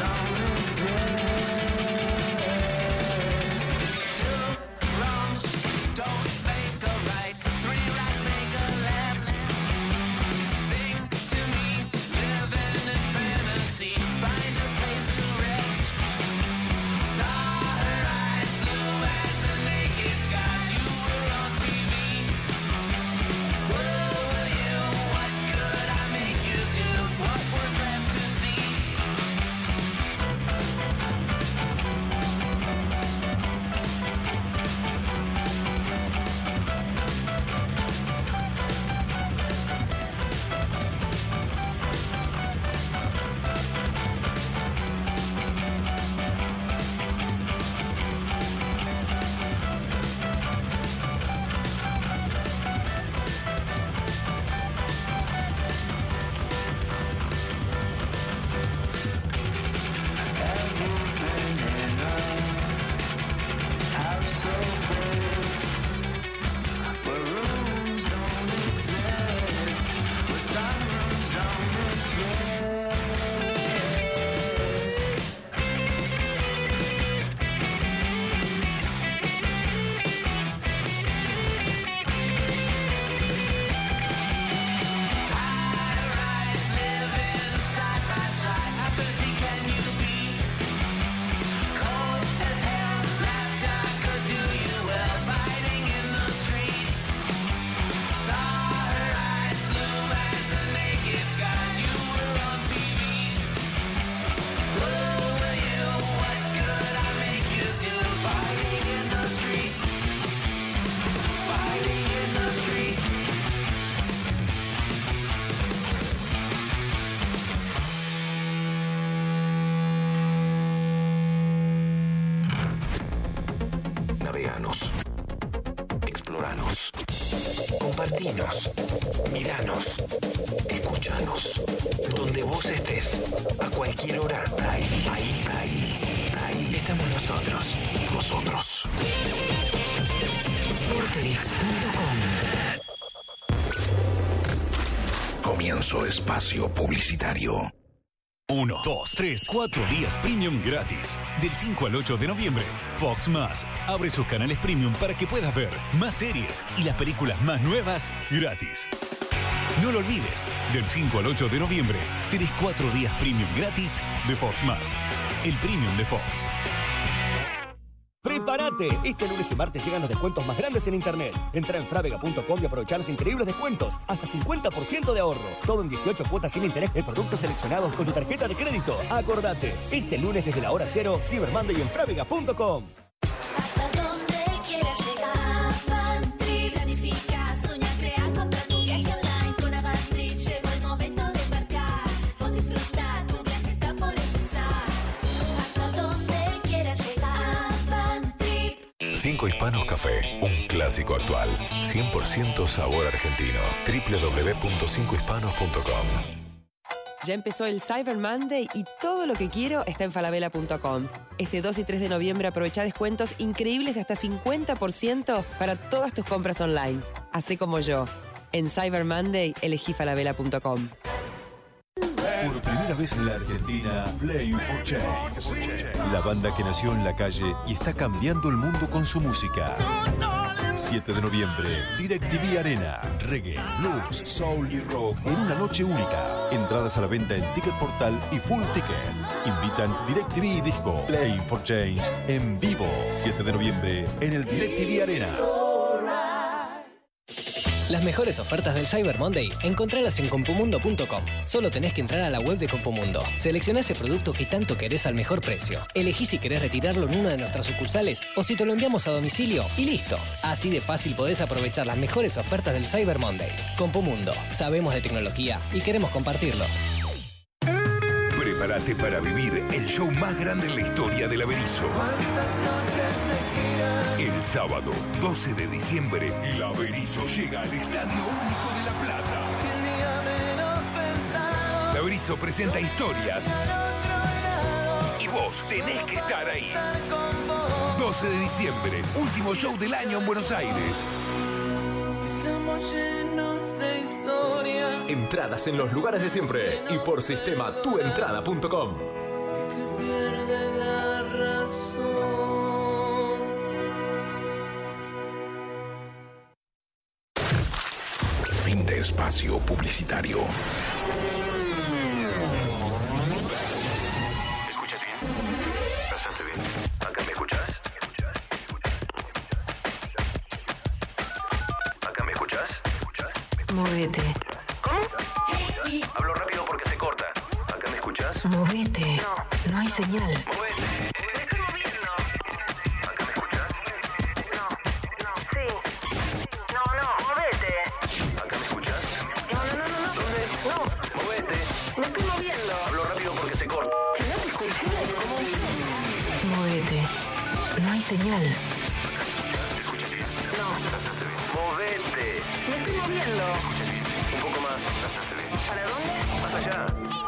Exploranos. Compartinos. Miranos. Escuchanos. Donde vos estés. A cualquier hora. Ahí estamos nosotros. Nosotros. Vorterix.com. Comienzo espacio publicitario. 1, 2, 3, 4 días premium gratis. Del 5 al 8 de noviembre, Fox Más abre sus canales premium para que puedas ver más series y las películas más nuevas gratis. No lo olvides, del 5 al 8 de noviembre tenés 4 días premium gratis de Fox Más, el premium de Fox. ¡Prepárate! Este lunes y martes llegan los descuentos más grandes en internet. Entra en Frávega.com y aprovechar los increíbles descuentos. Hasta 50% de ahorro. Todo en 18 cuotas sin interés de productos seleccionados con tu tarjeta de crédito. Acordate, este lunes desde la hora cero, Cyber Monday en Frávega.com. Hasta donde quieras llegar, Avantrip. Planifica, soña, crea, compra tu viaje online. Con Avantrip llegó el momento de embarcar. Vos disfruta, tu viaje está por empezar. Hasta donde quieras llegar. 5 Hispanos Café, un clásico actual, 100% sabor argentino. www.5hispanos.com. Ya empezó el Cyber Monday y todo lo que quiero está en falabella.com. Este 2 y 3 de noviembre aprovecha descuentos increíbles de hasta 50% para todas tus compras online. Hacé como yo. En Cyber Monday elegí falabella.com. Por primera vez en la Argentina, Playing for Change. La banda que nació en la calle y está cambiando el mundo con su música. 7 de noviembre, DirecTV Arena. Reggae, blues, soul y rock en una noche única. Entradas a la venta en Ticket Portal y Full Ticket. Invitan DirecTV y Disco. Playing for Change en vivo. 7 de noviembre en el DirecTV Arena. Las mejores ofertas del Cyber Monday, encontralas en compumundo.com. Solo tenés que entrar a la web de Compumundo. Seleccioná ese producto que tanto querés al mejor precio. Elegí si querés retirarlo en una de nuestras sucursales o si te lo enviamos a domicilio y listo. Así de fácil podés aprovechar las mejores ofertas del Cyber Monday. Compumundo. Sabemos de tecnología y queremos compartirlo. Prepárate para vivir el show más grande en la historia del Averizo. El sábado 12 de diciembre, el Averizo llega al Estadio Único de La Plata. El Averizo presenta historias y vos tenés que estar ahí. 12 de diciembre, último show del año en Buenos Aires. Estamos llenos de historia. Entradas en los lugares de siempre y por sistema tuentrada.com. espacio publicitario. ¿Escuchas bien? Bastante bien. ¿Acá me escuchas? ¿Acá me escuchas? Movete. ¿Cómo? Hablo rápido porque se corta. ¿Acá me escuchas? Movete. No hay señal. ¡Movete! ¡Me estoy moviendo! ¿Acá me escuchas? No, sí. No, movete. ¿Acá me escuchas? No. ¿Dónde? No, ¡Movete! me estoy moviendo. Hablo rápido porque se corta. ¿No te escuché? Movete. No hay señal. ¿Escuchas bien? No, Bastante bien. ¡Movete! me estoy moviendo. ¿Escuchas bien? Un poco más. Bastante bien. ¿Para dónde? Más allá.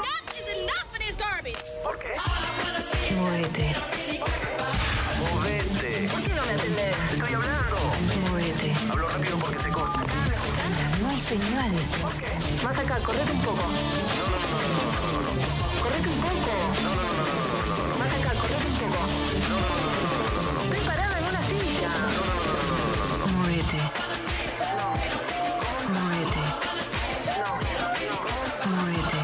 ¿Por qué? Movete. ¡Movete! ¿Por qué no me atendés? ¡Estoy hablando! Movete. Hablo rápido porque se corta. No hay señal. Más acá, correte un poco. Correte un poco. Más acá, correte un poco. Estoy parada en una silla. Movete. Movete. Movete.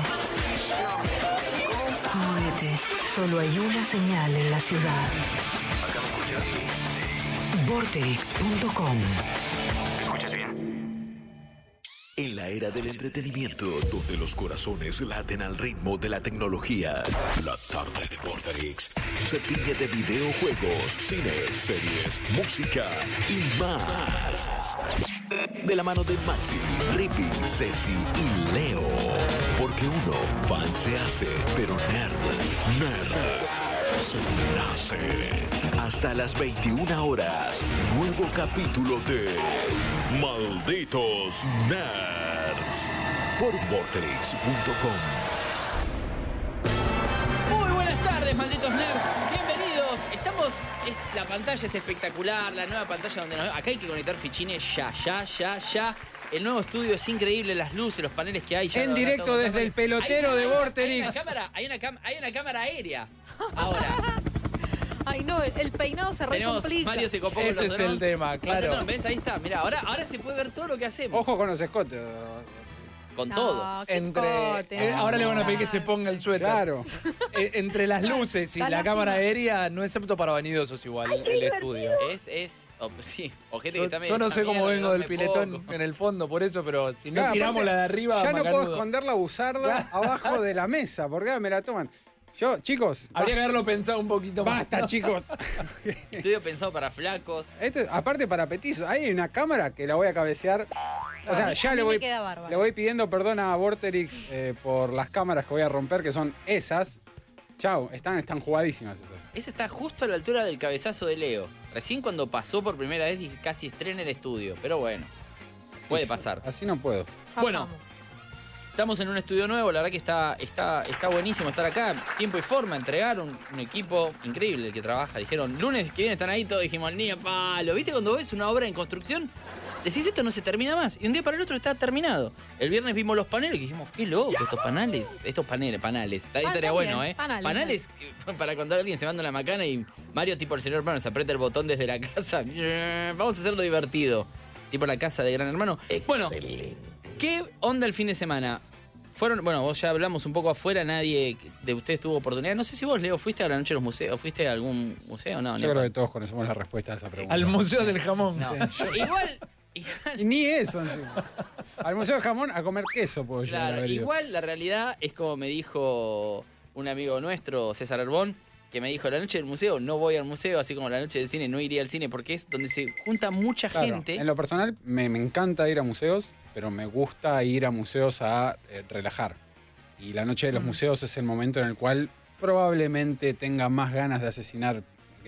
Movete. Solo hay una señal en la ciudad. ¿Acá me escuchas? Vorterix.com. ¿Escuchas bien? En la era del entretenimiento, donde los corazones laten al ritmo de la tecnología, la tarde de Vorterix se tiñe de videojuegos, cine, series, música y más. De la mano de Maxi, Rippy, Ceci y Leo. Porque uno fan se hace, pero nerd se nace. Hasta las 21 horas, nuevo capítulo de Malditos Nerds por Vorterix.com. Muy buenas tardes, malditos nerds. Bienvenidos. La pantalla es espectacular, la nueva pantalla donde acá hay que conectar fichines ya. El nuevo estudio es increíble, las luces, los paneles que hay. En directo desde el pelotero de Vorterix. Hay una cámara aérea. Ahora. Ay, no, el peinado se recomplica. Mario se copó con Ese los es el drones. tema, claro. ¿Ves? Ahí está. Mirá, ahora se puede ver todo lo que hacemos. Ojo con los escotes. Con No, todo. qué escote, no. Ahora le van a pedir que se ponga el suéter. Claro. Entre las luces y Está la lástima. cámara aérea no es apto para vanidosos igual el estudio. Sí, o gente que está medio Yo no sé hecha cómo mierda, vengo que del come piletón poco. en el fondo, por eso, pero si no Claro, tiramos aparte, la de arriba, ya no puedo macanudo. esconder la buzarda abajo de la mesa, porque me la toman. Yo, chicos. Habría que haberlo pensado un poquito más. Basta, chicos. Estudio pensado para flacos. Aparte para petizos, hay una cámara que la voy a cabecear. O sea, A ya mí le me voy, queda bárbaro. le voy pidiendo perdón a Vorterix por las cámaras que voy a romper, que son esas. Chau, están jugadísimas esas. Ese está justo a la altura del cabezazo de Leo. Recién cuando pasó por primera vez casi estrena el estudio. Pero bueno, puede pasar. Así no puedo. Bueno, estamos en un estudio nuevo. La verdad que está buenísimo estar acá. Tiempo y forma, entregar un equipo increíble el que trabaja. Dijeron, lunes que viene están ahí todos. Dijimos, ni a palo. ¿Viste cuando ves una obra en construcción? Decís, esto no se termina más. Y un día para el otro está terminado. El viernes vimos los paneles y dijimos, qué loco, estos paneles. Ahí estaría bueno, ¿eh? Paneles para cuando alguien se manda una macana y Mario, tipo el señor hermano, se aprieta el botón desde la casa. Vamos a hacerlo divertido. Tipo la casa de Gran Hermano. Bueno, ¿qué onda el fin de semana? Vos ya hablamos un poco afuera, nadie de ustedes tuvo oportunidad. No sé si vos, Leo, fuiste a la noche de los museos. ¿Fuiste a algún museo? No, Yo creo que todos conocemos la respuesta a esa pregunta. Al Museo del Jamón. No. Sí. Igual. Ni eso encima. Al Museo del Jamón a comer queso puedo llegar a Claro, haber ido. igual la realidad es como me dijo un amigo nuestro, César Arbón, que me dijo, la noche del museo no voy al museo, así como la noche del cine no iría al cine, porque es donde se junta mucha Claro, gente. En lo personal me encanta ir a museos, pero me gusta ir a museos a relajar. Y la noche de los museos es el momento en el cual probablemente tenga más ganas de asesinar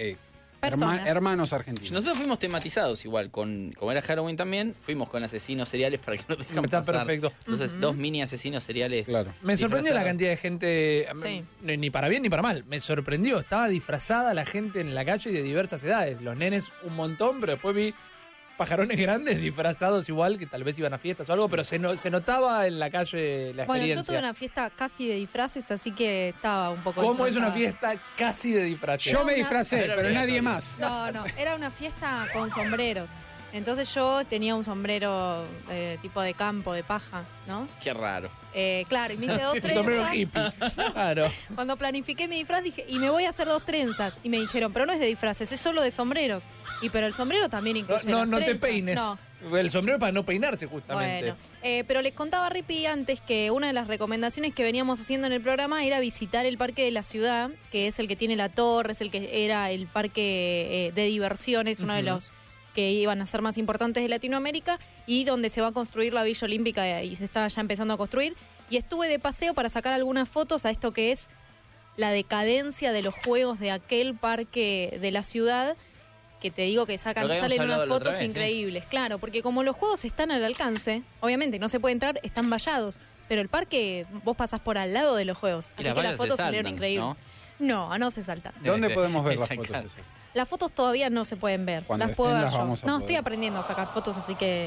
hermanos argentinos. Nosotros fuimos tematizados igual, como era Halloween también, fuimos con asesinos seriales para que nos dejan Está pasar. perfecto. Entonces, dos mini asesinos seriales. Claro. Me sorprendió la disfrazados. cantidad de gente, Sí. ni para bien ni para mal, me sorprendió. Estaba disfrazada la gente en la calle y de diversas edades. Los nenes un montón, pero después vi pajarones grandes disfrazados igual, que tal vez iban a fiestas o algo, pero se notaba en la calle la Bueno, yo experiencia. tuve una fiesta casi de disfraces, así que estaba un poco... ¿Cómo es una disfrazada. fiesta casi de disfraces? Yo me una- disfracé, pero nadie más. No, era una fiesta con sombreros. Entonces yo tenía un sombrero tipo de campo, de paja, ¿no? Qué raro. Claro, y me hice 2 Un trenzas. sombrero hippie. Claro. Cuando planifiqué mi disfraz dije, y me voy a hacer 2 trenzas. Y me dijeron, pero no es de disfraces, es solo de sombreros. Pero el sombrero también incluye No, las no te trenzas. peines. No. El sombrero es para no peinarse, justamente. Bueno, pero les contaba a Rippy antes que una de las recomendaciones que veníamos haciendo en el programa era visitar el parque de la ciudad, que es el que tiene la torre, es el que era el parque de diversiones, uno de los que iban a ser más importantes de Latinoamérica, y donde se va a construir la Villa Olímpica y se está ya empezando a construir. Y estuve de paseo para sacar algunas fotos a esto que es la decadencia de los juegos de aquel parque de la ciudad, que te digo que salen unas fotos increíbles. Claro, porque como los juegos están al alcance, obviamente no se puede entrar, están vallados, pero el parque vos pasás por al lado de los juegos, así que las fotos salieron increíbles. No se saltan. ¿Dónde podemos ver las fotos esas? Las fotos todavía no se pueden ver. Cuando Las puedo estén, ver las yo. vamos a No, poder. estoy aprendiendo a sacar fotos, así que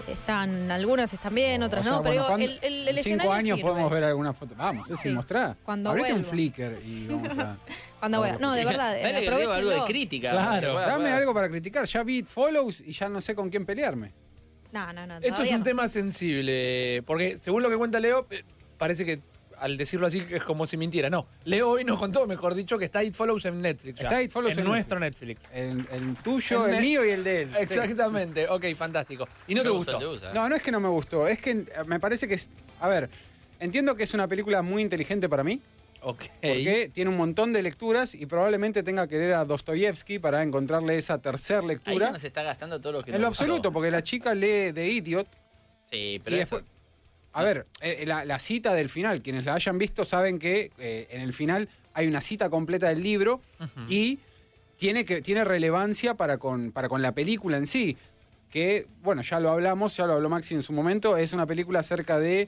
algunas están bien, otras O sea, no. Pero bueno, el en 5 escenario años sirve. podemos ver alguna foto. Vamos, Sí. mostrá. Cuando Abrite un vuelva. Flickr y vamos a... Cuando vuelva. No, de verdad, Dale que digo algo de aprovechenlo. crítica. Claro, Pueda, dame pueda. algo para criticar. Ya vi follows y ya no sé con quién pelearme. No. Esto es todavía un no. tema sensible, porque según lo que cuenta Leo, parece que al decirlo así es como si mintiera. No, Leo hoy nos contó, mejor dicho, que está It Follows en Netflix. Está It Follows en nuestro Netflix. El tuyo, En el mío y el de él. Exactamente, ok, fantástico. ¿Y no te gustó? No, no es que no me gustó, es que me parece que es... A ver, entiendo que es una película muy inteligente para mí. Ok. Porque tiene un montón de lecturas y probablemente tenga que leer a Dostoyevsky para encontrarle esa tercera Ahí lectura. ya nos está gastando todo lo que En lo nos absoluto, gustó. porque la chica lee The Idiot. Sí, pero Y eso... después, a ver, la cita del final, quienes la hayan visto saben que en el final hay una cita completa del libro y tiene relevancia para con la película en sí. Que, bueno, ya lo habló Maxi en su momento, es una película acerca de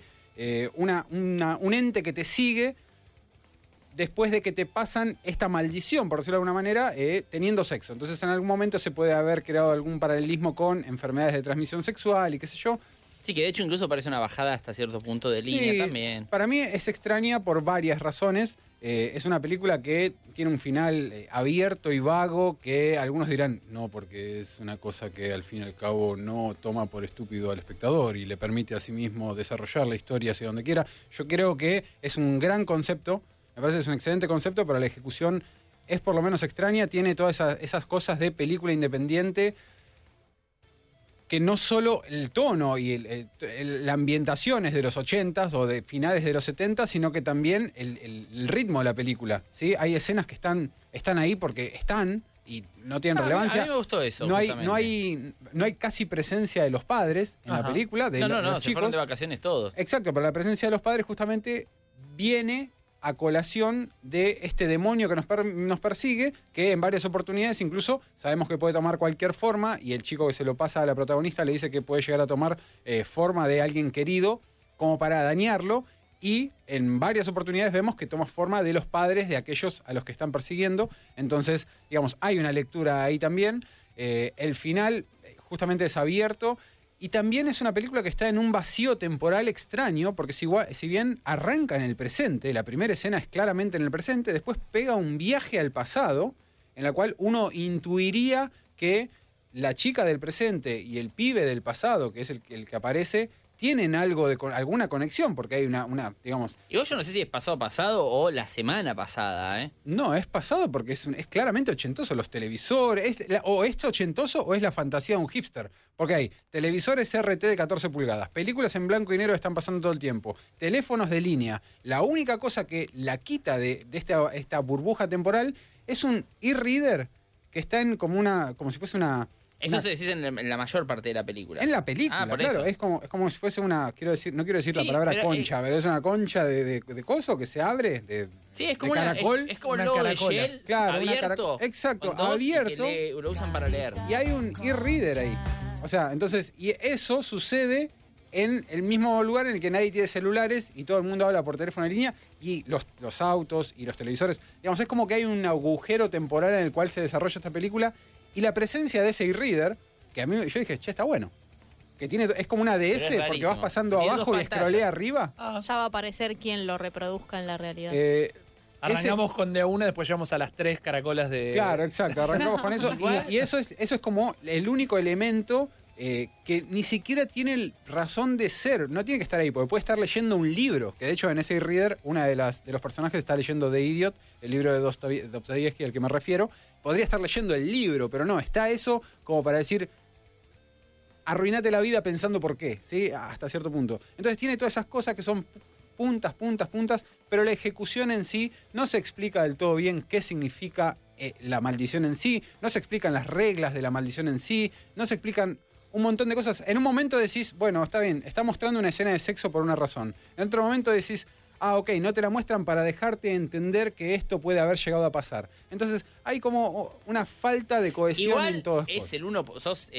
un ente que te sigue después de que te pasan esta maldición, por decirlo de alguna manera, teniendo sexo. Entonces en algún momento se puede haber creado algún paralelismo con enfermedades de transmisión sexual y qué sé yo. Sí, que de hecho incluso parece una bajada hasta cierto punto de línea Sí, también. Para mí es extraña por varias razones. Es una película que tiene un final abierto y vago que algunos dirán, no, porque es una cosa que al fin y al cabo no toma por estúpido al espectador y le permite a sí mismo desarrollar la historia hacia donde quiera. Yo creo que es un gran concepto, me parece que es un excelente concepto, pero la ejecución es por lo menos extraña, tiene todas esas cosas de película independiente que no solo el tono y la ambientación es de los 80s o de finales de los 70s, sino que también el ritmo de la película, ¿sí? Hay escenas que están ahí porque están y no tienen relevancia. A mí me gustó eso, no hay casi presencia de los padres en la Ajá. película, de no, los se chicos. fueron de vacaciones todos. Exacto, pero la presencia de los padres justamente viene a colación de este demonio que nos persigue, que en varias oportunidades incluso sabemos que puede tomar cualquier forma, y el chico que se lo pasa a la protagonista le dice que puede llegar a tomar forma de alguien querido como para dañarlo, y en varias oportunidades vemos que toma forma de los padres de aquellos a los que están persiguiendo. Entonces, digamos, hay una lectura ahí también. El final justamente es abierto. Y también es una película que está en un vacío temporal extraño, porque si bien arranca en el presente, la primera escena es claramente en el presente, después pega un viaje al pasado, en la cual uno intuiría que la chica del presente y el pibe del pasado, que es el que aparece, tienen algo de alguna conexión, porque hay una digamos... Igual yo no sé si es pasado o la semana pasada, ¿eh? No, es pasado porque es claramente ochentoso. Los televisores, o es ochentoso o es la fantasía de un hipster. Porque hay televisores RT de 14 pulgadas, películas en blanco y negro que están pasando todo el tiempo, teléfonos de línea. La única cosa que la quita de esta burbuja temporal es un e-reader que está en como si fuese una... Eso se decís en la mayor parte de la película. En la película, por claro. eso. Es como si fuese una... no quiero decir Sí, la palabra pero, concha, pero es una concha de coso que se abre, Sí, es como de caracol. es como el logo de Shell, Claro, una abierto. exacto, con dos, abierto. y que lo usan para leer. Y hay un e-reader ahí. O sea, entonces, y eso sucede en el mismo lugar en el que nadie tiene celulares y todo el mundo habla por teléfono en línea, y los autos y los televisores. Digamos, es como que hay un agujero temporal en el cual se desarrolla esta película, y la presencia de ese e-reader, que a mí yo dije, che, está bueno. Que es como una DS, porque vas pasando Tiene abajo dos y scrollea pantallas. arriba. Ya va a aparecer quien lo reproduzca en la realidad. Arrancamos con de una, después llegamos a las 3 caracolas de... Claro, exacto, arrancamos con eso. Y eso es como el único elemento que ni siquiera tiene razón de ser, no tiene que estar ahí, porque puede estar leyendo un libro, que de hecho en Easy Reader, una de los personajes está leyendo The Idiot, el libro de Dostoyevsky al que me refiero, podría estar leyendo el libro, pero no, está eso como para decir, arruinate la vida pensando por qué, ¿sí? Hasta cierto punto. Entonces tiene todas esas cosas que son puntas, pero la ejecución en sí no se explica del todo bien qué significa la maldición en sí, no se explican las reglas de la maldición en sí, no se explican un montón de cosas. En un momento decís, bueno, está bien, está mostrando una escena de sexo por una razón. En otro momento decís, ok, no te la muestran para dejarte entender que esto puede haber llegado a pasar. Entonces hay como una falta de cohesión Igual en todo es el 1%,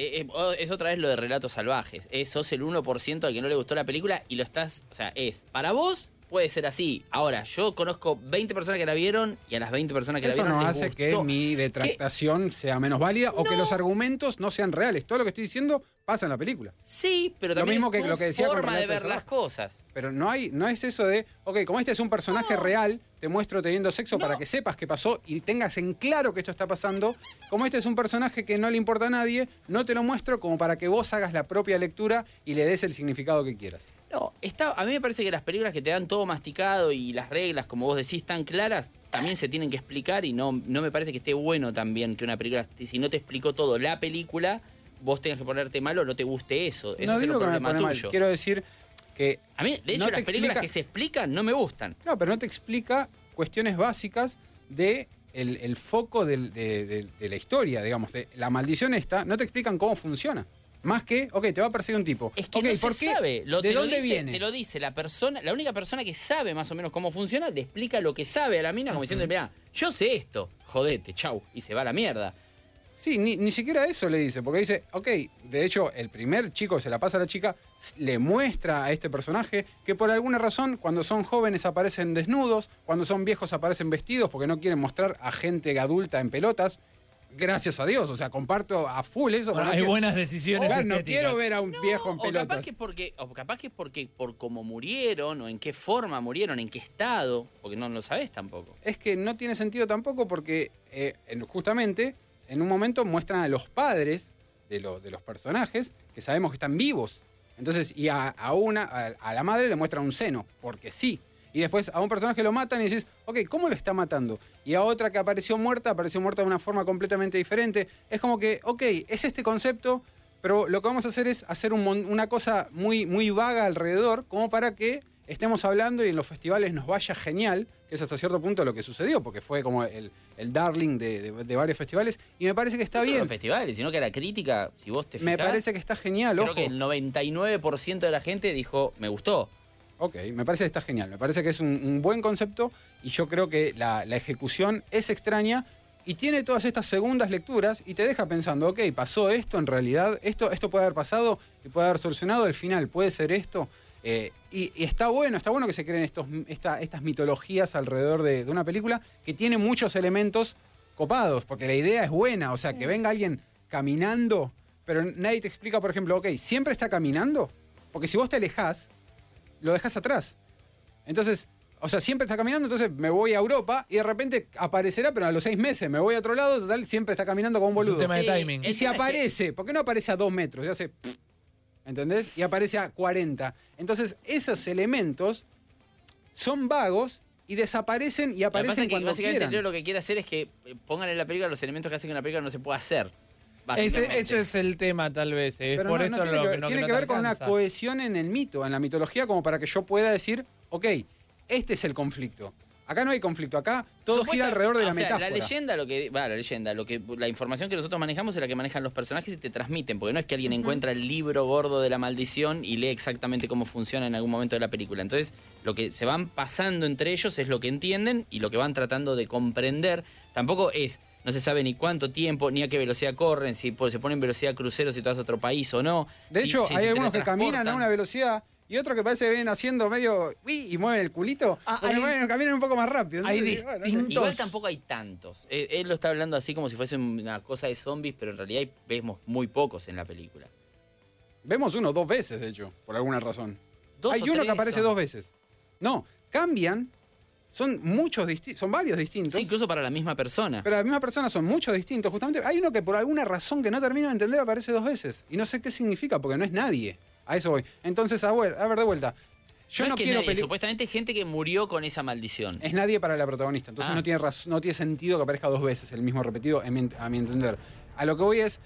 es otra vez lo de Relatos Salvajes. Sos el 1% al que no le gustó la película y lo estás, o sea, para vos puede ser así. Ahora, yo conozco 20 personas que la vieron y a las 20 personas que eso la vieron no les hace gustó. que mi detractación sea menos válida o que los argumentos no sean reales. Todo lo que estoy diciendo pasa en la película. Sí, pero lo también mismo es que lo que decía con forma de Relatos ver las Salvajes. cosas. Pero no es eso de, ok, como este es un personaje real, te muestro teniendo sexo para que sepas qué pasó y tengas en claro que esto está pasando. Como este es un personaje que no le importa a nadie, no te lo muestro como para que vos hagas la propia lectura y le des el significado que quieras. No, a mí me parece que las películas que te dan todo masticado y las reglas, como vos decís, tan claras, también se tienen que explicar y no me parece que esté bueno también que una película, si no te explicó todo la película, vos tengas que ponerte mal o no te guste eso. Eso No es el digo que me problema pone mal, tuyo. quiero decir que... A mí, de hecho, no las te películas explica- que se explican no me gustan. No, pero no te explica cuestiones básicas de el foco de la historia, digamos. De la maldición esta, no te explican cómo funciona. Más que, ok, te va a perseguir un tipo. Es que Ok, no ¿por se qué? sabe. ¿De Te lo dónde dice- viene? Te lo dice la persona, la única persona que sabe más o menos cómo funciona, le explica lo que sabe a la mina, como diciendo, mirá, yo sé esto, jodete, chau, y se va a la mierda. Sí, ni siquiera eso le dice, porque dice, ok, de hecho, el primer chico se la pasa a la chica, le muestra a este personaje que por alguna razón, cuando son jóvenes aparecen desnudos, cuando son viejos aparecen vestidos, porque no quieren mostrar a gente adulta en pelotas. Gracias a Dios, o sea, comparto a full eso. Bueno, porque hay no buenas decisiones Claro, no estéticas. quiero ver a un viejo en O pelotas. capaz que es porque por cómo murieron, o en qué forma murieron, en qué estado, porque no lo sabés tampoco. Es que no tiene sentido tampoco porque justamente en un momento muestran a los padres de los personajes que sabemos que están vivos. Entonces, y a la madre le muestran un seno, porque sí. Y después a un personaje lo matan y dices, ok, ¿cómo lo está matando? Y a otra que apareció muerta de una forma completamente diferente. Es como que, ok, es este concepto, pero lo que vamos a hacer es hacer una cosa muy, muy vaga alrededor, como para que estemos hablando y en los festivales nos vaya genial, que es hasta cierto punto lo que sucedió, porque fue como el darling de varios festivales, y me parece que está No solo bien. en festivales, sino que la crítica, si vos te fijás, Me parece que está genial, creo ojo. que el 99% de la gente dijo, me gustó. Ok, me parece que está genial, me parece que es un buen concepto y yo creo que la ejecución es extraña y tiene todas estas segundas lecturas y te deja pensando, ok, pasó esto en realidad, esto puede haber pasado y puede haber solucionado, al final puede ser esto. Y está bueno que se creen estas mitologías alrededor de una película que tiene muchos elementos copados, porque la idea es buena, o sea, que venga alguien caminando, pero nadie te explica, por ejemplo, ok, ¿siempre está caminando? Porque si vos te alejás, lo dejas atrás. Entonces, o sea, siempre está caminando, entonces me voy a Europa y de repente aparecerá, pero a los 6 meses me voy a otro lado, total, siempre está caminando como un boludo. un tema de timing. Y si aparece, ¿por qué no aparece a 2 metros? Y hace... ¿Entendés? Y aparece a 40. Entonces, esos elementos son vagos y desaparecen y Lo que pasa aparecen es que cuando básicamente quieran. Leo lo que quiere hacer es que pongan en la película los elementos que hacen que una película no se pueda hacer. Eso es el tema, tal vez. Pero por no, eso no tiene lo que, que no tiene te que ver con una alcanza. cohesión en el mito, en la mitología, como para que yo pueda decir, ok, este es el conflicto. Acá no hay conflicto, acá todo gira alrededor de la metáfora. La leyenda, la información que nosotros manejamos es la que manejan los personajes y te transmiten, porque no es que alguien encuentra el libro gordo de la maldición y lee exactamente cómo funciona en algún momento de la película. Entonces, lo que se van pasando entre ellos es lo que entienden y lo que van tratando de comprender. Tampoco no se sabe ni cuánto tiempo, ni a qué velocidad corren, si se ponen velocidad crucero si tú vas a otro país o no. De hecho, si hay se algunos que caminan a teletransportan. una velocidad y otros que parece que vienen haciendo medio y mueven el culito, porque caminan un poco más rápido. Entonces, bueno, Igual tampoco hay tantos. Él lo está hablando así como si fuese una cosa de zombies, pero en realidad vemos muy pocos en la película. Vemos uno 2 veces, de hecho, por alguna razón. ¿Dos Hay o uno tres que aparece son? 2 veces. No, cambian son son varios distintos. Sí, incluso para la misma persona. Pero la misma persona son muchos distintos. Justamente hay uno que por alguna razón que no termino de entender aparece 2 veces. Y no sé qué significa, porque no es nadie. A eso voy. Entonces, a ver, de vuelta. Yo no es que quiero nadie, supuestamente hay gente que murió con esa maldición. Es nadie para la protagonista. Entonces no tiene sentido que aparezca 2 veces el mismo repetido, a mi entender. A lo que voy es...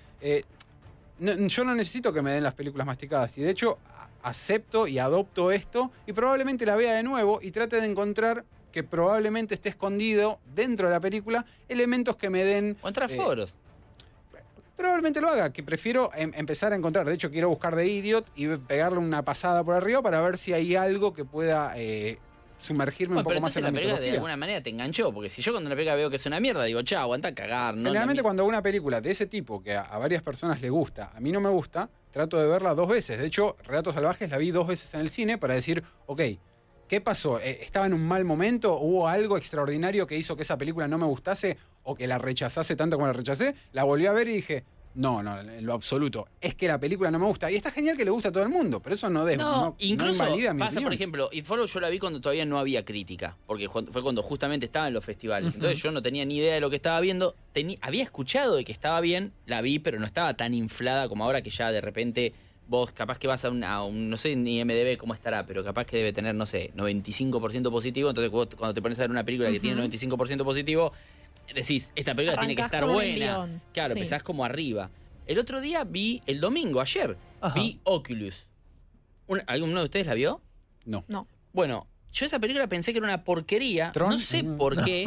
yo no necesito que me den las películas masticadas. Y de hecho, acepto y adopto esto. Y probablemente la vea de nuevo y trate de encontrar que probablemente esté escondido dentro de la película elementos que me den... O entrar foros. Probablemente lo haga, que prefiero empezar a encontrar. De hecho, quiero buscar The Idiot y pegarle una pasada por arriba para ver si hay algo que pueda sumergirme un poco más en la película mitología. De alguna manera te enganchó, porque si yo cuando la película veo que es una mierda, digo, chao, aguanta a cagar. ¿No? Generalmente cuando una película de ese tipo, que a varias personas le gusta, a mí no me gusta, trato de verla 2 veces. De hecho, Relatos Salvajes la vi 2 veces en el cine para decir, ok, ¿qué pasó? ¿Estaba en un mal momento? ¿Hubo algo extraordinario que hizo que esa película no me gustase o que la rechazase tanto como la rechacé? La volví a ver y dije, no, en lo absoluto. Es que la película no me gusta. Y está genial que le guste a todo el mundo, pero eso no incluso invalida mi pasa, opinión. por ejemplo, It Follows yo la vi cuando todavía no había crítica, porque fue cuando justamente estaba en los festivales. Entonces yo no tenía ni idea de lo que estaba viendo. Había escuchado de que estaba bien, la vi, pero no estaba tan inflada como ahora que ya de repente... Vos capaz que vas a un no sé ni IMDb cómo estará, pero capaz que debe tener, no sé, 95% positivo. Entonces vos, cuando te pones a ver una película que tiene 95% positivo, decís, esta película tiene que estar buena. Claro, empezás como arriba. El otro día el domingo, ayer, vi Oculus. ¿Alguno de ustedes la vio? No. Bueno, yo esa película pensé que era una porquería. ¿Tron? No sé por qué.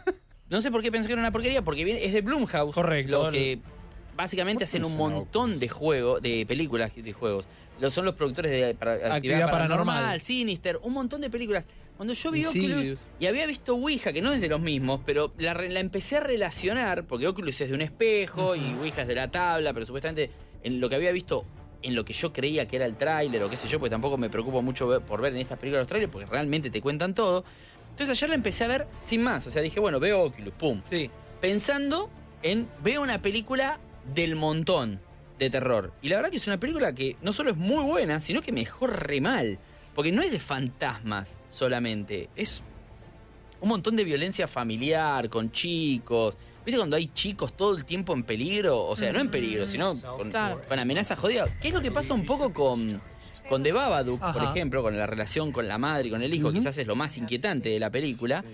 No sé por qué pensé que era una porquería, porque es de Blumhouse. Correcto. Lo que... Básicamente hacen un montón de películas de juegos. Son los productores de Actividad Paranormal, Sinister, un montón de películas. Cuando yo vi Oculus y había visto Ouija, que no es de los mismos, pero la empecé a relacionar, porque Oculus es de un espejo y Ouija es de la tabla, pero supuestamente en lo que había visto, en lo que yo creía que era el tráiler o qué sé yo, porque tampoco me preocupo mucho por ver en estas películas los tráilers, porque realmente te cuentan todo. Entonces ayer la empecé a ver sin más. O sea, dije, bueno, veo Oculus, pum. Sí. Pensando veo una película del montón de terror. Y la verdad que es una película que no solo es muy buena, sino que me dejó re mal. Porque no es de fantasmas solamente. Es un montón de violencia familiar, con chicos. ¿Viste cuando hay chicos todo el tiempo en peligro? O sea, no en peligro, sino con amenazas jodidas. ¿Qué es lo que pasa un poco con The Babadook, por ejemplo, con la relación con la madre y con el hijo? Quizás es lo más inquietante de la película.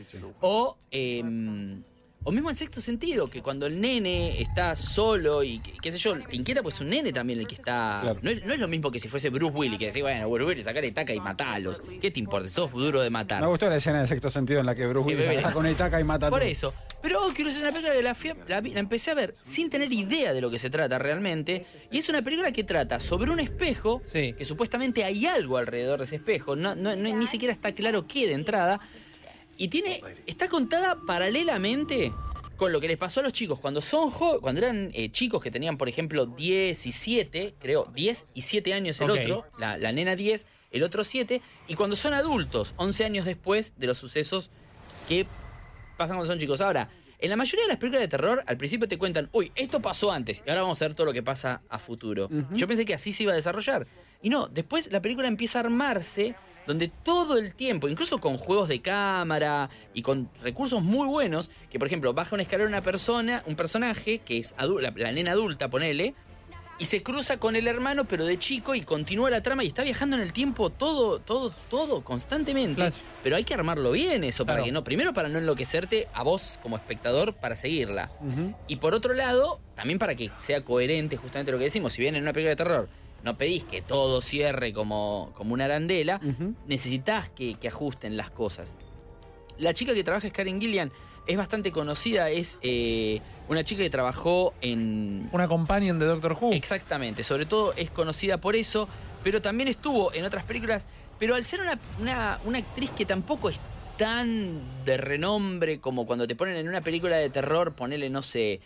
O mismo en Sexto Sentido, que cuando el nene está solo y qué sé yo, te inquieta, pues es un nene también el que está... Claro. No es lo mismo que si fuese Bruce Willis, que decís, bueno, Bruce Willis, sacale itaca y matalos. ¿Qué te importa? Sos duro de matar. Me gustó la escena de Sexto Sentido en la que Bruce Willis saca una itaca y mata a Por eso. Pero Oculus es una película que la empecé a ver sin tener idea de lo que se trata realmente. Y es una película que trata sobre un espejo, que supuestamente hay algo alrededor de ese espejo. Ni siquiera está claro qué de entrada. Y está contada paralelamente con lo que les pasó a los chicos cuando eran chicos que tenían, por ejemplo, 10 y 7, creo, 10 y 7 años el otro, la nena 10, el otro 7, y cuando son adultos, 11 años después de los sucesos que pasan cuando son chicos. Ahora, en la mayoría de las películas de terror, al principio te cuentan, uy, esto pasó antes, y ahora vamos a ver todo lo que pasa a futuro. Yo pensé que así se iba a desarrollar. Y no, después la película empieza a armarse donde todo el tiempo, incluso con juegos de cámara y con recursos muy buenos, que por ejemplo, baja una escalera un personaje que es la nena adulta, ponele, y se cruza con el hermano, pero de chico, y continúa la trama y está viajando en el tiempo todo, constantemente. Flash. Pero hay que armarlo bien eso, para que no, primero para no enloquecerte a vos como espectador para seguirla. Y por otro lado, también para que sea coherente justamente lo que decimos, si bien en una película de terror no pedís que todo cierre como una arandela, necesitás que ajusten las cosas. La chica que trabaja es Karen Gillian, es bastante conocida, es una chica que trabajó en... Una companion de Doctor Who. Exactamente, sobre todo es conocida por eso, pero también estuvo en otras películas, pero al ser una actriz que tampoco es tan de renombre como cuando te ponen en una película de terror, ponele, no sé,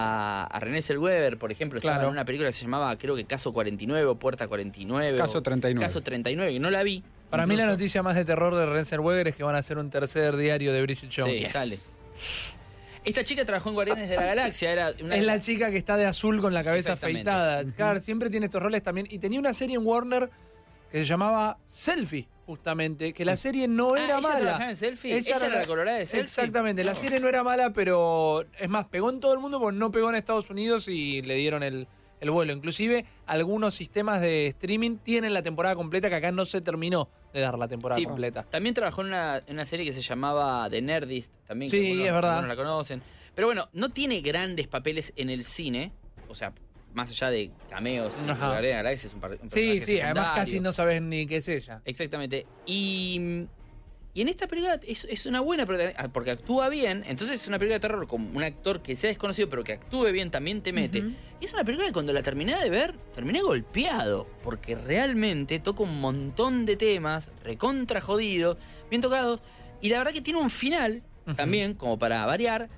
a Renée Zellweger, por ejemplo, estaba en una película que se llamaba, creo que Caso 49 o Puerta 49. Caso 39. Caso 39, que no la vi. Para mí la noticia más de terror de Renée Zellweger es que van a hacer un tercer diario de Bridget Jones. Sí, sale. Esta chica trabajó en Guardianes de la Galaxia. Es la chica que está de azul con la cabeza afeitada. Claro, siempre tiene estos roles también. Y tenía una serie en Warner que se llamaba Selfie, justamente, que la serie no era ella mala. trabajaba en Selfie. Ella era la colorada de Selfie. Exactamente, la serie no era mala, pero es más, pegó en todo el mundo porque no pegó en Estados Unidos y le dieron el vuelo. Inclusive, algunos sistemas de streaming tienen la temporada completa, que acá no se terminó de dar la temporada Sí, completa. También trabajó en una serie que se llamaba The Nerdist, también. Sí, que algunos- es verdad. algunos la conocen. Pero bueno, no tiene grandes papeles en el cine, o sea, más allá de cameos. Ajá. Guardián de la Galaxia es un Sí, personaje sí, además secundario. casi no sabes ni qué es ella. Exactamente. Y en esta película es una buena protagonista, porque actúa bien. Entonces es una película de terror con un actor que sea desconocido, pero que actúe bien, también te mete. Y es una película que cuando la terminé de ver, terminé golpeado, porque realmente toca un montón de temas, recontra jodidos, bien tocados. Y la verdad que tiene un final, también, como para variar,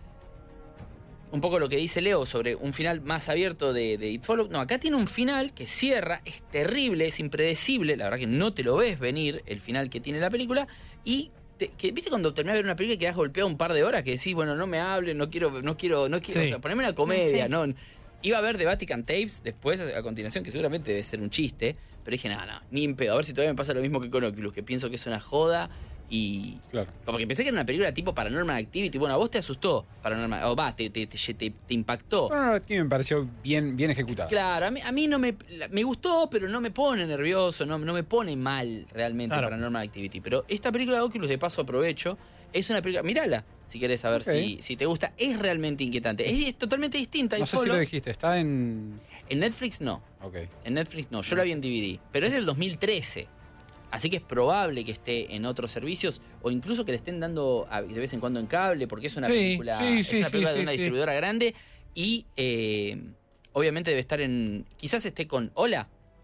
un poco lo que dice Leo sobre un final más abierto de It Follows. No, acá tiene un final que cierra, es terrible, es impredecible, la verdad que no te lo ves venir el final que tiene la película, y que viste cuando terminás de ver una película y quedás golpeado un par de horas, que decís, bueno, no me hablen, no quiero, Sí. o sea, poneme una comedia, Sí. no. Iba a ver The Vatican Tapes después, a continuación, que seguramente debe ser un chiste, pero dije, no, ni en pedo, a ver si todavía me pasa lo mismo que con Oculus, que pienso que es una joda. Y como que pensé que era una película tipo Paranormal Activity. Bueno, a vos te asustó Paranormal, o va, te impactó. No, aquí me pareció bien ejecutada. Claro, a mí no me gustó, pero no me pone nervioso, no me pone mal realmente Claro. Paranormal Activity. Pero esta película de Oculus, de paso aprovecho, es una película, mírala si querés saber Ok. si te gusta, es realmente inquietante. Es totalmente distinta. No y sé si lo dijiste, está en... En Netflix no. Ok. En Netflix no, yo la vi en DVD, pero es del 2013. Así que es probable que esté en otros servicios o incluso que le estén dando de vez en cuando en cable, porque es una Sí, película, sí, es sí, una sí, película de sí, una sí. distribuidora grande y obviamente debe estar en... Quizás esté con Hola,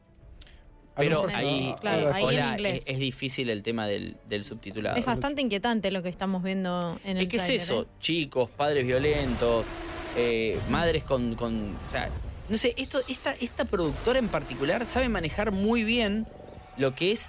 A lo pero mejor ahí, está- Claro, ahí en Hola inglés. es difícil el tema del subtitulado. Es bastante inquietante lo que estamos viendo en el Es que es tráiler, eso, ¿eh? chicos, padres violentos, madres con... O sea, no sé, esta productora en particular sabe manejar muy bien lo que es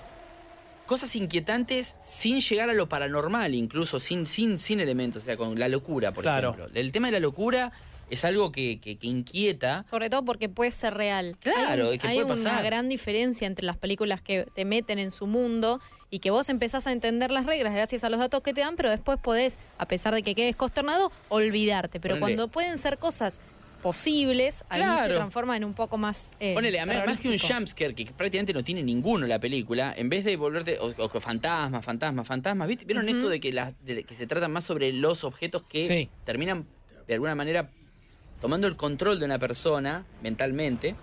cosas inquietantes sin llegar a lo paranormal, incluso sin elementos, o sea, con la locura, por Claro. ejemplo. El tema de la locura es algo que inquieta. Sobre todo porque puede ser real. Claro, hay, es que hay puede una pasar. gran diferencia entre las películas que te meten en su mundo y que vos empezás a entender las reglas gracias a los datos que te dan, pero después podés, a pesar de que quedes consternado, olvidarte. Pero Ponele. cuando pueden ser cosas posibles, ahí se Claro. transforma en un poco más Ponele, más que un terrorífico. jumpscare, que prácticamente no tiene ninguno la película, en vez de volverte. O fantasmas. ¿Viste? ¿Vieron esto de que se trata más sobre los objetos que Sí. terminan de alguna manera tomando el control de una persona mentalmente?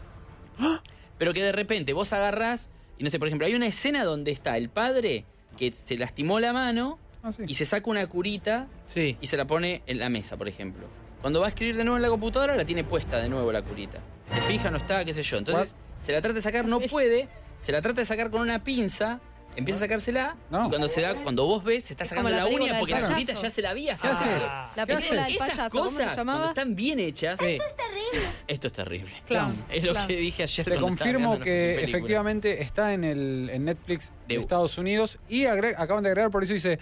Pero que de repente vos agarrás, y no sé, por ejemplo, hay una escena donde está el padre que se lastimó la mano y se saca una curita y se la pone en la mesa, por ejemplo. Cuando va a escribir de nuevo en la computadora, la tiene puesta de nuevo la curita. Se fija, no está, qué sé yo. Entonces, se la trata de sacar, no puede, se la trata de sacar con una pinza, empieza a sacársela, y cuando vos ves, se está Es sacando como la la uña película porque del la payaso. curita ya se la había ¿Qué haces? sacado. La ¿Qué película haces? del Esas payaso, ¿cómo se cosas, llamaba? cuando están bien hechas, Sí. esto es terrible. Claro, Es lo claro. que dije ayer. Te cuando estaba confirmo mirando que una película. efectivamente está en Netflix de Estados Unidos y acaban de agregar, por eso dice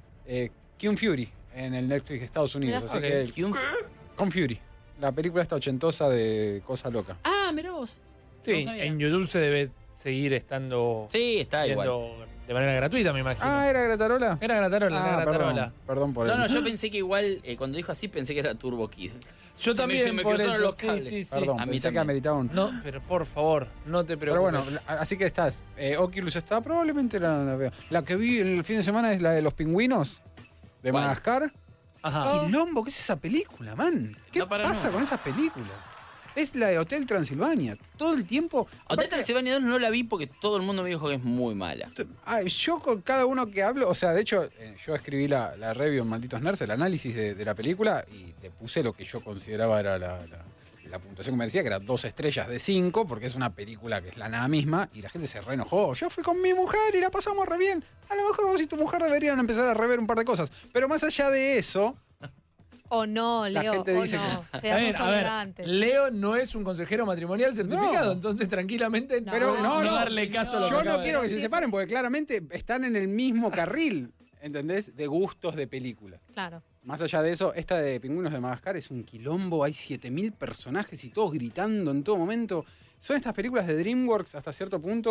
Kung Fury en el Netflix de Estados Unidos. Mirá. Así Ok. que Kung Fury, la película esta ochentosa de Cosa Loca. Ah, mirá vos. Sí, No sabía. en YouTube se debe seguir estando. Sí, está viendo de manera gratuita, me imagino. Ah, ¿era Gratarola? Era Gratarola, era Gratarola. Perdón por No, el... no, yo pensé que igual, cuando dijo así, pensé que era Turbo Kid. Yo también, Se me por cruzaron eso, los sí, cables. sí, sí. Perdón, A mí pensé que también. ameritaba un... No, pero por favor, no te Pero preocupes. bueno, así que estás. Oculus está, probablemente la veo. La que vi el fin de semana es la de los pingüinos de ¿Cuál? Madagascar. Ajá. Quilombo, ¿qué es esa película, man? ¿Qué No para pasa nada. con esas películas? Es la de Hotel Transilvania. Todo el tiempo. Hotel Aparte, Transilvania 2 no la vi porque todo el mundo me dijo que es muy mala. yo con cada uno que hablo, o sea, de hecho, yo escribí la review en Malditos Nerds, el análisis de la película, y le puse lo que yo consideraba era la puntuación que me decía, que era 2 estrellas de 5, porque es una película que es la nada misma, y la gente se reenojó. Yo fui con mi mujer y la pasamos re bien. A lo mejor vos y tu mujer deberían empezar a rever un par de cosas. Pero más allá de eso, O no, La Leo, gente o dice no. A Seamos ver, tolerantes. Leo no es un consejero matrimonial certificado, No. entonces tranquilamente pero no darle caso a lo que yo acaba no de quiero que decir. se separen, porque claramente están en el mismo carril, ¿entendés? De gustos de película. Claro. Más allá de eso, esta de Pingüinos de Madagascar es un quilombo, hay 7000 personajes y todos gritando en todo momento. Son estas películas de DreamWorks hasta cierto punto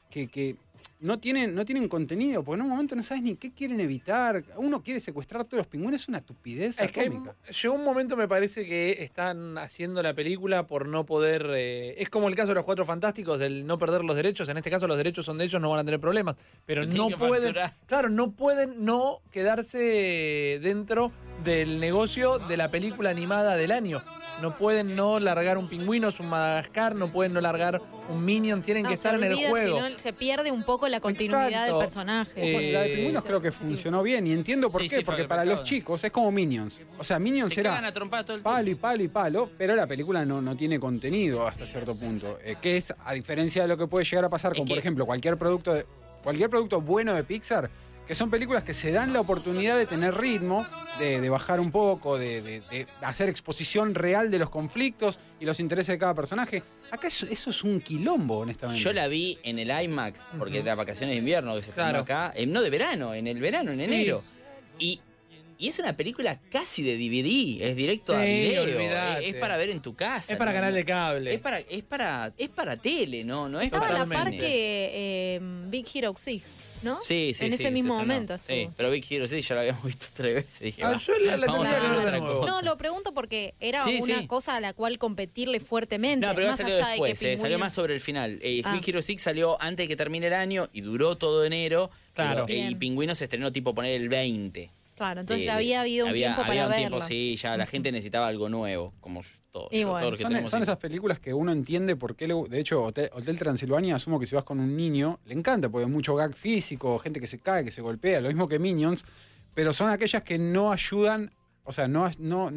que no tienen contenido, porque en un momento no sabes ni qué quieren evitar. Uno quiere secuestrar todos los pingüinos, es una estupidez Es que atómica. llegó un momento, me parece, que están haciendo la película por no poder... es como el caso de los Cuatro Fantásticos, del no perder los derechos. En este caso los derechos son de ellos, no van a tener problemas. Pero Tienen no que pueden... facturar. Claro, no pueden no quedarse dentro del negocio de la película animada del año. No pueden no largar un Pingüino, un Madagascar, no pueden no largar un Minion, tienen que estar en el juego. Si no, se pierde un poco la continuidad Exacto. del personaje. La de Pingüinos creo que funcionó bien y entiendo por Sí, qué, sí, porque fue para pecado. los chicos es como Minions. O sea, Minions Se era cagan a trompadas todo el palo y tiempo. palo y palo, pero la película no tiene contenido hasta cierto punto. Que es, a diferencia de lo que puede llegar a pasar con, por ejemplo, cualquier producto bueno de Pixar, que son películas que se dan la oportunidad de tener ritmo, de bajar un poco, de hacer exposición real de los conflictos y los intereses de cada personaje. Acá eso es un quilombo, honestamente. Yo la vi en el IMAX, porque era vacaciones de invierno que se estrenó Claro. acá. No de verano, en el verano, en Sí. enero. Y es una película casi de DVD, es directo a Sí, video. olvidate. Es para ver en tu casa. Es para ¿no? canal de cable. Es para tele, ¿no? No es Estaba a para la cine. par que Big Hero 6, ¿no? Sí, sí, en sí, ese se mismo estrenó. momento estuvo. Sí, pero Big Hero 6 ya lo habíamos visto 3 veces. Dije, Ah, va, yo la vamos tendría a que ver ver de otra nuevo. cosa. No, lo pregunto porque era Sí, una sí. cosa a la cual competirle fuertemente. No, pero más salió allá después, de que salió Pingüino- más sobre el final. Big Ah. Hero 6 salió antes de que termine el año y duró todo enero. Claro. Y Bien. Pingüino se estrenó tipo poner el 20. Claro, entonces Sí, ya había habido un tiempo había para un verlo. tiempo, sí, ya la gente necesitaba algo nuevo, como todos. Y bueno, todos los que Son tenemos hijos. esas películas que uno entiende por qué de hecho, Hotel Transilvania, asumo que si vas con un niño, le encanta, porque hay mucho gag físico, gente que se cae, que se golpea, lo mismo que Minions, pero son aquellas que no ayudan, o sea, no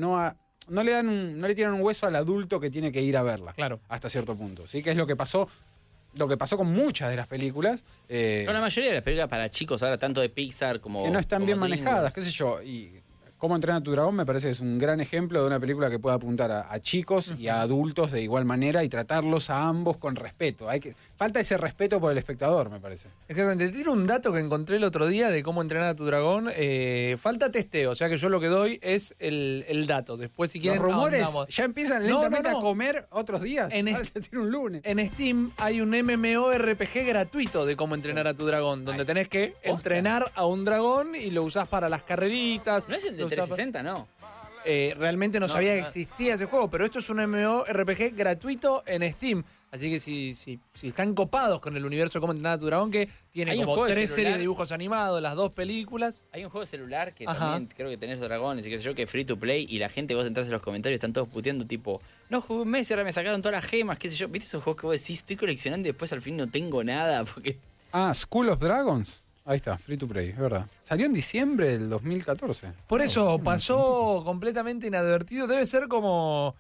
le tiran un hueso al adulto que tiene que ir a verla. Claro. Hasta cierto punto. ¿Sí? Que es lo que pasó con muchas de las películas. Con la mayoría de las películas para chicos ahora, tanto de Pixar como. Que no están como bien DreamWorks. manejadas, qué sé yo. Y Cómo entrenar a tu dragón me parece que es un gran ejemplo de una película que puede apuntar a chicos y a adultos de igual manera y tratarlos a ambos con respeto. Falta ese respeto por el espectador, me parece. Exactamente. Tiene un dato que encontré el otro día de cómo entrenar a tu dragón. Falta testeo, o sea que yo lo que doy es el dato. Después, si quieren, Los rumores ahondamos. ya empiezan No, lentamente no, no. a comer otros días. En Ahora te tiro un lunes. En Steam hay un MMORPG gratuito de cómo entrenar a tu dragón, donde tenés que entrenar a un dragón y lo usás para las carreritas. No es el de lo usás 360, ¿no? Realmente no No, sabía que no. existía ese juego, pero esto es un MMORPG gratuito en Steam. Así que si están copados con el universo de Cómo entrenar a tu dragón, que tiene Hay un como juego de 3 celular. series de dibujos animados, las 2 películas. Hay un juego de celular que Ajá. también creo que tenés dragones y qué sé yo, que es free to play y la gente, vos entras en los comentarios y están todos puteando tipo, no jugué un mes y ahora me sacaron todas las gemas, qué sé yo. ¿Viste esos juegos que vos decís, estoy coleccionando y después al fin no tengo nada? Porque School of Dragons. Ahí está, free to play, es verdad. Salió en diciembre del 2014. Por eso pasó completamente inadvertido. Debe ser como.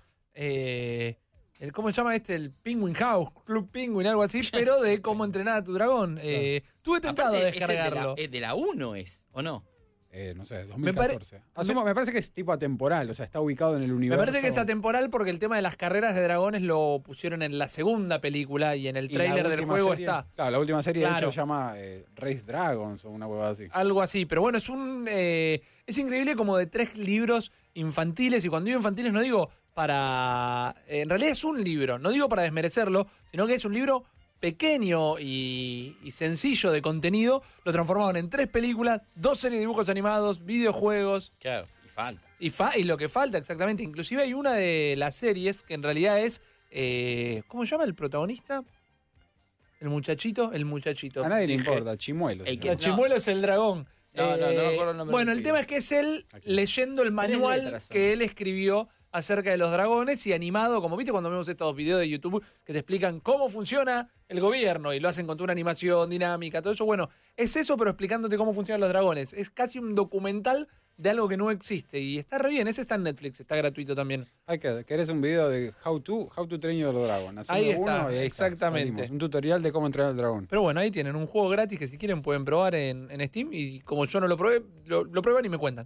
¿Cómo se llama este? El Penguin House, Club Penguin, algo así, pero de cómo entrenar a tu dragón. Tuve tentado aparte, de ese descargarlo. de la 1 es, ¿o no? No sé, 2014. Me parece que es tipo atemporal, o sea, está ubicado en el Me universo. parece que es atemporal porque el tema de las carreras de dragones lo pusieron en la segunda película y en el Y la tráiler del última juego serie- está. Claro, la última serie de Claro. hecho se llama Race Dragons o una huevada así. Algo así, pero bueno, es increíble como de 3 libros infantiles, y cuando digo infantiles no digo para... en realidad es un libro, no digo para desmerecerlo, sino que es un libro pequeño y sencillo de contenido, lo transformaron en 3 películas, 2 series de dibujos animados, videojuegos. Claro, y falta. Y lo que falta, exactamente. Inclusive hay una de las series que en realidad es... ¿cómo se llama el protagonista? El muchachito. A nadie le importa, Chimuelo. No, Chimuelo es el dragón. No, me acuerdo el nombre Bueno, del el pibe. tema es que es él leyendo el manual letras son. que él escribió acerca de los dragones y animado, como viste cuando vemos estos videos de YouTube que te explican cómo funciona el gobierno y lo hacen con toda una animación dinámica, todo eso. Bueno, es eso, pero explicándote cómo funcionan los dragones. Es casi un documental de algo que no existe y está re bien. Ese está en Netflix, está gratuito también. ¿Querés un video de How to Train Your Dragon? Hacemos Ahí está, uno y ahí está, exactamente. salimos. Un tutorial de cómo entrenar al dragón. Pero bueno, ahí tienen un juego gratis que si quieren pueden probar en Steam y como yo no lo probé, lo prueban y me cuentan.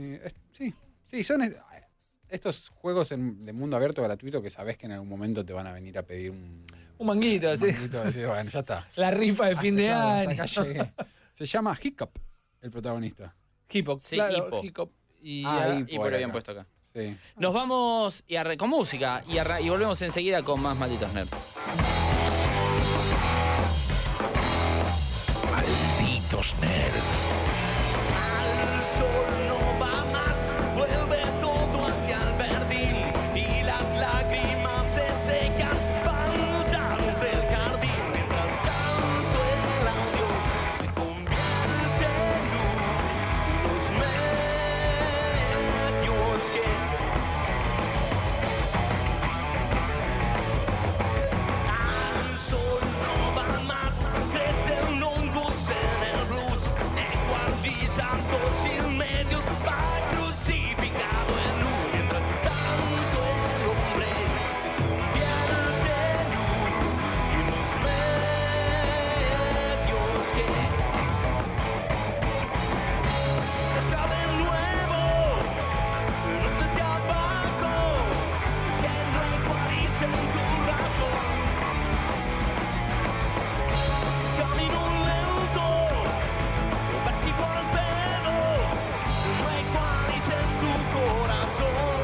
Sí, son estos juegos de mundo abierto gratuito que sabés que en algún momento te van a venir a pedir un manguito, sí. así, bueno, ya está. La rifa de fin de Claro, año. hasta acá llegué. Se llama Hiccup, el protagonista. Hip-hop, Sí, claro, Hippo. hip-hop. Y, Y por lo habían puesto acá. Sí. Nos vamos con música y volvemos enseguida con más Malditos Nerds. Somos nerds. Al sol no va más, vuelve todo hacia el verdín y las lágrimas se secan, pantanos del jardín. Mientras tanto el audio se convierte en los medios que al sol no van más, crecen hongos en el blues, ecualizando sin medios, va crucificado en luz. Mientras tanto el hombre se convierte en luz y los medios que escaben nuevo, los desde abajo, que no ecualicen tu razón. Camino lento, vértigo al pedo, no ecualices tu corazón.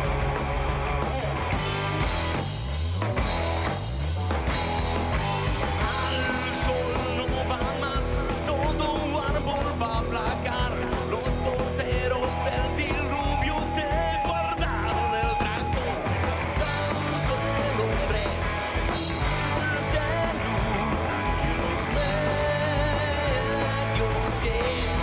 Al sol no va más, todo árbol va a aplacar. Los porteros del diluvio te guardaron el dragón. Tanto el hombre de luz y los medios que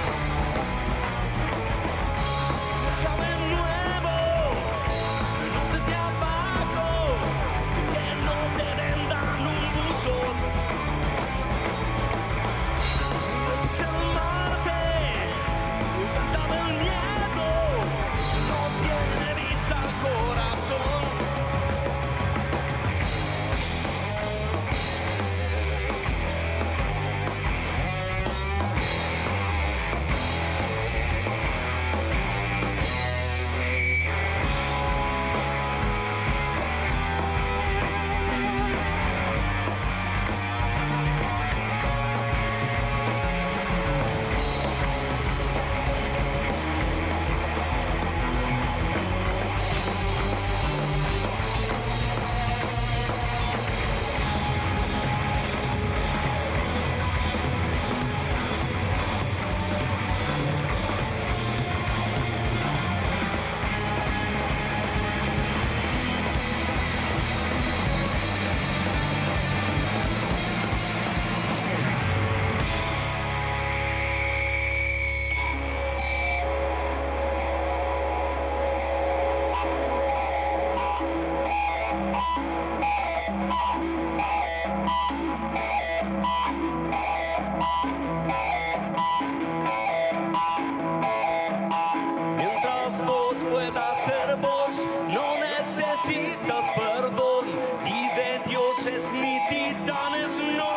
escaben nuevo, no desde abajo, que no te vendan un buzón. Es el Marte, cantaba el miedo, no tiene visa al corazón. Mientras vos puedas ser vos, no necesitas perdón, ni de dioses ni titanes, no.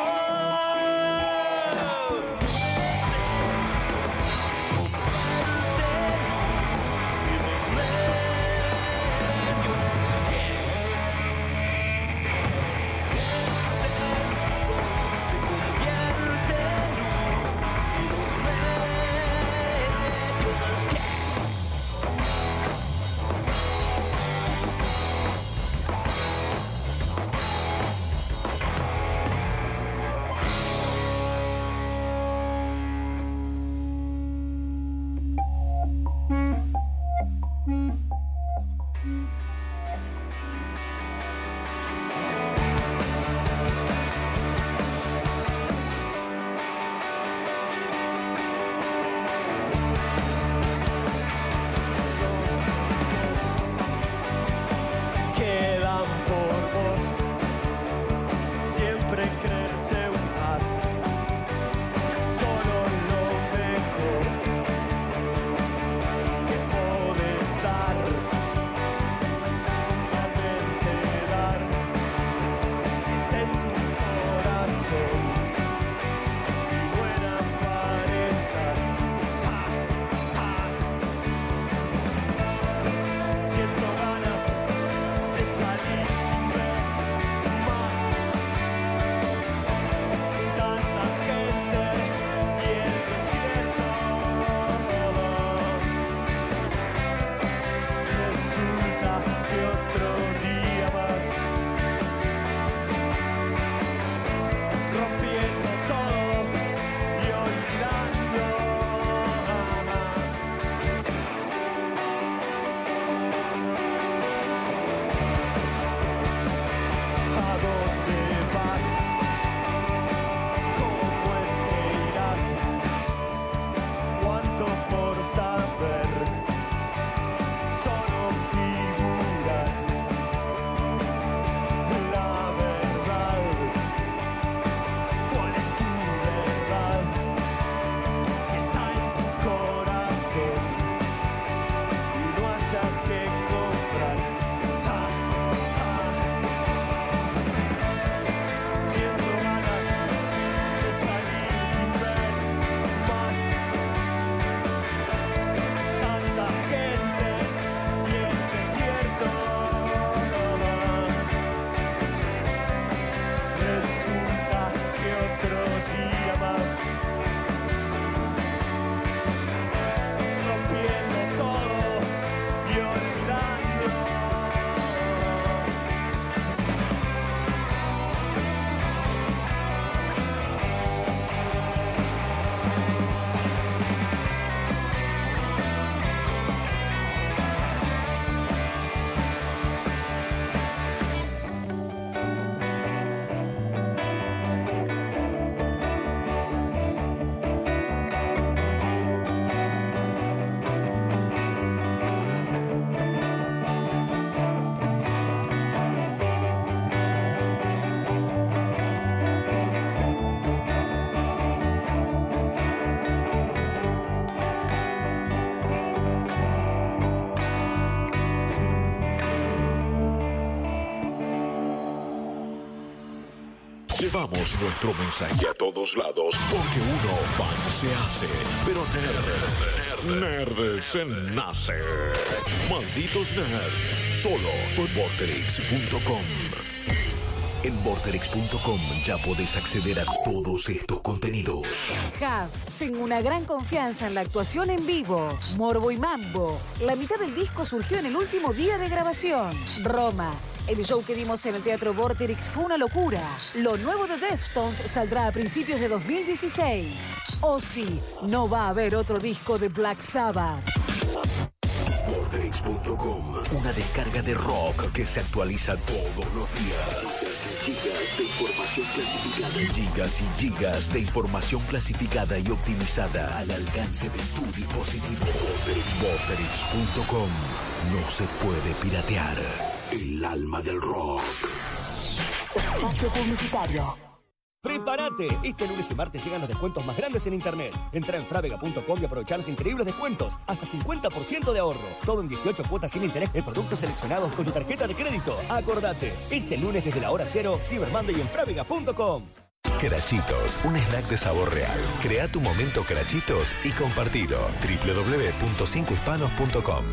que comprar. Siento ganas de salir sin ver más tanta gente y el desierto. Resulta que otro día más rompiendo todo y olvidando. Llevamos nuestro mensaje a todos lados porque uno fan se hace, pero nerd se nace. Malditos nerds, solo por Vorterix.com. En Vorterix.com ya podés acceder a todos estos contenidos. Jav, tengo una gran confianza en la actuación en vivo. Morbo y Mambo. La mitad del disco surgió en el último día de grabación. Roma. El show que dimos en el Teatro Vorterix fue una locura. Lo nuevo de Deftones saldrá a principios de 2016. Oh sí, no va a haber otro disco de Black Sabbath. Vorterix.com, una descarga de rock que se actualiza todos los días. Gigas de información clasificada. Gigas y gigas de información clasificada y optimizada al alcance de tu dispositivo. Vorterix.com. No se puede piratear. El alma del rock. Espacio publicitario. ¡Prepárate! Este lunes y martes llegan los descuentos más grandes en Internet. Entra en Frávega.com y aprovechar los increíbles descuentos. Hasta 50% de ahorro. Todo en 18 cuotas sin interés en productos seleccionados con tu tarjeta de crédito. Acordate. Este lunes desde la hora cero, Cyber Monday en Frávega.com. Crachitos, un snack de sabor real. Crea tu momento Crachitos y compartilo. www.5hispanos.com.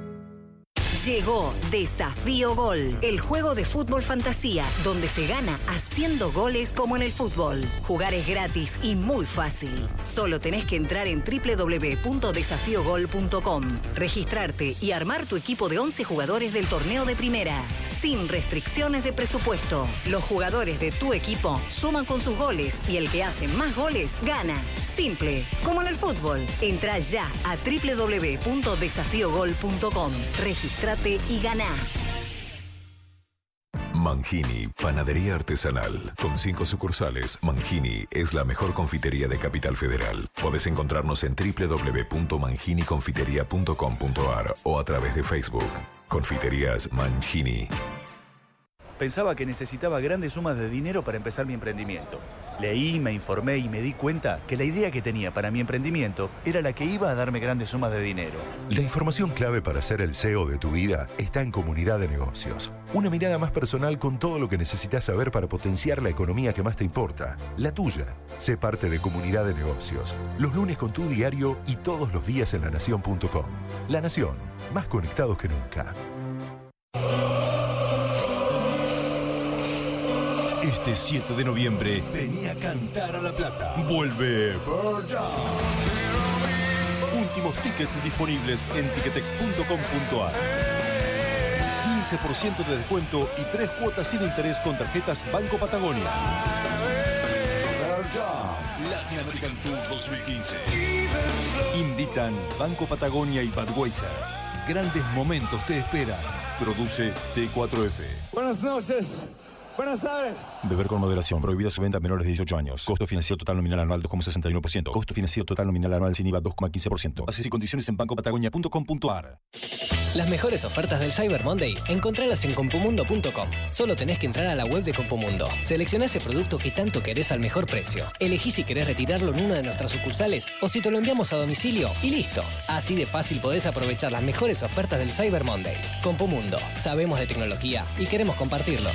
Llegó Desafío Gol, el juego de fútbol fantasía, donde se gana haciendo goles como en el fútbol. Jugar es gratis y muy fácil. Solo tenés que entrar en www.desafiogol.com, registrarte y armar tu equipo de 11 jugadores del torneo de primera, sin restricciones de presupuesto. Los jugadores de tu equipo suman con sus goles y el que hace más goles gana. Simple, como en el fútbol. Entrá ya a www.desafiogol.com, registrate y ganá. Mangini, panadería artesanal. Con 5 sucursales, Mangini es la mejor confitería de Capital Federal. Podés encontrarnos en www.manginiconfiteria.com.ar o a través de Facebook. Confiterías Mangini. Pensaba que necesitaba grandes sumas de dinero para empezar mi emprendimiento. Leí, me informé y me di cuenta que la idea que tenía para mi emprendimiento era la que iba a darme grandes sumas de dinero. La información clave para ser el CEO de tu vida está en Comunidad de Negocios. Una mirada más personal con todo lo que necesitas saber para potenciar la economía que más te importa, la tuya. Sé parte de Comunidad de Negocios. Los lunes con tu diario y todos los días en lanación.com. La Nación, más conectados que nunca. Este 7 de noviembre, vení a cantar a La Plata. Vuelve Pearl Jam. Últimos tickets disponibles en ticketek.com.ar. 15% de descuento y 3 cuotas sin interés con tarjetas Banco Patagonia. Pearl Jam Latin American Tour 2015. Invitan Banco Patagonia y Budweiser. Grandes momentos te esperan. Produce T4F. Buenas noches. Buenas tardes. Beber con moderación. Prohibida su venta a menores de 18 años. Costo financiero total nominal anual 2,61%. Costo financiero total nominal anual sin IVA 2,15%. Bases y condiciones en bancopatagonia.com.ar. Las mejores ofertas del Cyber Monday, encontralas en compumundo.com. Solo tenés que entrar a la web de Compumundo. Seleccioná ese producto que tanto querés al mejor precio. Elegí si querés retirarlo en una de nuestras sucursales o si te lo enviamos a domicilio y listo. Así de fácil podés aprovechar las mejores ofertas del Cyber Monday. Compumundo. Sabemos de tecnología y queremos compartirlo.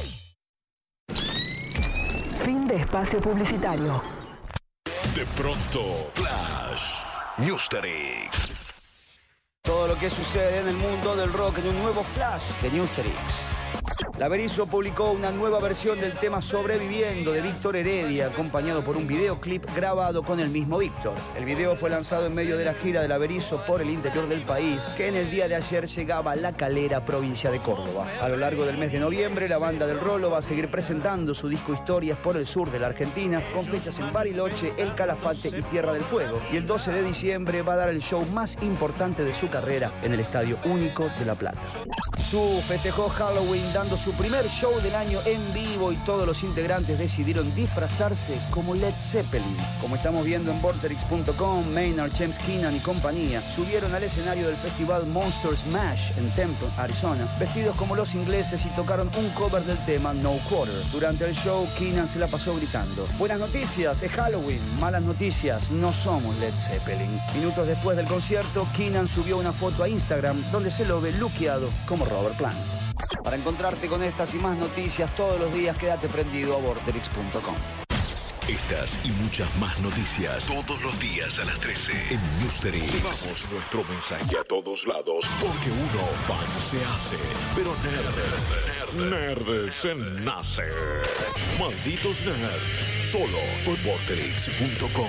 Fin de espacio publicitario. De pronto, Flash. Newsterix. Todo lo que sucede en el mundo del rock en un nuevo flash de Newsterix. La Berizo publicó una nueva versión del tema Sobreviviendo de Víctor Heredia, acompañado por un videoclip grabado con el mismo Víctor. El video fue lanzado en medio de la gira de La Berizo por el interior del país, que en el día de ayer llegaba a La Calera, provincia de Córdoba. A lo largo del mes de noviembre, la banda del Rolo va a seguir presentando su disco Historias por el sur de la Argentina, con fechas en Bariloche, El Calafate y Tierra del Fuego. Y el 12 de diciembre va a dar el show más importante de su carrera en el Estadio Único de La Plata. Su festejó Halloween dando su primer show del año en vivo y todos los integrantes decidieron disfrazarse como Led Zeppelin. Como estamos viendo en Vorterix.com, Maynard, James Keenan y compañía subieron al escenario del festival Monster Smash en Temple, Arizona, vestidos como los ingleses y tocaron un cover del tema No Quarter. Durante el show, Keenan se la pasó gritando: buenas noticias, es Halloween. Malas noticias, no somos Led Zeppelin. Minutos después del concierto, Keenan subió una foto a Instagram donde se lo ve luqueado como Robert Plant. Para encontrarte con estas y más noticias todos los días, quédate prendido a Vorterix.com. Estas y muchas más noticias todos los días a las 13 en Newsterix. Llevamos nuestro mensaje a todos lados porque uno fan se hace, pero nerd se nace. Malditos nerds, solo por Vorterix.com.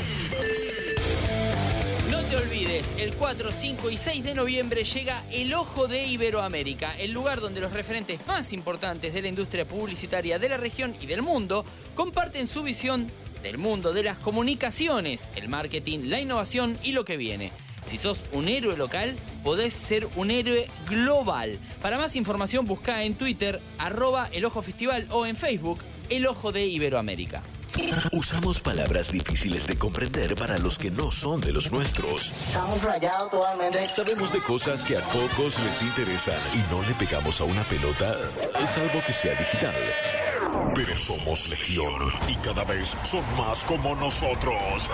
No te olvides, el 4, 5 y 6 de noviembre llega El Ojo de Iberoamérica, el lugar donde los referentes más importantes de la industria publicitaria de la región y del mundo comparten su visión del mundo de las comunicaciones, el marketing, la innovación y lo que viene. Si sos un héroe local, podés ser un héroe global. Para más información, buscá en Twitter @elojofestival o en Facebook El Ojo de Iberoamérica. Usamos palabras difíciles de comprender para los que no son de los nuestros. Estamos rayados totalmente. Sabemos de cosas que a pocos les interesan y no le pegamos a una pelota, salvo que sea digital. Pero somos legión y cada vez son más como nosotros.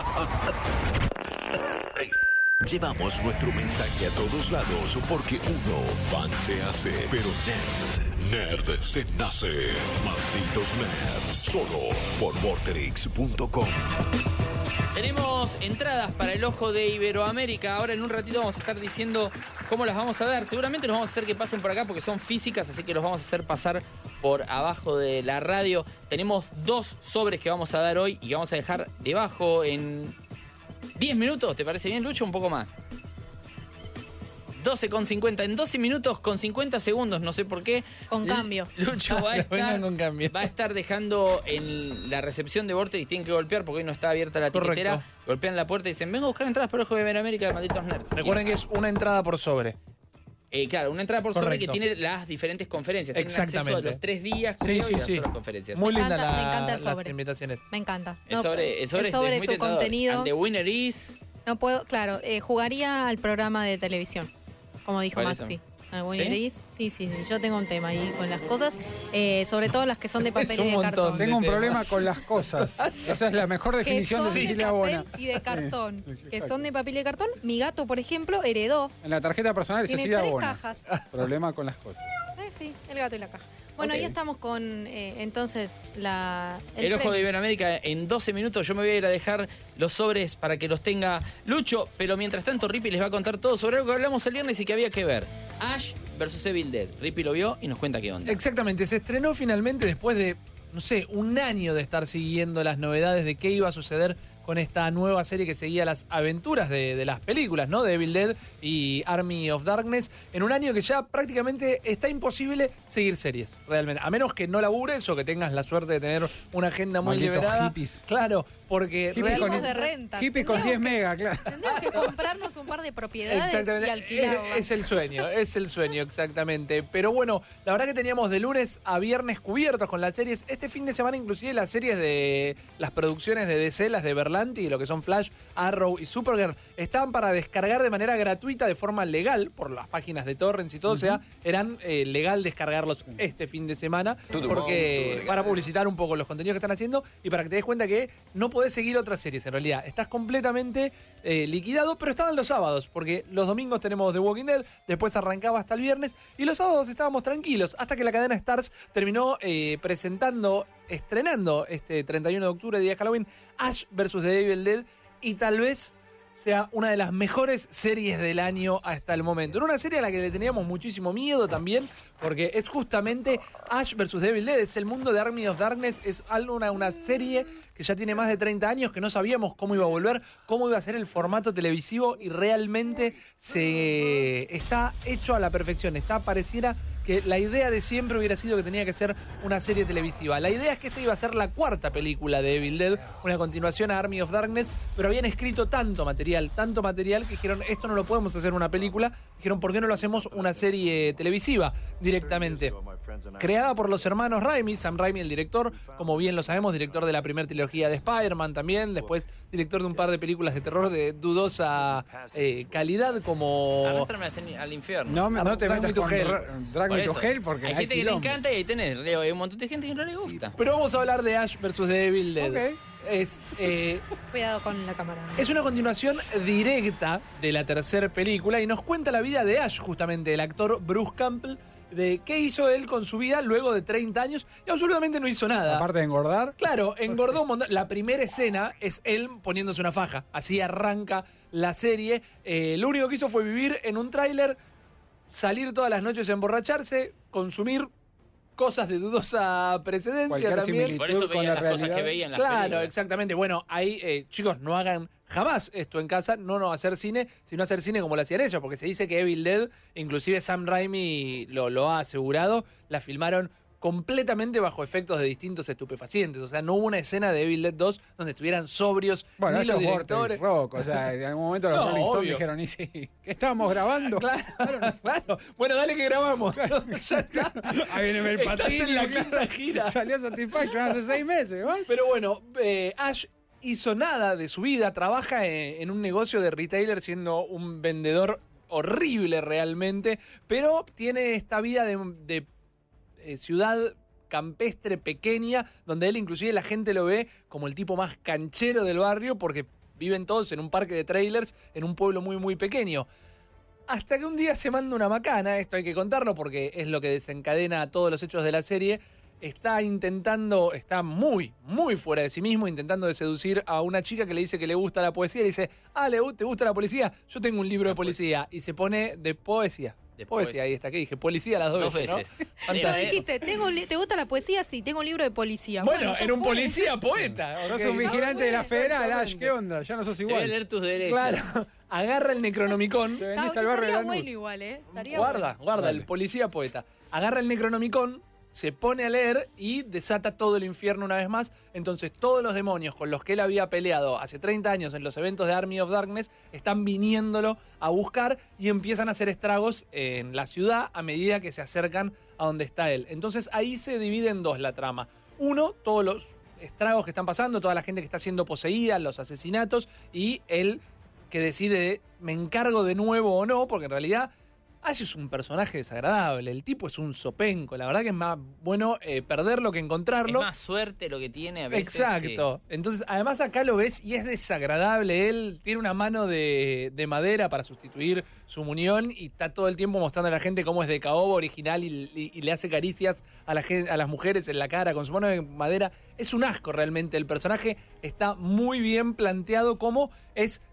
Llevamos nuestro mensaje a todos lados porque uno fan se hace, pero nerd se nace. Malditos nerds, solo por Vorterix.com. Tenemos entradas para El Ojo de Iberoamérica. Ahora en un ratito vamos a estar diciendo cómo las vamos a dar. Seguramente los vamos a hacer que pasen por acá porque son físicas, así que los vamos a hacer pasar por abajo de la radio. Tenemos 2 sobres que vamos a dar hoy y que vamos a dejar debajo en 10 minutos. ¿Te parece bien, Lucho? Un poco más. 12:50. En 12 minutos con 50 segundos, no sé por qué. Con cambio. Lucho va a estar dejando en la recepción de Vorterix. Tienen que golpear porque hoy no está abierta la tiquetera. Golpean la puerta y dicen: vengo a buscar entradas para el Ojo de Iberoamérica de Malditos Nerds. Recuerden que es una entrada por sobre. Claro, una entrada por sobre que tiene las diferentes conferencias. Tienen acceso a los 3 días, creo, y a todas las conferencias. Muy linda me encanta el sobre. las invitaciones. Me encanta. El sobre es muy su tentador. contenido. And the winner is... No puedo, claro, jugaría al programa de televisión, como dijo Maxi. Al winner is, sí, yo tengo un tema ahí con las cosas, sobre todo las que son de papel y de cartón. Tengo un problema con las cosas. Esa es la mejor definición de Cecilia Bona. Y de cartón, que son de papel y de cartón. Mi gato, por ejemplo, heredó. En la tarjeta personal de Tiene Cecilia 3 Bona. cajas. Problema con las cosas. Sí, el gato y la caja. Bueno, ahí estamos con, entonces, el Ojo de Iberoamérica. En 12 minutos yo me voy a ir a dejar los sobres para que los tenga Lucho, pero mientras tanto Rippy les va a contar todo sobre algo que hablamos el viernes y que había que ver. Ash vs Evil Dead. Rippy lo vio y nos cuenta qué onda. Exactamente, se estrenó finalmente después de, no sé, un año de estar siguiendo las novedades de qué iba a suceder con con esta nueva serie que seguía las aventuras de las películas, ¿no? De Evil Dead y Army of Darkness, en un año que ya prácticamente está imposible seguir series, realmente. A menos que no labures o que tengas la suerte de tener una agenda muy Malditos liberada. hippies. Claro, porque Vivimos de rentas. Hippies con 10 megas, claro. Tendríamos que comprarnos un par de propiedades Exactamente. y alquilarlas. Es el sueño, exactamente. Pero bueno, la verdad que teníamos de lunes a viernes cubiertos con las series. Este fin de semana inclusive las series de las producciones de DC, las de Berlanti, lo que son Flash, Arrow y Supergirl, estaban para descargar de manera gratuita, de forma legal, por las páginas de torrents y todo. O sea, eran legal descargarlos este fin de semana, porque para publicitar un poco los contenidos que están haciendo y para que te des cuenta que no podés seguir otras series en realidad. Estás completamente liquidado, pero estaban los sábados, porque los domingos tenemos The Walking Dead, después arrancaba hasta el viernes y los sábados estábamos tranquilos, hasta que la cadena Starz terminó estrenando este 31 de octubre, día de Halloween, Ash vs. The Evil Dead, y tal vez sea una de las mejores series del año hasta el momento. Era una serie a la que le teníamos muchísimo miedo también, porque es justamente Ash vs. The Evil Dead, es el mundo de Army of Darkness, es una serie que ya tiene más de 30 años, que no sabíamos cómo iba a volver, cómo iba a ser el formato televisivo, y realmente está hecho a la perfección. Pareciera que la idea de siempre hubiera sido que tenía que ser una serie televisiva. La idea es que esta iba a ser la cuarta película de Evil Dead, una continuación a Army of Darkness, pero habían escrito tanto material, que dijeron, esto no lo podemos hacer una película. Dijeron, ¿por qué no lo hacemos una serie televisiva directamente? Creada por los hermanos Raimi, Sam Raimi el director, como bien lo sabemos, director de la primera trilogía de Spider-Man también, después director de un par de películas de terror de dudosa calidad, como... Arrástrame al infierno. No te metas con Drag Me to Hell, porque hay gente que le encanta y ahí tenés, Leo, hay un montón de gente que no le gusta. Pero vamos a hablar de Ash vs. The Evil Dead. Ok. Cuidado con la cámara. Es una continuación directa de la tercera película y nos cuenta la vida de Ash, justamente, el actor Bruce Campbell, de qué hizo él con su vida luego de 30 años y absolutamente no hizo nada. Aparte de engordar. Claro, engordó un montón. La primera escena es él poniéndose una faja. Así arranca la serie. Lo único que hizo fue vivir en un tráiler, salir todas las noches a emborracharse, consumir cosas de dudosa precedencia Cualquier también. Por eso veían las cosas que veían las películas. Claro, exactamente. Bueno, ahí, chicos, no hagan jamás esto en casa, no hacer cine, sino hacer cine como lo hacían ellos, porque se dice que Evil Dead, inclusive Sam Raimi lo ha asegurado, la filmaron completamente bajo efectos de distintos estupefacientes. O sea, no hubo una escna de Evil Dead 2 donde estuvieran sobrios ni los directores. Rock, o sea, en algún momento los Rolling Stones dijeron, ¿y sí? ¿Qué estábamos grabando? Claro. Bueno, dale que grabamos. Ya está. Ahí viene el Estás patín. en la quinta gira. Salió Satisfaction hace 6 meses. ¿va? Pero bueno, Ash hizo nada de su vida, trabaja en un negocio de retailer siendo un vendedor horrible realmente, pero tiene esta vida de ciudad campestre pequeña, donde él inclusive la gente lo ve como el tipo más canchero del barrio, porque viven todos en un parque de trailers en un pueblo muy muy pequeño. Hasta que un día se manda una macana, esto hay que contarlo porque es lo que desencadena todos los hechos de la serie. Está muy, muy fuera de sí mismo, intentando de seducir a una chica que le dice que le gusta la poesía. Y dice, ¿te gusta la poesía? Yo tengo un libro de poesía. Y se pone de poesía. Poesía, ahí está, ¿qué dije? Policía las dos veces. ¿no? Dijiste, ¿te gusta la poesía? Sí, tengo un libro de policía. Bueno, era un policía poeta. Sos un vigilante de la federal, Ash, ¿qué onda? Ya no sos igual. Debe leer tus derechos. Claro, agarra el Necronomicon. Te veniste al barrio de Lanús. Bueno igual, Estaría guarda, bueno. el policía poeta. Agarra el Necronomicon, se pone a leer y desata todo el infierno una vez más. Entonces todos los demonios con los que él había peleado hace 30 años en los eventos de Army of Darkness están viniéndolo a buscar y empiezan a hacer estragos en la ciudad a medida que se acercan a donde está él. Entonces ahí se divide en dos la trama. Uno, todos los estragos que están pasando, toda la gente que está siendo poseída, los asesinatos, y él que decide, me encargo de nuevo o no, porque en realidad Ash es un personaje desagradable, el tipo es un sopenco, la verdad que es más bueno perderlo que encontrarlo. Es más suerte lo que tiene a veces. Exacto. Entonces, además acá lo ves y es desagradable. Él tiene una mano de madera para sustituir su muñón y está todo el tiempo mostrando a la gente cómo es de caoba original y le hace caricias a las mujeres en la cara con su mano de madera. Es un asco realmente. El personaje está muy bien planteado como es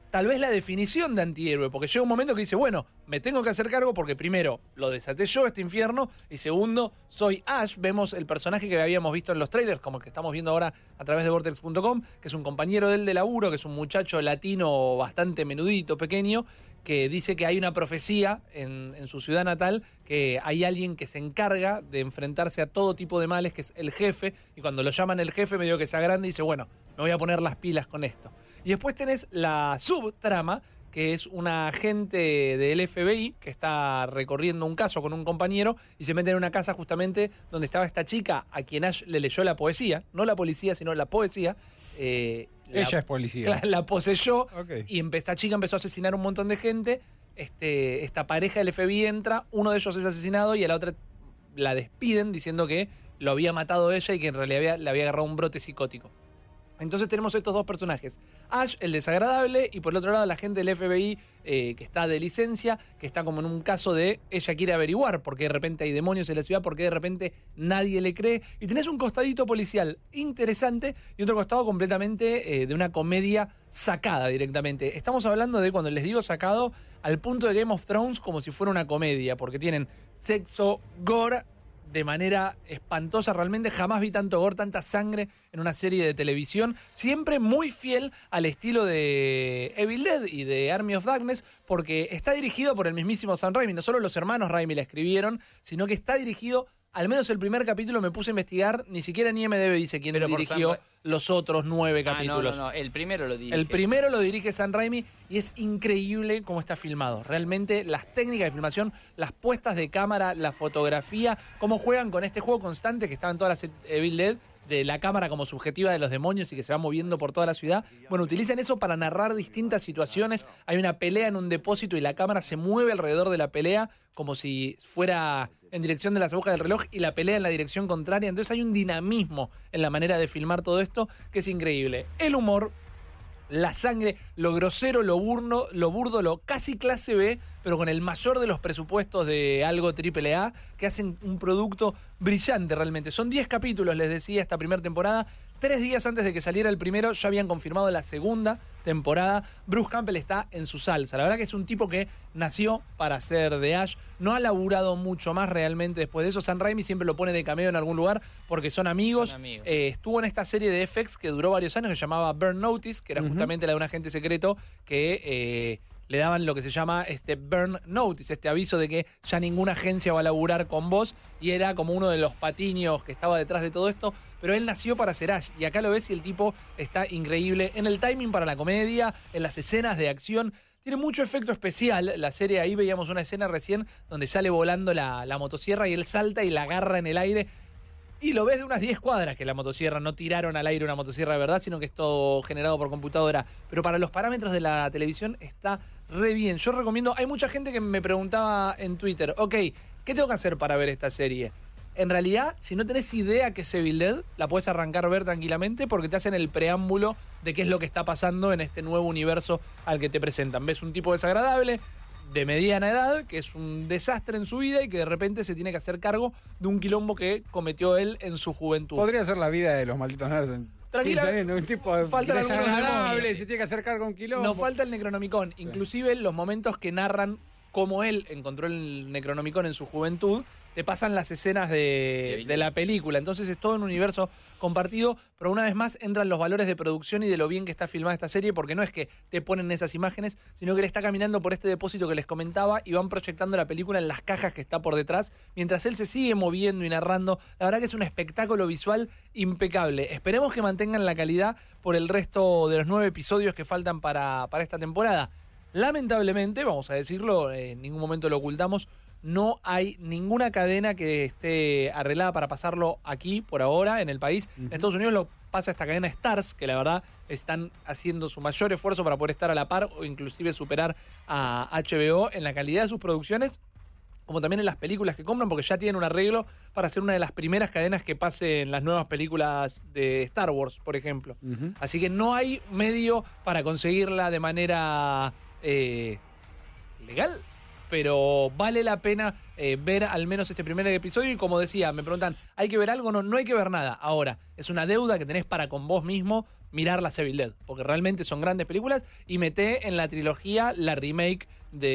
tal vez la definición de antihéroe, porque llega un momento que dice, bueno, me tengo que hacer cargo porque primero lo desaté yo, este infierno, y segundo, soy Ash. Vemos el personaje que habíamos visto en los trailers, como el que estamos viendo ahora a través de Vortex.com, que es un compañero de él de laburo, que es un muchacho latino bastante menudito, pequeño, que dice que hay una profecía en su ciudad natal, que hay alguien que se encarga de enfrentarse a todo tipo de males, que es el jefe, y cuando lo llaman el jefe, medio que se agranda y dice, bueno, me voy a poner las pilas con esto. Y después tenés la subtrama, que es una agente del FBI que está recorriendo un caso con un compañero y se mete en una casa justamente donde estaba esta chica a quien Ash le leyó la poesía, no la policía, sino la poesía. Ella es policía. La poseyó y esta chica empezó a asesinar un montón de gente. Esta pareja del FBI entra, uno de ellos es asesinado y a la otra la despiden diciendo que lo había matado ella y que en realidad le había agarrado un brote psicótico. Entonces tenemos estos dos personajes. Ash, el desagradable, y por el otro lado la gente del FBI que está de licencia, que está como en un caso de ella quiere averiguar por qué de repente hay demonios en la ciudad, por qué de repente nadie le cree. Y tenés un costadito policial interesante y otro costado completamente de una comedia sacada directamente. Estamos hablando de, cuando les digo sacado, al punto de Game of Thrones como si fuera una comedia, porque tienen sexo, gore, de manera espantosa. Realmente jamás vi tanto gore, tanta sangre en una serie de televisión. Siempre muy fiel al estilo de Evil Dead y de Army of Darkness, porque está dirigido por el mismísimo Sam Raimi. No solo los hermanos Raimi la escribieron, sino que está dirigido, al menos el primer capítulo me puse a investigar, ni siquiera en IMDb dice quién dirigió los otros 9 capítulos. No, el primero lo dirige. El primero lo dirige Sam Raimi y es increíble cómo está filmado. Realmente las técnicas de filmación, las puestas de cámara, la fotografía, cómo juegan con este juego constante que estaba en todas las Evil Dead, de la cámara como subjetiva de los demonios y que se va moviendo por toda la ciudad. Bueno, utilizan eso para narrar distintas situaciones. Hay una pelea en un depósito y la cámara se mueve alrededor de la pelea como si fuera en dirección de las agujas del reloj y la pelea en la dirección contraria. Entonces hay un dinamismo en la manera de filmar todo esto que es increíble. El humor, la sangre, lo grosero, lo burdo, lo casi clase B, pero con el mayor de los presupuestos de algo AAA, que hacen un producto brillante realmente. Son 10 capítulos, les decía, esta primera temporada. 3 días antes de que saliera el primero ya habían confirmado la segunda temporada. Bruce Campbell está en su salsa. La verdad que es un tipo que nació para ser de Ash. No ha laburado mucho más realmente después de eso. Sam Raimi siempre lo pone de cameo en algún lugar porque son amigos. Estuvo en esta serie de FX que duró varios años que se llamaba Burn Notice, que era justamente la de un agente secreto que le daban lo que se llama Burn Notice, este aviso de que ya ninguna agencia va a laburar con vos, y era como uno de los patiños que estaba detrás de todo esto, pero él nació para ser Ash, y acá lo ves y el tipo está increíble en el timing para la comedia, en las escenas de acción. Tiene mucho efecto especial la serie. Ahí veíamos una escena recién donde sale volando la motosierra y él salta y la agarra en el aire. Y lo ves de unas 10 cuadras que la motosierra, no tiraron al aire una motosierra de verdad, sino que es todo generado por computadora. Pero para los parámetros de la televisión está re bien. Yo recomiendo, hay mucha gente que me preguntaba en Twitter, ok, ¿qué tengo que hacer para ver esta serie? En realidad, si no tenés idea que es Evil Dead, la puedes arrancar a ver tranquilamente porque te hacen el preámbulo de qué es lo que está pasando en este nuevo universo al que te presentan. Ves un tipo desagradable, de mediana edad, que es un desastre en su vida y que de repente se tiene que hacer cargo de un quilombo que cometió él en su juventud. Podría ser la vida de los malditos nerds. Tranquilamente. Un tipo desagradable, se tiene que hacer cargo de un quilombo. Nos falta el Necronomicon. Sí. Inclusive los momentos que narran cómo él encontró el Necronomicon en su juventud, te pasan las escenas de la película. Entonces es todo un universo compartido, pero una vez más entran los valores de producción y de lo bien que está filmada esta serie, porque no es que te ponen esas imágenes, sino que él está caminando por este depósito que les comentaba y van proyectando la película en las cajas que está por detrás, mientras él se sigue moviendo y narrando. La verdad que es un espectáculo visual impecable. Esperemos que mantengan la calidad por el resto de los 9 episodios que faltan para esta temporada. Lamentablemente, vamos a decirlo, en ningún momento lo ocultamos, no hay ninguna cadena que esté arreglada para pasarlo aquí, por ahora, en el país. En Estados Unidos lo pasa esta cadena Starz, que la verdad están haciendo su mayor esfuerzo para poder estar a la par o inclusive superar a HBO en la calidad de sus producciones, como también en las películas que compran, porque ya tienen un arreglo para ser una de las primeras cadenas que pasen las nuevas películas de Star Wars, por ejemplo. Así que no hay medio para conseguirla de manera legal, pero vale la pena ver al menos este primer episodio. Y como decía, me preguntan, ¿hay que ver algo? No, no hay que ver nada. Ahora, es una deuda que tenés para con vos mismo, mirar las Evil Dead, porque realmente son grandes películas, y meté en la trilogía la remake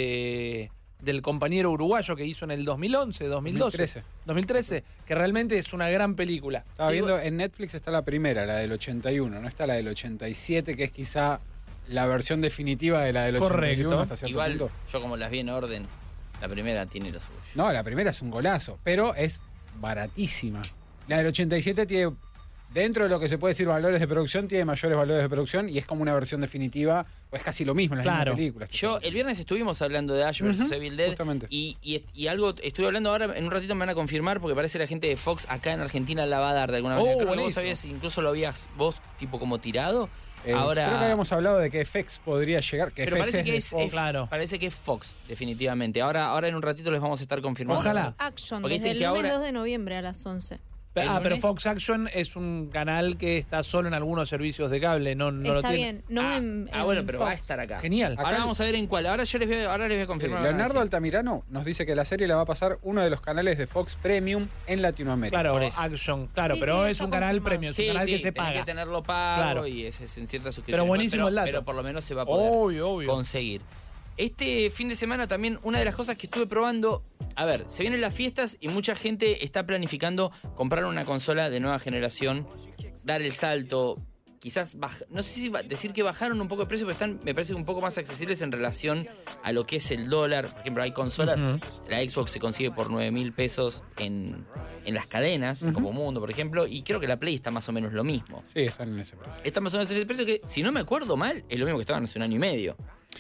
del compañero uruguayo que hizo en el 2011, 2012. 2013, que realmente es una gran película. Estaba viendo, en Netflix está la primera, la del 81, no está la del 87, que es quizá la versión definitiva de la del 81 hasta cierto Igual, punto. yo como las vi en orden, la primera tiene lo suyo. No, la primera es un golazo, pero es baratísima. La del 87 tiene, dentro de lo que se puede decir valores de producción, tiene mayores valores de producción y es como una versión definitiva, o es casi lo mismo en las mismas películas. Yo, el viernes estuvimos hablando de Ash vs. Evil Dead. Justamente. Y algo estuve hablando ahora, en un ratito me van a confirmar, porque parece que la gente de Fox acá en Argentina la va a dar de alguna manera. Creo que vos buenísimo. sabías, incluso lo habías vos tipo como tirado. Ahora, creo que habíamos hablado de que FX podría llegar. Que pero FX parece que de es, Fox. claro. Parece que es Fox, definitivamente. Ahora en un ratito les vamos a estar confirmando. Ojalá. Action, Porque desde dicen el que lunes ahora- 2 de noviembre a las 11. Pero Fox Action es un canal que está solo en algunos servicios de cable, no lo Está tiene. bien, no en bueno, pero Fox. va a estar acá. Genial. Ahora Acá- vamos a ver en cuál. Ahora les voy a confirmar. Leonardo Altamirano nos dice que la serie la va a pasar uno de los canales de Fox Premium en Latinoamérica. Claro, Por eso. Action, claro, Sí, pero sí, es está un canal confirmado. premium, es un canal que se tenés paga. que tenerlo pago Claro. y es en cierta suscripción. Pero buenísimo el dato. Pero por lo menos se va a poder Obvio. conseguir. Este fin de semana también una de las cosas que estuve probando, a ver, se vienen las fiestas y mucha gente está planificando comprar una consola de nueva generación, dar el salto, quizás no sé si decir que bajaron un poco el precio, pero están, me parece, un poco más accesibles en relación a lo que es el dólar. Por ejemplo, hay consolas, la Xbox se consigue por 9.000 pesos en las cadenas, en Como Mundo, por ejemplo, y creo que la Play está más o menos lo mismo. Sí, están en ese precio. Está más o menos en ese precio que, si no me acuerdo mal, es lo mismo que estaban hace un año y medio.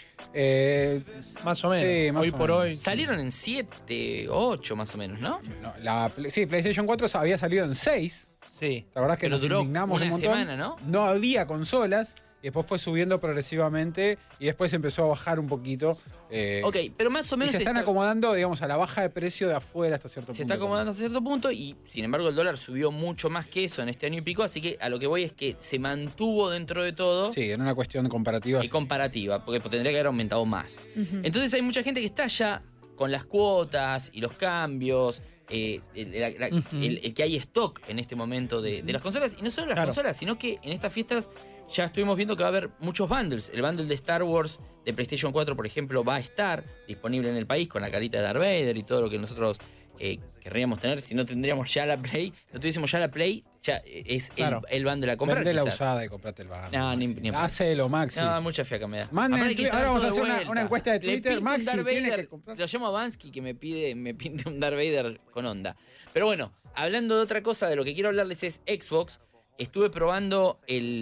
Más o menos. Sí, más hoy o por menos. hoy. Salieron en 7, 8 más o menos, ¿no? Sí, PlayStation 4 había salido en 6. Sí. La verdad es que Pero nos duró indignamos una un montón. semana, ¿no? No había consolas y después fue subiendo progresivamente y después empezó a bajar un poquito. Ok, pero más o Y menos se están acomodando, digamos, a la baja de precio de afuera hasta cierto punto. se está acomodando hasta cierto punto y, sin embargo, el dólar subió mucho más que eso en este año y pico, así que a lo que voy es que se mantuvo dentro de todo. Sí, en una cuestión comparativa. Y comparativa, porque tendría que haber aumentado más. Ujú. Entonces hay mucha gente que está ya con las cuotas y los cambios, el que hay stock en este momento de las consolas. Y no solo las consolas, sino que en estas fiestas ya estuvimos viendo que va a haber muchos bundles. El bundle de Star Wars de PlayStation 4, por ejemplo, va a estar disponible en el país con la carita de Darth Vader y todo lo que nosotros querríamos tener. Si no tendríamos ya la Play, no tuviésemos ya la Play, ya es el bundle a comprar. Vende la quizás. usada y comprate el bundle. No, ni Hacelo, Maxi. No, mucha fiaca me da. Manden Aparte en que Twitter. está Ahora vamos a todo hacer de una vuelta. encuesta de Le Twitter. pinto un Maxi Darth tiene Vader, que comprar. lo llamo a Bansky que me pinte un Darth Vader con onda. Pero bueno, hablando de otra cosa, de lo que quiero hablarles es Xbox. Estuve probando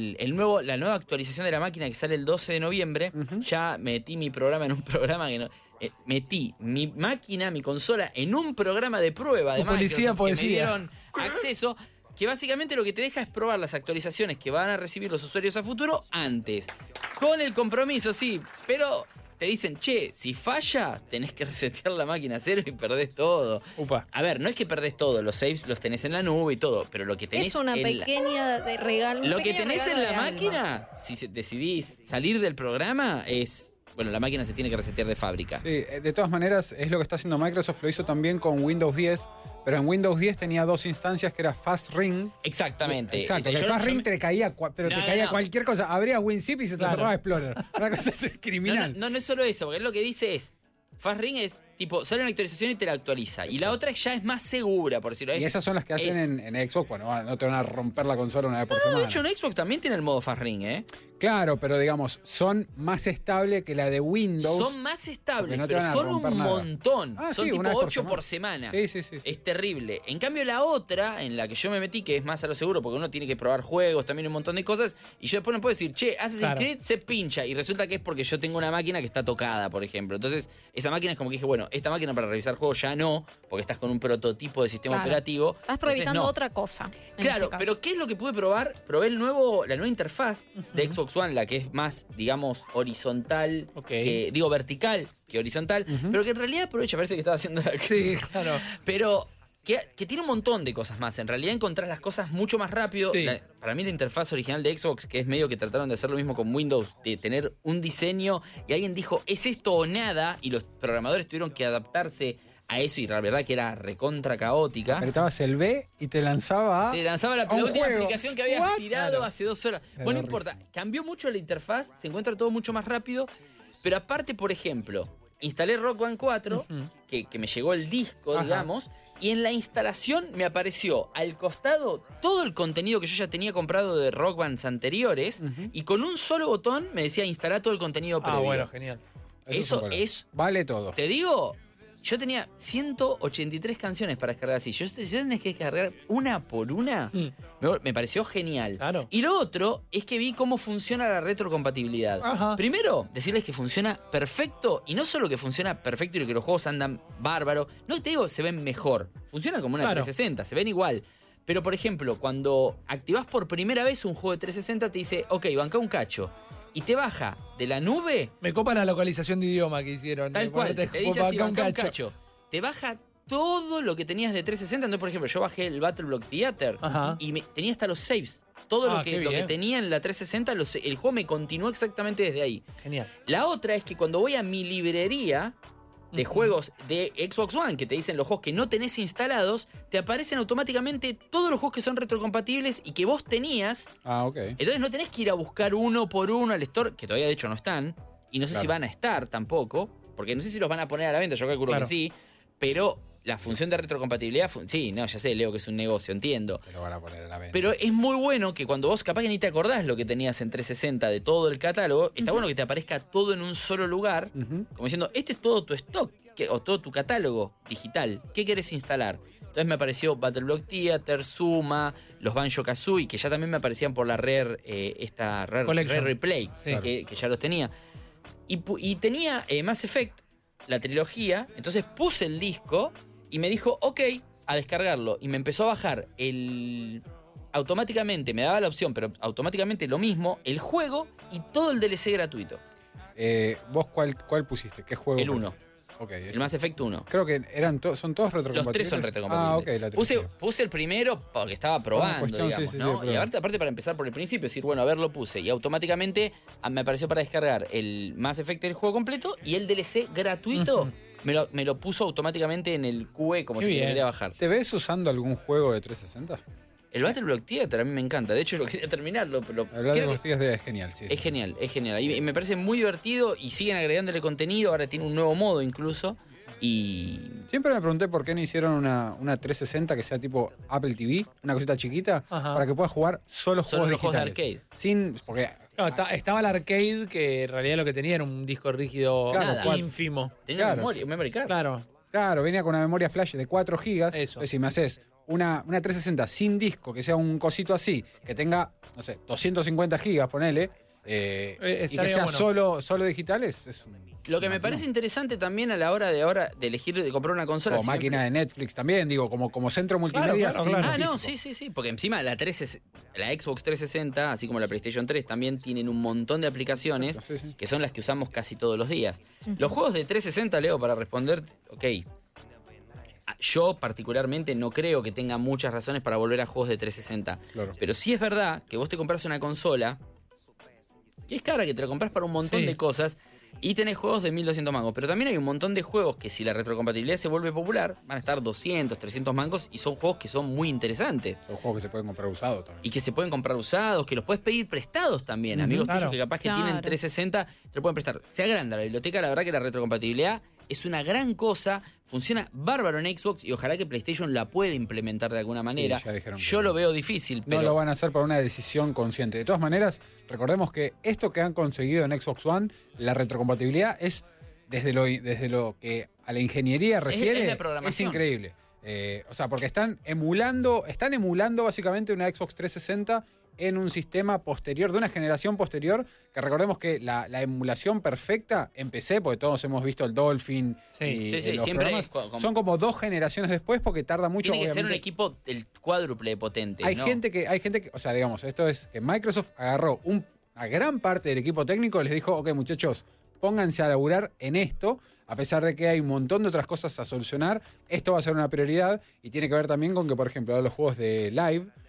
la nueva actualización de la máquina que sale el 12 de noviembre. Ya metí mi programa en un programa que no... metí mi máquina, mi consola, en un programa de prueba de policía, Microsoft que me poesía. dieron acceso, que básicamente lo que te deja es probar las actualizaciones que van a recibir los usuarios a futuro antes. Con el compromiso, sí, pero te dicen, che, si falla, tenés que resetear la máquina a cero y perdés todo. A ver, no es que perdés todo, los saves los tenés en la nube y todo, pero lo que tenés Es una en la- pequeña de regalo. un lo que pequeño tenés regalo en la de alma. máquina, si decidís salir del programa, es... Bueno, la máquina se tiene que resetear de fábrica. Sí, de todas maneras es lo que está haciendo Microsoft, lo hizo también con Windows 10, pero en Windows 10 tenía dos instancias que era Fast Ring. Exactamente. Exacto, que el Yo- Fast yo- Ring te caía, pero No, te caía no. cualquier cosa. Abrías WinZip y se te Claro. cerraba Explorer. Una cosa criminal. No es solo eso, porque él lo que dice es, Fast Ring es tipo, sale una actualización y te la actualiza. Y la otra ya es más segura, por decirlo Y esas son las que hacen en Xbox. Bueno, no te van a romper la consola una vez por De semana. hecho, en Xbox también tiene el modo Fast Ring, ¿eh? Claro, pero digamos, son más estables que la de Windows. Son más estables, porque no te pero van a son romper un nada. montón. Ah, son sí, tipo una vez 8 por semana. Sí, sí, sí. Es terrible. En cambio, la otra, en la que yo me metí, que es más a lo seguro, porque uno tiene que probar juegos, también un montón de cosas, y yo después no puedo decir, che, Assassin's Claro. Creed se pincha, y resulta que es porque yo tengo una máquina que está tocada, por ejemplo. Entonces, esa máquina es como que dije, bueno, esta máquina para revisar juegos ya no, porque estás con un prototipo de sistema Claro. operativo. Estás Entonces, revisando no. otra cosa. en Claro, este caso. pero ¿qué es lo que pude probar? Probé la nueva interfaz de Xbox One, la que es más, digamos, horizontal, digo vertical que horizontal, pero que en realidad aprovecha, parece que estaba haciendo la cruz. claro. Pero que tiene un montón de cosas más. En realidad encontrás las cosas mucho más rápido. Sí. Para mí la interfaz original de Xbox, que es medio que trataron de hacer lo mismo con Windows, de tener un diseño y alguien dijo, es esto o nada, y los programadores tuvieron que adaptarse a eso y la verdad que era recontra caótica. Apretabas el B y te lanzaba Te lanzaba la a un última juego. aplicación que habías What? tirado Claro. hace 2 horas. Bueno, no importa. Cambió mucho la interfaz, se encuentra todo mucho más rápido. Pero aparte, por ejemplo, instalé Rock Band 4, que me llegó el disco, Ajá. digamos, y en la instalación me apareció al costado todo el contenido que yo ya tenía comprado de Rock Bands anteriores, y con un solo botón me decía instalar todo el contenido previo. bueno, genial. Eso es... Vale todo. Te digo, yo tenía 183 canciones para descargar así. Yo tenés que descargar una por una. Me pareció genial. Y lo otro es que vi cómo funciona la retrocompatibilidad. Ajá. Primero, decirles que funciona perfecto. Y no solo que funciona perfecto y que los juegos andan bárbaro. No te digo se ven mejor. Funciona como una 360, se ven igual. Pero, por ejemplo, cuando activás por primera vez un juego de 360, te dice, ok, banca un cacho. Y te baja de la nube. Me copa la localización de idioma que hicieron. Tal cual, te dice así, banca un cacho. Te baja todo lo que tenías de 360. Entonces, por ejemplo, yo bajé el Battle Block Theater y tenía hasta los saves. Todo lo que tenía en la 360, el juego me continuó exactamente desde ahí. Genial. La otra es que cuando voy a mi librería de juegos de Xbox One, que te dicen los juegos que no tenés instalados, te aparecen automáticamente todos los juegos que son retrocompatibles y que vos tenías. Ah, ok. Entonces no tenés que ir a buscar uno por uno al store, que todavía de hecho no están, y no sé si van a estar tampoco, porque no sé si los van a poner a la venta, yo calculo que sí, pero la función de retrocompatibilidad, sí, no, ya sé, Leo, que es un negocio, entiendo. Pero van a poner a la venta. Pero es muy bueno que cuando vos capaz que ni te acordás lo que tenías en 360 de todo el catálogo, está bueno que te aparezca todo en un solo lugar, como diciendo, este es todo tu stock, o todo tu catálogo digital, ¿qué querés instalar? Entonces me apareció Battle Block Theater, Suma, los Banjo-Kazooie, que ya también me aparecían por la Rare Collection. Replay, Sí. que ya los tenía. Y tenía Mass Effect, la trilogía, entonces puse el disco y me dijo, ok, a descargarlo. Y me empezó a bajar automáticamente, me daba la opción, pero automáticamente lo mismo, el juego y todo el DLC gratuito. ¿Vos cuál pusiste? ¿Qué juego? El 1. Ok. El Mass Effect 1. Creo que son todos retrocompatibles. Los 3 son retrocompatibles. Ah, ok. La puse el primero porque estaba probando, cuestión, digamos, sí, ¿no? sí, Y aparte para empezar por el principio, decir, bueno, a ver, lo puse. Y automáticamente me apareció para descargar el Mass Effect del juego completo y el DLC gratuito me lo puso automáticamente en el QE como si me quería bajar. ¿Te ves usando algún juego de 360? El Battle Block Theater a mí me encanta. De hecho, lo quería terminarlo. Pero Hablar de los días es genial, sí. Es genial, es genial. Y me parece muy divertido y siguen agregándole contenido. Ahora tiene un nuevo modo incluso. Y siempre me pregunté por qué no hicieron una 360 que sea tipo Apple TV, una cosita chiquita, para que puedas jugar solo juegos los juegos de digitales. arcade. Porque No, estaba el arcade que en realidad lo que tenía era un disco rígido ínfimo. Tenía un memory card. Claro, venía con una memoria flash de 4 gigas. Entonces, si me haces una 360 sin disco, que sea un cosito así, que tenga, no sé, 250 gigas, ponele, y que sea bueno. solo digital, es un... Lo que me parece interesante también a la hora de elegir de comprar una consola. O máquina de Netflix también, digo, como centro multimedia. Ah, no, sí. Porque encima la Xbox 360, así como la PlayStation 3, también tienen un montón de aplicaciones que son las que usamos casi todos los días. Los juegos de 360, Leo, para responder, ok. Yo particularmente no creo que tenga muchas razones para volver a juegos de 360. Claro. Pero sí es verdad que vos te compras una consola que es cara, que te la compras para un montón de cosas. Y tenés juegos de 1200 mangos. Pero también hay un montón de juegos que si la retrocompatibilidad se vuelve popular, van a estar 200, 300 mangos y son juegos que son muy interesantes. Son juegos que se pueden comprar usados también. Y que se pueden comprar usados, que los puedes pedir prestados también. Amigos tuyos que capaz que tienen 360, te lo pueden prestar. Se agranda la biblioteca, la verdad que la retrocompatibilidad es una gran cosa, funciona bárbaro en Xbox y ojalá que PlayStation la pueda implementar de alguna manera. Sí, ya dijeron que yo lo veo difícil, pero... No lo van a hacer por una decisión consciente. De todas maneras, recordemos que esto que han conseguido en Xbox One, la retrocompatibilidad es, desde lo que a la ingeniería refiere, es la programación. increíble. O sea, porque están emulando básicamente una Xbox 360 en un sistema posterior, de una generación posterior, que recordemos que la emulación perfecta en PC, porque todos hemos visto el Dolphin y los siempre programas, son como 2 generaciones después porque tarda mucho. Tiene que ser un equipo del cuádruple potente. Hay gente que, o sea, digamos, esto es que Microsoft agarró a gran parte del equipo técnico y les dijo, ok, muchachos, pónganse a laburar en esto, a pesar de que hay un montón de otras cosas a solucionar, esto va a ser una prioridad y tiene que ver también con que, por ejemplo, los juegos de Live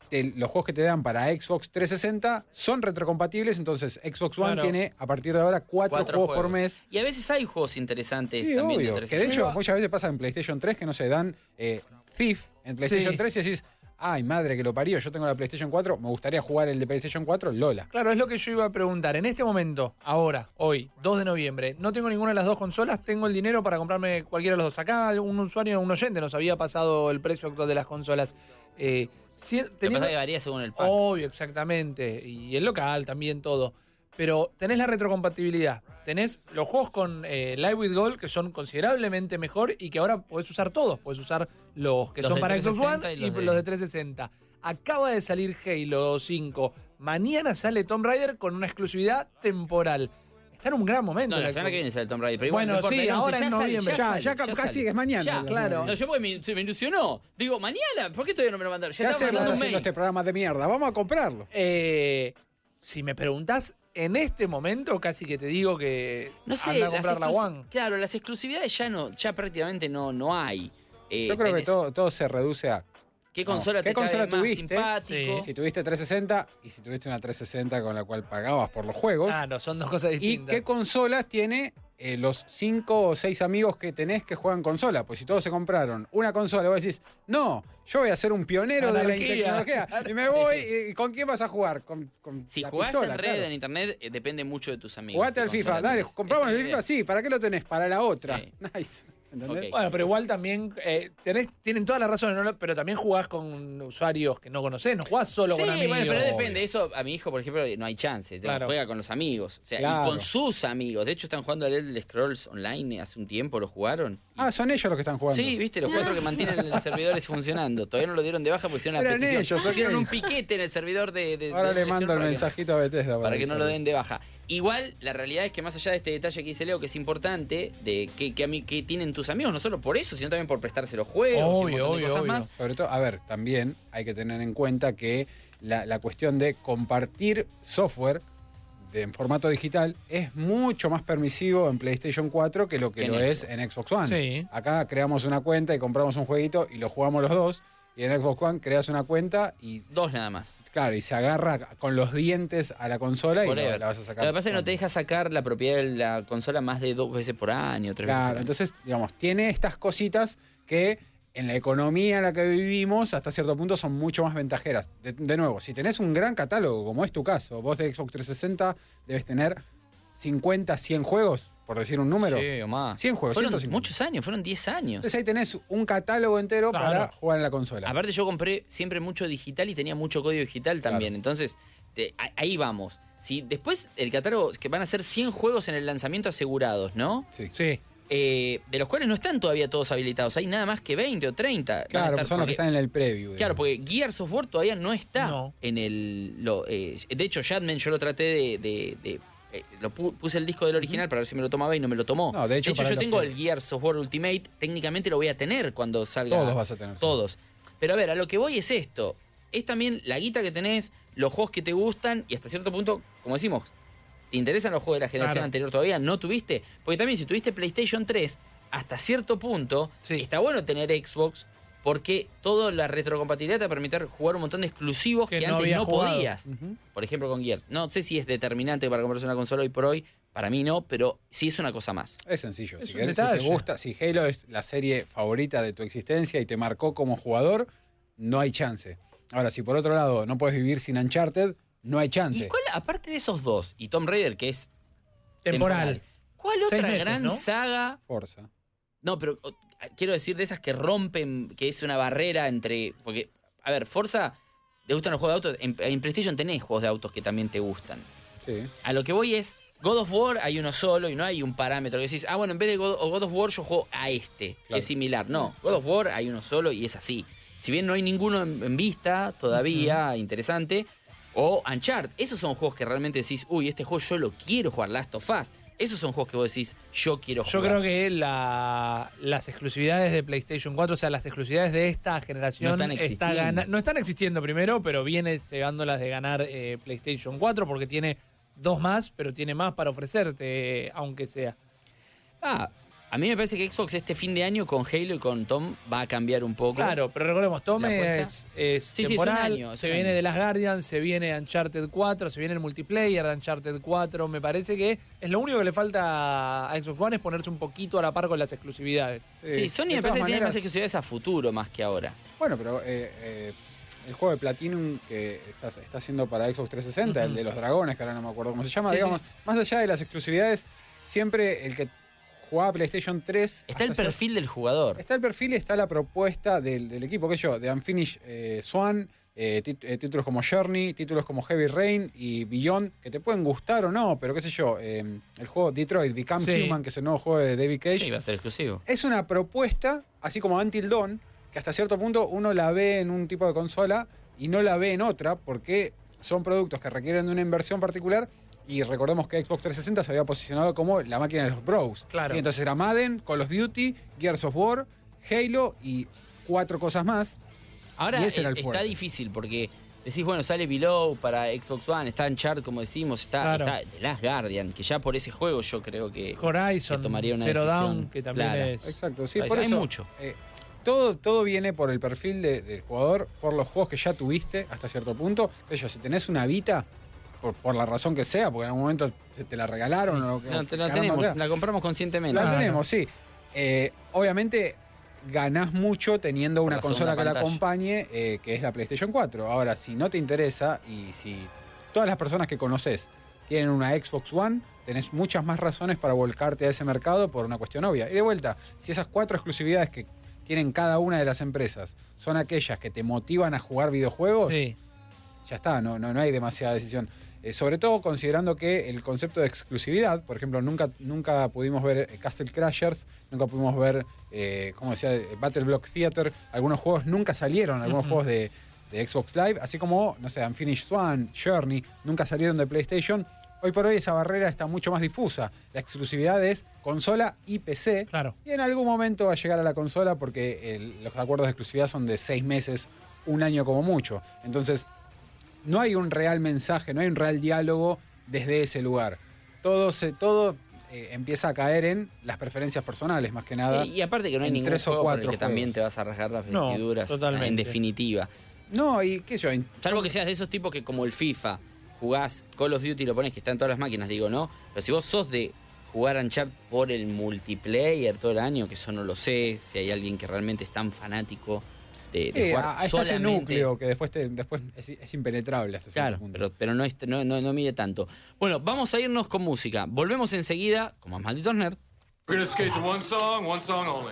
los juegos que te dan para Xbox 360 son retrocompatibles, entonces Xbox One Claro. tiene a partir de ahora 4 juegos por mes. Y a veces hay juegos interesantes Sí, también. obvio. de Que de hecho 360. muchas veces pasa en PlayStation 3 que no se dan Thief en PlayStation Sí. 3 y decís, ay, madre que lo parió, yo tengo la PlayStation 4, me gustaría jugar el de PlayStation 4, Lola. Claro, es lo que yo iba a preguntar. En este momento, ahora, hoy, 2 de noviembre, no tengo ninguna de las dos consolas, tengo el dinero para comprarme cualquiera de los dos. Acá un usuario, un oyente, nos había pasado el precio actual de las consolas. Lo que pasa es que varía según el pack. Obvio, exactamente. Y el local también, todo. Pero tenés la retrocompatibilidad. Tenés los juegos con Live with Gold, que son considerablemente mejor y que ahora podés usar todos. Podés usar los que Los son de para Xbox 360 One y y los los de- de 360. Acaba de salir Halo 5. Mañana sale Tomb Raider con una exclusividad temporal. Está en un gran momento. No, la la semana que viene sale el Tomb Raider. Pero igual Bueno, no importa, sí, el 11 ahora en ya sale, noviembre. sale, Ya casi sale. es mañana. Ya, claro. No, yo porque se me ilusionó. Digo, ¿mañana? ¿Por qué todavía no me lo mandaron? ¿Qué Ya estaba hacemos mandando un haciendo mail. este programa de mierda? Vamos a comprarlo. Si me preguntás, en este momento casi que te digo que No sé, anda a comprar la exclusi- One. Claro, las exclusividades ya prácticamente no hay. Yo creo que tenés- todo se reduce a ¿Qué consola ¿qué te cae consola más tuviste? simpático? Si tuviste 360 y si tuviste una 360 con la cual pagabas por los juegos. Claro, son dos cosas ¿Y distintas. qué consolas tiene los 5 o 6 amigos que tenés que juegan consola? Pues si todos se compraron una consola, vos decís, no, yo voy a ser un pionero de la Anarquía. tecnología. Y me voy, ¿y con quién vas a jugar? Con Si la jugás pistola, en red, claro. en internet, depende mucho de tus amigos. Jugate qué al FIFA, consola dale, tenés. compramos Esa el es la FIFA, idea. sí, ¿para qué lo tenés? Para la otra. Nice. ¿Entendés? Ok. Bueno, pero igual también tienen todas las razones, ¿no? Pero también jugás con usuarios que no conocés, no jugás solo Sí, con amigos. bueno, pero depende. Eso a mi hijo, por ejemplo, no hay chance. Claro. Juega con los amigos. O sea, Claro. y con sus amigos. De hecho, están jugando al Elder Scrolls Online hace un tiempo, lo jugaron. Ah, son ellos los que están jugando. Sí, viste, los 4 que mantienen los servidores funcionando. Todavía no lo dieron de baja porque hicieron una Eran petición. ellos, ok. Hicieron un piquete en el servidor de Ahora le Elder mando el Scrolls mensajito a Bethesda para que no lo avisarle. den de baja. Igual, la realidad es que más allá de este detalle que dice Leo, que es importante, de que tienen tus amigos, no solo por eso, sino también por prestarse los juegos y un montón de cosas más. Sobre todo, a ver, también hay que tener en cuenta que la cuestión de compartir software en formato digital es mucho más permisivo en PlayStation 4 que lo que Que en lo es Xbox. en Xbox One. Sí. Acá creamos una cuenta y compramos un jueguito y lo jugamos los dos. Y en Xbox One creas una cuenta y... Dos nada más. Claro, y se agarra con los dientes a la consola y Forever. la vas a sacar. Lo que pasa es que no te deja sacar la propiedad de la consola más de 2 veces por año, 3 veces Claro, por año. entonces, digamos, tiene estas cositas que en la economía en la que vivimos, hasta cierto punto, son mucho más ventajeras. De nuevo, si tenés un gran catálogo, como es tu caso, vos de Xbox 360 debes tener 50, 100 juegos, por decir un número. Sí, o más. 100 juegos, Fueron 150. muchos años, fueron 10 años. Entonces ahí tenés un catálogo entero Claro. para jugar en la consola. Aparte yo compré siempre mucho digital y tenía mucho código digital también. Entonces, ahí vamos. Si después el catálogo, que van a ser 100 juegos en el lanzamiento asegurados, ¿no? Sí. De los cuales no están todavía todos habilitados. Hay nada más que 20 o 30. Van a Claro, estar son los que porque- están en el preview. Claro, porque Gears of War todavía no está en el... de hecho, Jadman yo lo traté de puse el disco del original para ver si me lo tomaba y no me lo tomó. No, de hecho, para yo los tengo que- el Gears of War Ultimate, técnicamente lo voy a tener cuando salga. Todos vas a tener, sí. Todos. Pero a ver, a lo que voy es esto. Es también la guita que tenés, los juegos que te gustan y hasta cierto punto, como decimos, ¿te interesan los juegos de la generación Claro. anterior todavía? ¿No tuviste? Porque también si tuviste PlayStation 3, hasta cierto punto, está bueno tener Xbox porque toda la retrocompatibilidad te va a permitir jugar un montón de exclusivos que no antes había no jugado. podías. Por ejemplo, con Gears. No sé si es determinante para comprarse una consola hoy por hoy. Para mí no, pero sí es una cosa más. Es sencillo. Es Si, un querés, si detalle. te gusta, si Halo es la serie favorita de tu existencia y te marcó como jugador, no hay chance. Ahora, si por otro lado no puedes vivir sin Uncharted, no hay chance. ¿Y cuál, aparte de esos dos, y Tomb Raider, que es Temporal. ¿cuál 6 otra meses, gran ¿no? saga? Forza. No, pero quiero decir de esas que rompen, que es una barrera entre... Porque, a ver, Forza, ¿te gustan los juegos de autos? En PlayStation tenés juegos de autos que también te gustan. Sí. A lo que voy es, God of War hay uno solo y no hay un parámetro que decís, bueno, en vez de God of War yo juego a este, que es similar. No, God of War hay uno solo y es así. Si bien no hay ninguno en vista todavía, interesante, o Uncharted, esos son juegos que realmente decís, uy, este juego yo lo quiero jugar, Last of Us. Esos son juegos que vos decís, yo quiero jugar. Yo creo que las exclusividades de PlayStation 4, o sea, las exclusividades de esta generación No están existiendo. no están existiendo primero, pero viene llegándolas de ganar PlayStation 4 porque tiene 2 más, pero tiene más para ofrecerte, aunque sea. A A mí me parece que Xbox este fin de año con Halo y con Tom va a cambiar un poco. Claro, pero recordemos, Tom ¿La es Sí, temporal, es un año, se viene de las Guardians, se viene Uncharted 4, se viene el multiplayer de Uncharted 4. Me parece que es lo único que le falta a Xbox One es ponerse un poquito a la par con las exclusividades. Sí, Sony me parece que tiene más exclusividades a futuro más que ahora. Bueno, pero el juego de Platinum que está haciendo para Xbox 360, el de los dragones, que ahora no me acuerdo cómo se llama, Sí, digamos, más allá de las exclusividades, siempre el que jugaba PlayStation 3... Está el perfil del jugador. Está el perfil y está la propuesta del equipo, que yo, de Unfinished Swan, títulos como Journey, títulos como Heavy Rain y Beyond, que te pueden gustar o no, pero qué sé yo, el juego Detroit Become Human, que es el nuevo juego de David Cage. Sí, va a ser exclusivo. Es una propuesta, así como Until Dawn, que hasta cierto punto uno la ve en un tipo de consola y no la ve en otra, porque son productos que requieren de una inversión particular. Y recordemos que Xbox 360 se había posicionado como la máquina de los bros. Claro. ¿Sí? Entonces era Madden, Call of Duty, Gears of War, Halo y 4 cosas más. Ahora Y ese era el está fuerte. difícil porque decís, bueno, sale Below para Xbox One, está Uncharted, como decimos, está The Last Guardian, que ya por ese juego yo creo que Horizon, tomaría una Zero decisión Dawn, que también clara. es... Exacto, sí, Hay por eso. mucho. Todo viene por el perfil del jugador, por los juegos que ya tuviste hasta cierto punto. Si tenés una Vita, por la razón que sea, porque en algún momento se te la regalaron o No, la caramba tenemos, sea. la compramos conscientemente. La tenemos, sí. Obviamente ganás mucho teniendo una la consola segunda que la pantalla. acompañe, que es la PlayStation 4. Ahora, si no te interesa y si todas las personas que conoces tienen una Xbox One, tenés muchas más razones para volcarte a ese mercado por una cuestión obvia. Y de vuelta, si esas 4 exclusividades que tienen cada una de las empresas son aquellas que te motivan a jugar videojuegos, ya está, no hay demasiada decisión. Sobre todo considerando que el concepto de exclusividad, por ejemplo, nunca pudimos ver Castle Crashers, nunca pudimos ver, como decía, Battle Block Theater, algunos juegos nunca salieron, algunos juegos de Xbox Live, así como, no sé, Unfinished Swan, Journey, nunca salieron de PlayStation. Hoy por hoy esa barrera está mucho más difusa. La exclusividad es consola y PC. Claro. Y en algún momento va a llegar a la consola porque los acuerdos de exclusividad son de 6 meses, un año como mucho. Entonces, no hay un real mensaje, no hay un real diálogo desde ese lugar. Todo empieza a caer en las preferencias personales, más que nada. Y aparte que no hay en ningún 3 o juego por el 4 que también juegos. te vas a rasgar las No, vestiduras, totalmente. en definitiva. No, y qué sé yo. Salvo que seas de esos tipos que como el FIFA, jugás Call of Duty y lo pones que está en todas las máquinas, digo, ¿no? Pero si vos sos de jugar Uncharted por el multiplayer todo el año, que eso no lo sé, si hay alguien que realmente es tan fanático de jugar está ese solamente... núcleo que después es impenetrable hasta cierto Claro, punto. pero no mide tanto. Bueno, vamos a irnos con música. Volvemos enseguida, como más malditos nerds. We're gonna skate to one song only.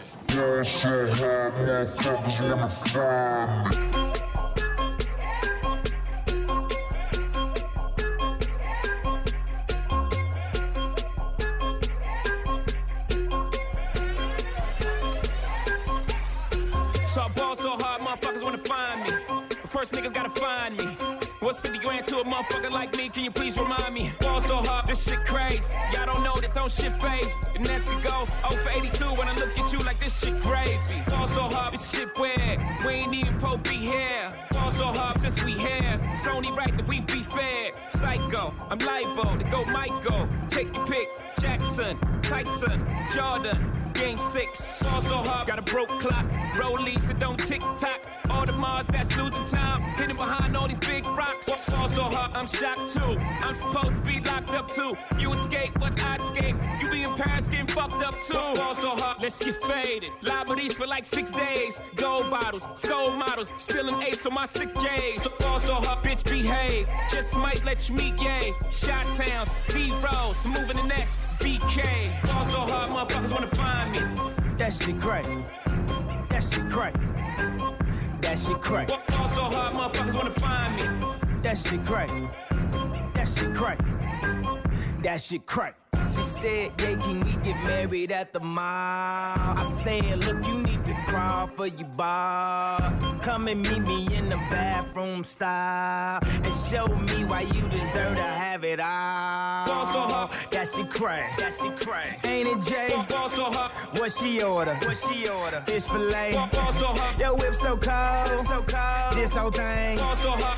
So I ball so hard, motherfuckers wanna find me. But first niggas gotta find me. What's 50 grand to a motherfucker like me? Can you please remind me? Ball so hard, this shit crazy. Y'all don't know that don't shit phase. The Nets could go 0 for 82 when I look at you like this shit gravy. Ball so hard, this shit weird. We ain't even po be here. Ball so hard since we here. It's only right that we be fair. Psycho, I'm liable to go Michael. Take your pick. Jackson, Tyson, Jordan. Game 6, ball so hard, got a broke clock. Rollies that don't tick-tock. All the Mars that's losing time. Hidden behind all these big rocks. Ball so hard, I'm shocked too. I'm supposed to be locked up too. You escape, but I escape. You be in Paris getting fucked up too. Ball so hard, let's get faded. Liberties for like 6 days. Gold bottles, soul models. Spilling ace on my sick days. So ball so hard, bitch behave. Just might let you meet gay. Shot towns, B-rolls, moving the next BK. Ball so hard, motherfuckers wanna find me. That shit crack. That shit crack. That shit crack. Ball so hard, motherfuckers wanna find me. That shit crack. That shit crack. That shit crack. She said, yeah, can we get married at the mall? I said, look, you need to crawl for your bar. Come and meet me in the bathroom style and show me why you deserve to have it all. Ball so hard, that shit crack. That shit crack. Ain't it, Jay? Ball so hard. What she order? What she order? Fish fillet. Ball so hot. Yo, whip so cold. So cold. This whole thing. Ball so hot.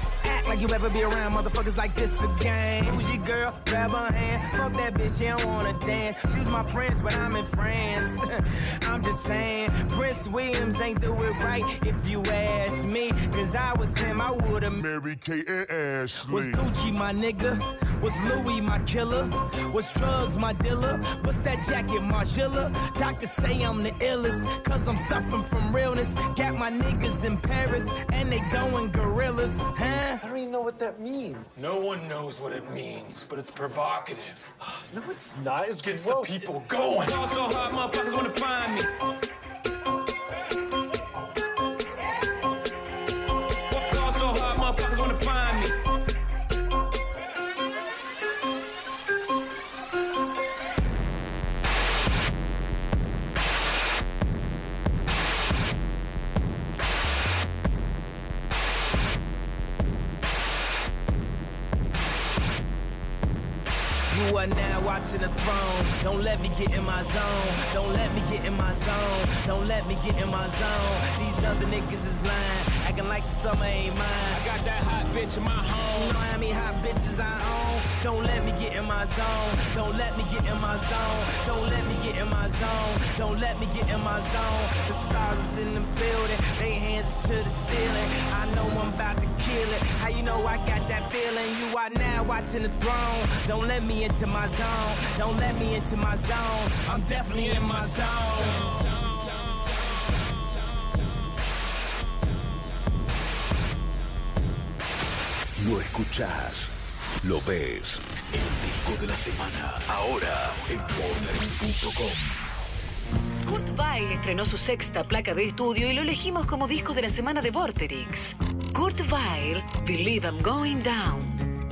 act like you ever be around motherfuckers like this again. Who's your girl? Grab her hand. Fuck that bitch, she don't wanna dance. She's my friends, but I'm in France. I'm just saying, Prince Williams ain't do it right if you ask me. Cause I was him, I would've married Kate and Ashley. Was Gucci my nigga? Was Louis my killer? Was drugs my dealer? What's that jacket, Margiela? Doctors say I'm the illest, cause I'm suffering from realness. Got my niggas in Paris, and they going gorillas, huh? I don't even know what that means. No one knows what it means, but it's provocative. No, it's not. It's Gets gross. the people going. Fall so hard, motherfuckers wanna find me. Fall so hard, motherfuckers wanna find me. You are now watching the throne. Don't let me get in my zone. Don't let me get in my zone. Don't let me get in my zone. These other niggas is lying, acting like the summer ain't mine. I got that hot bitch in my home. You know how many hot bitches I own? Don't let me get in my zone. Don't let me get in my zone. Don't let me get in my zone. Don't let me get in my zone. The stars is in the building. They hands to the ceiling. I know I'm about to kill it. How you know I got that feeling? You are now watching the throne. Don't let me into my zone. Don't let me into my zone. I'm definitely in my zone. Lo escuchás, lo ves. El disco de la semana. Ahora en Borderix.com. Kurt Weill estrenó su sexta placa de estudio y lo elegimos como disco de la semana de Vorterix. Kurt Weill, Believe I'm Going Down.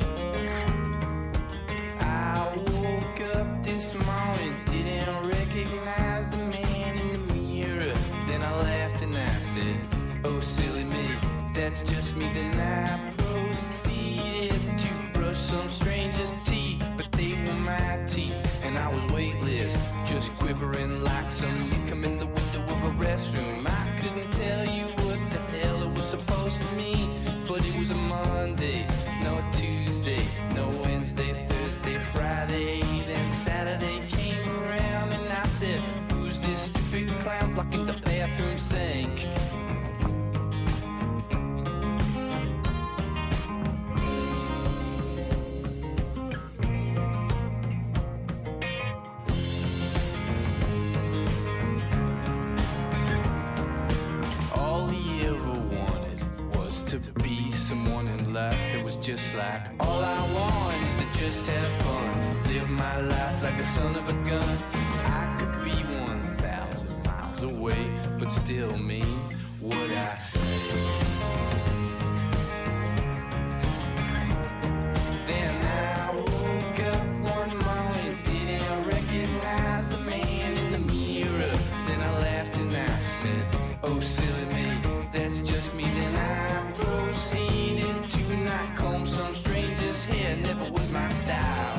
I woke up this morning, didn't recognize the man in the mirror. Then I laughed and I said, oh silly me, that's just me. Then I proceeded to brush some stranger's teeth, but they were my teeth, and I was weightless, just quivering like some leaf come in the window of a restroom. I couldn't tell you what the hell it was supposed to mean, but it was a Monday, no Tuesday, no Wednesday, Thursday, Friday. Then Saturday came around and I said, who's this stupid clown blocking the bathroom sink? All he ever wanted was to be someone in life that was just like all I want is to just have fun, live my life like the son of a gun. I could be 1,000 miles away, but still mean what I say. Then I woke up one morning, didn't recognize the man in the mirror. Then I laughed and I said, oh silly me, that's just me. Then I proceeded to not comb some stranger's hair, never was my style.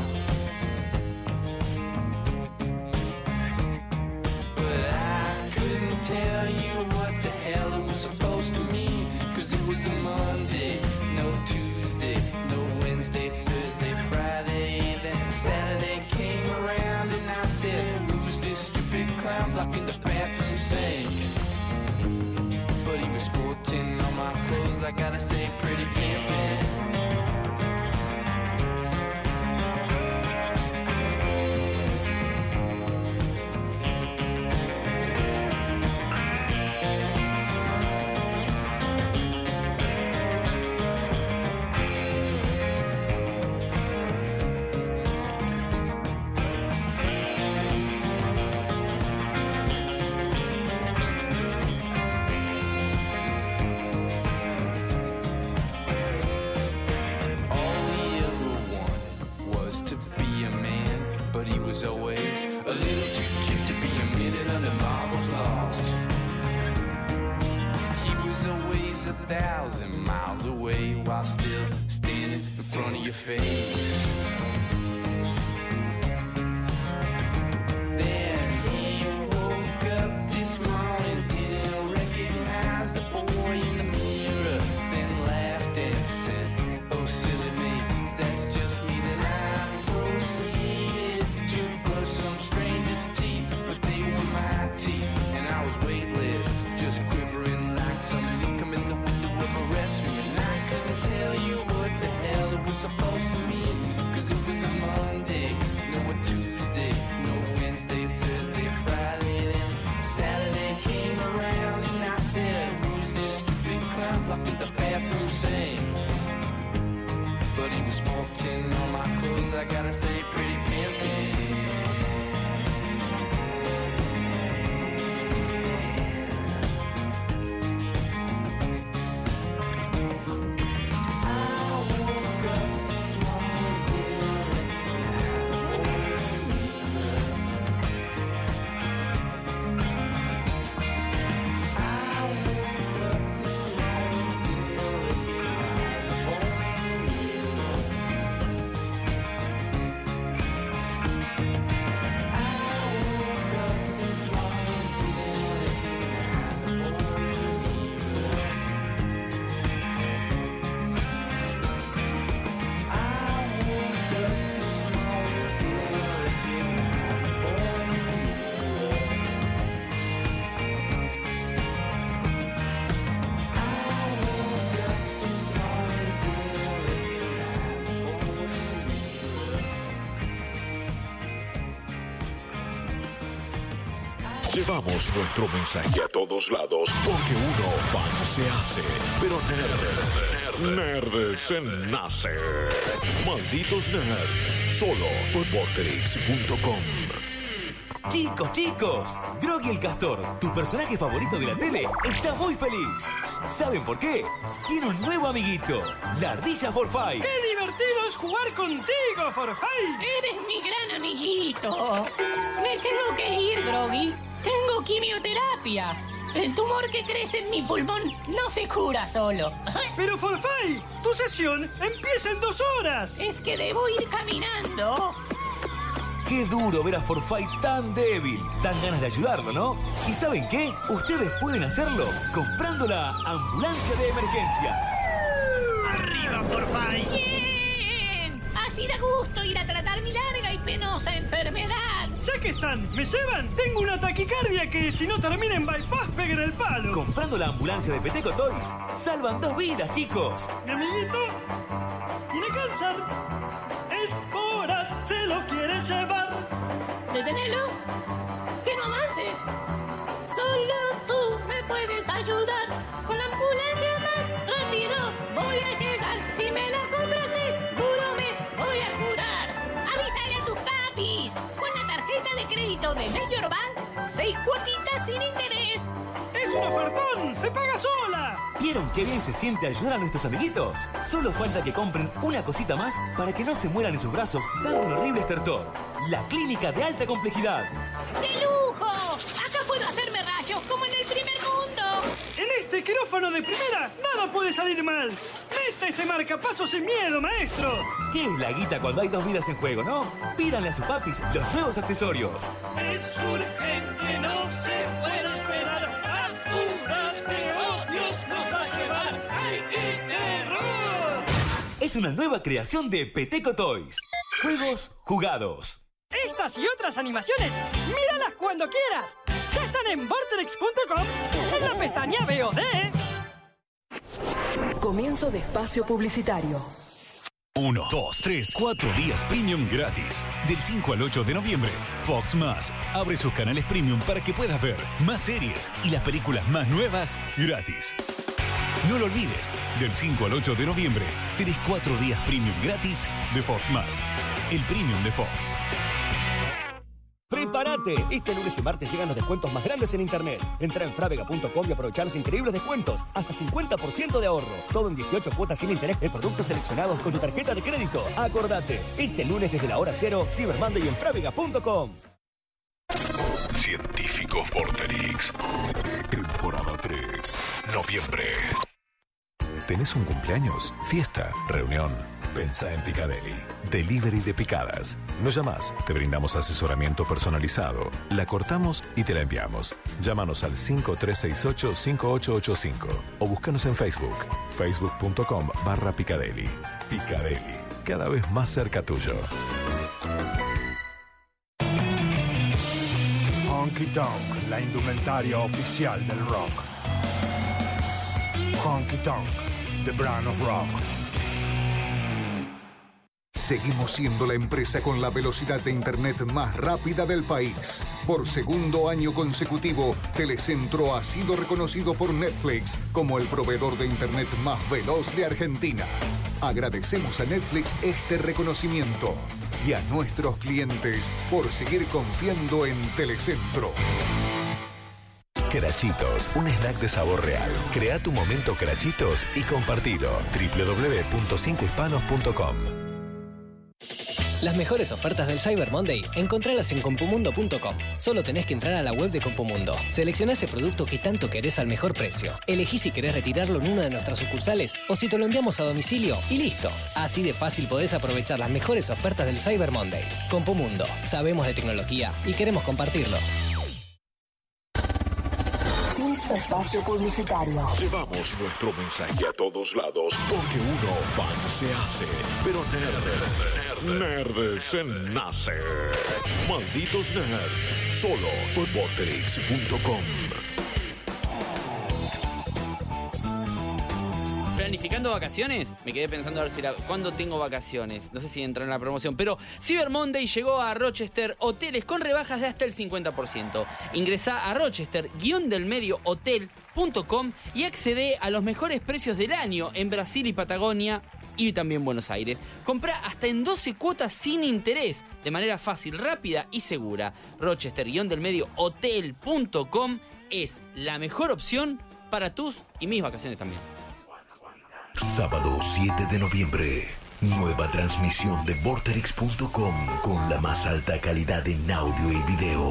But I couldn't tell you what the hell it was supposed to mean, cause it was a Monday, no Tuesday, no Wednesday, Thursday, Friday. Then Saturday came around and I said, who's this stupid clown blocking the bathroom sink? But he was sporting all my clothes, I gotta say, pretty pimpin'. Always a little too cute to be a minute under marbles lost. He was always 1,000 miles away while still standing in front of your face. Then he woke up this morning, didn't recognize the boy in the mirror, then laughed and said, up in the bathroom sink. But he was wanting all my clothes, I gotta say, pretty pimpin'. Llevamos nuestro mensaje a todos lados porque uno fan se hace, pero nerd se nace. Malditos nerds, solo por Vorterix.com. Chicos, Groggy el Castor, tu personaje favorito de la tele, está muy feliz. ¿Saben por qué? Tiene un nuevo amiguito, la ardilla Forfait. ¡Qué divertido es jugar contigo, Forfait! Eres mi gran amiguito. Me tengo que ir, Groggy. Tengo quimioterapia. El tumor que crece en mi pulmón no se cura solo. Pero, Forfait, tu sesión empieza en 2 horas. Es que debo ir caminando. Qué duro ver a Forfait tan débil. Dan ganas de ayudarlo, ¿no? ¿Y saben qué? Ustedes pueden hacerlo comprando la ambulancia de emergencias. ¡Arriba, Forfait! ¡Bien! Así da gusto ir a tratar mi larga y penosa enfermedad. Ya que están, ¿me llevan? Tengo una taquicardia que si no termina en bypass pega en el palo. Comprando la ambulancia de Peteco Toys, salvan 2 vidas, chicos. Mi amiguito tiene cáncer. Esporas, se lo quiere llevar. ¡Detenelo! ¡Que no avance! Solo tú me puedes ayudar. Con la ambulancia más rápido voy a llegar. Si me la compras seguro me voy a curar. Avísale a tus papis. Con la tarjeta de crédito de Major Bank, 6 cuotitas sin interés. ¡Es un ofertón! ¡Se paga sola! ¿Vieron qué bien se siente ayudar a nuestros amiguitos? Solo falta que compren una cosita más para que no se mueran en sus brazos dando un horrible estertor. La clínica de alta complejidad. ¡De lujo! Acá puedo hacerme rayos como en el primer mundo. En este quirófano de primera, nada puede salir mal. Meta ese marcapaso sin miedo, maestro. ¿Qué es la guita cuando hay 2 vidas en juego, no? Pídanle a sus papis los nuevos accesorios. Es urgente, no se puede esperar. ¡Apúrate, oh Dios nos va a llevar! ¡Ay, qué error! Es una nueva creación de Peteco Toys. Juegos jugados. Estas y otras animaciones, míralas cuando quieras. Ya están en Vorterix.com en la pestaña VOD. Comienzo de espacio publicitario. 1, 2, 3, 4 días premium gratis. Del 5 al 8 de noviembre, Fox Más abre sus canales premium para que puedas ver más series y las películas más nuevas gratis. No lo olvides, del 5 al 8 de noviembre tenés 4 días premium gratis de Fox Más, el premium de Fox. ¡Prepárate! Este lunes y martes llegan los descuentos más grandes en internet. Entra en Frávega.com y aprovechar los increíbles descuentos. Hasta 50% de ahorro. Todo en 18 cuotas sin interés en productos seleccionados con tu tarjeta de crédito. Acordate, este lunes desde la hora 0, Cyber Monday en Frávega.com. Científicos Vorterix. Temporada 3. Noviembre. ¿Tenés un cumpleaños? ¿Fiesta? ¿Reunión? Pensá en Picadelli. Delivery de picadas. Nos llamás, te brindamos asesoramiento personalizado, la cortamos y te la enviamos. Llámanos al 5368-5885 o búscanos en Facebook, facebook.com/Picadelli. Picadelli, cada vez más cerca tuyo. Honky Tonk, la indumentaria oficial del rock. Honky Tonk, the brand of rock. Seguimos siendo la empresa con la velocidad de Internet más rápida del país. Por segundo año consecutivo, Telecentro ha sido reconocido por Netflix como el proveedor de Internet más veloz de Argentina. Agradecemos a Netflix este reconocimiento y a nuestros clientes por seguir confiando en Telecentro. Crachitos, un snack de sabor real. Crea tu momento Crachitos y compartilo. www.5hispanos.com. Las mejores ofertas del Cyber Monday, encontralas en compumundo.com. Solo tenés que entrar a la web de Compumundo. Seleccioná ese producto que tanto querés al mejor precio. Elegí si querés retirarlo en una de nuestras sucursales o si te lo enviamos a domicilio y listo. Así de fácil podés aprovechar las mejores ofertas del Cyber Monday. Compumundo, sabemos de tecnología y queremos compartirlo. Espacio publicitario. Llevamos nuestro mensaje a todos lados porque uno fan se hace, pero nerd se nace. Malditos nerds, solo por vorterix.com. ¿Planificando vacaciones? Me quedé pensando a ver si ¿cuándo tengo vacaciones? No sé si entra en la promoción, pero Cyber Monday llegó a Rochester Hoteles con rebajas de hasta el 50%. Ingresá a rochester-hotel.com y accede a los mejores precios del año en Brasil y Patagonia y también Buenos Aires. Comprá hasta en 12 cuotas sin interés, de manera fácil, rápida y segura. Rochester-hotel.com es la mejor opción para tus y mis vacaciones también. Sábado 7 de noviembre, nueva transmisión de vorterix.com con la más alta calidad en audio y video.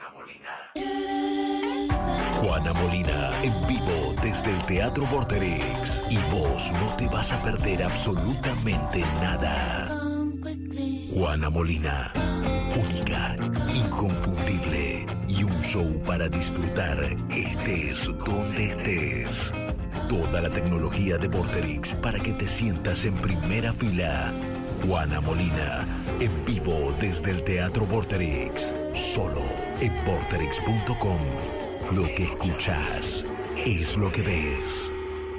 Juana Molina en vivo desde el Teatro Vorterix. Y vos no te vas a perder absolutamente nada. Juana Molina, única, inconfundible y un show para disfrutar estés donde estés. Toda la tecnología de Vorterix para que te sientas en primera fila. Juana Molina, en vivo desde el Teatro Vorterix. Solo en vorterix.com. Lo que escuchas es lo que ves.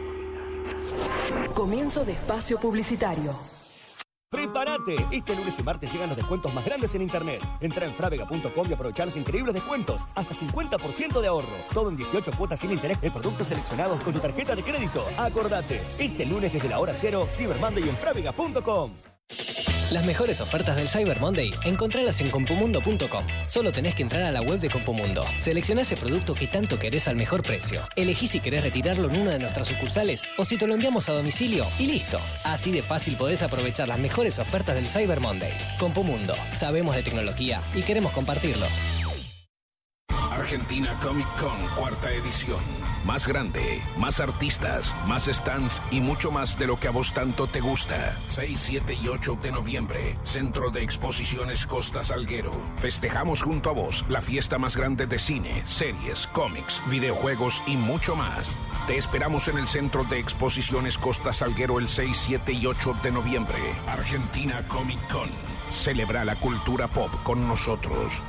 Comienzo de espacio publicitario. ¡Prepárate! Este lunes y martes llegan los descuentos más grandes en Internet. Entra en fravega.com y aprovechar los increíbles descuentos. Hasta 50% de ahorro. Todo en 18 cuotas sin interés en productos seleccionados con tu tarjeta de crédito. Acordate, este lunes desde la hora cero, Cyber Monday en fravega.com. Las mejores ofertas del Cyber Monday, encontralas en compumundo.com. Solo tenés que entrar a la web de Compumundo. Seleccioná ese producto que tanto querés al mejor precio. Elegí si querés retirarlo en una de nuestras sucursales o si te lo enviamos a domicilio y listo. Así de fácil podés aprovechar las mejores ofertas del Cyber Monday. Compumundo, sabemos de tecnología y queremos compartirlo. Argentina Comic Con, cuarta edición. Más grande, más artistas, más stands y mucho más de lo que a vos tanto te gusta. 6, 7 y 8 de noviembre, Centro de Exposiciones Costa Salguero. Festejamos junto a vos la fiesta más grande de cine, series, cómics, videojuegos y mucho más. Te esperamos en el Centro de Exposiciones Costa Salguero el 6, 7 y 8 de noviembre. Argentina Comic Con. Celebra la cultura pop con nosotros.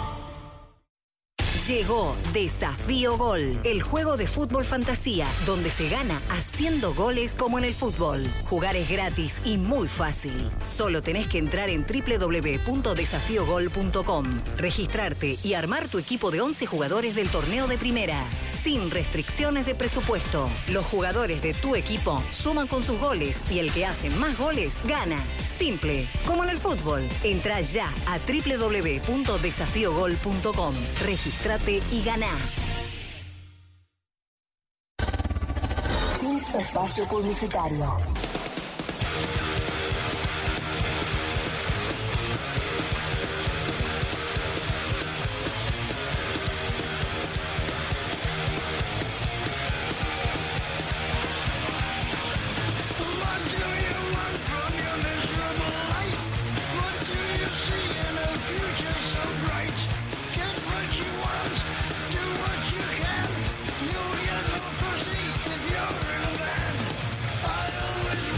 Llegó Desafío Gol, el juego de fútbol fantasía, donde se gana haciendo goles como en el fútbol. Jugar es gratis y muy fácil. Solo tenés que entrar en www.desafiogol.com, registrarte y armar tu equipo de 11 jugadores del torneo de primera, sin restricciones de presupuesto. Los jugadores de tu equipo suman con sus goles y el que hace más goles gana. Simple, como en el fútbol. Entrá ya a www.desafiogol.com, registrate y ganá. Espacio publicitario. You'll get no pussy if you're in a band. I always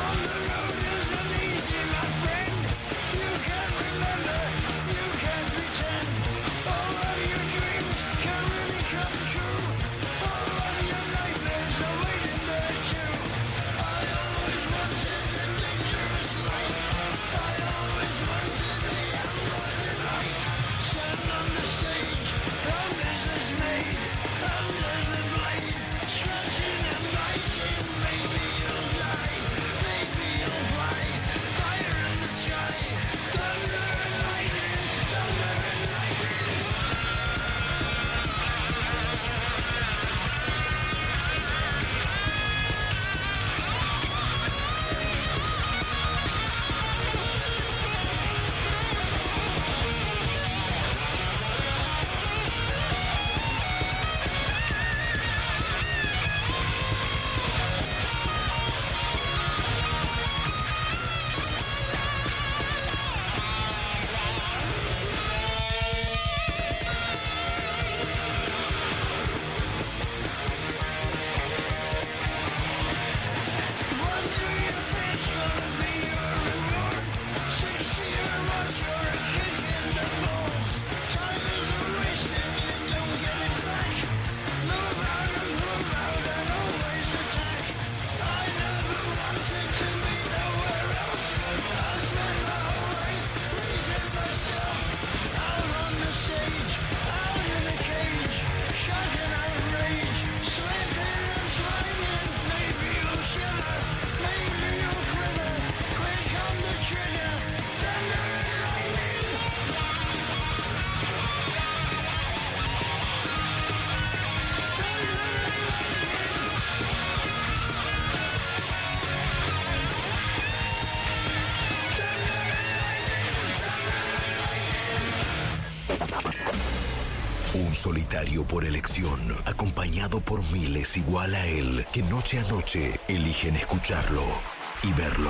Un solitario por elección, acompañado por miles igual a él, que noche a noche eligen escucharlo y verlo.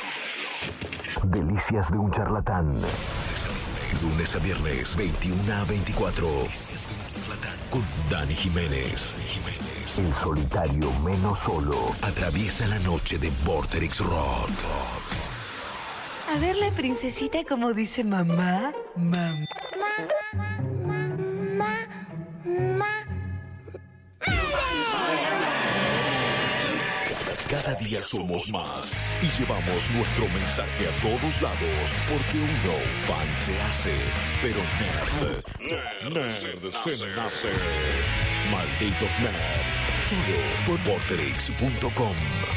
Delicias de un charlatán. Lunes a viernes, 21 a 24. Con Dani Jiménez. El solitario menos solo atraviesa la noche de Vorterix Rock. A ver la princesita como dice mamá. Mamá. Cada día somos más y llevamos nuestro mensaje a todos lados, porque uno fan se hace, pero nerd se nace. Malditos nerds, solo por Vorterix.com.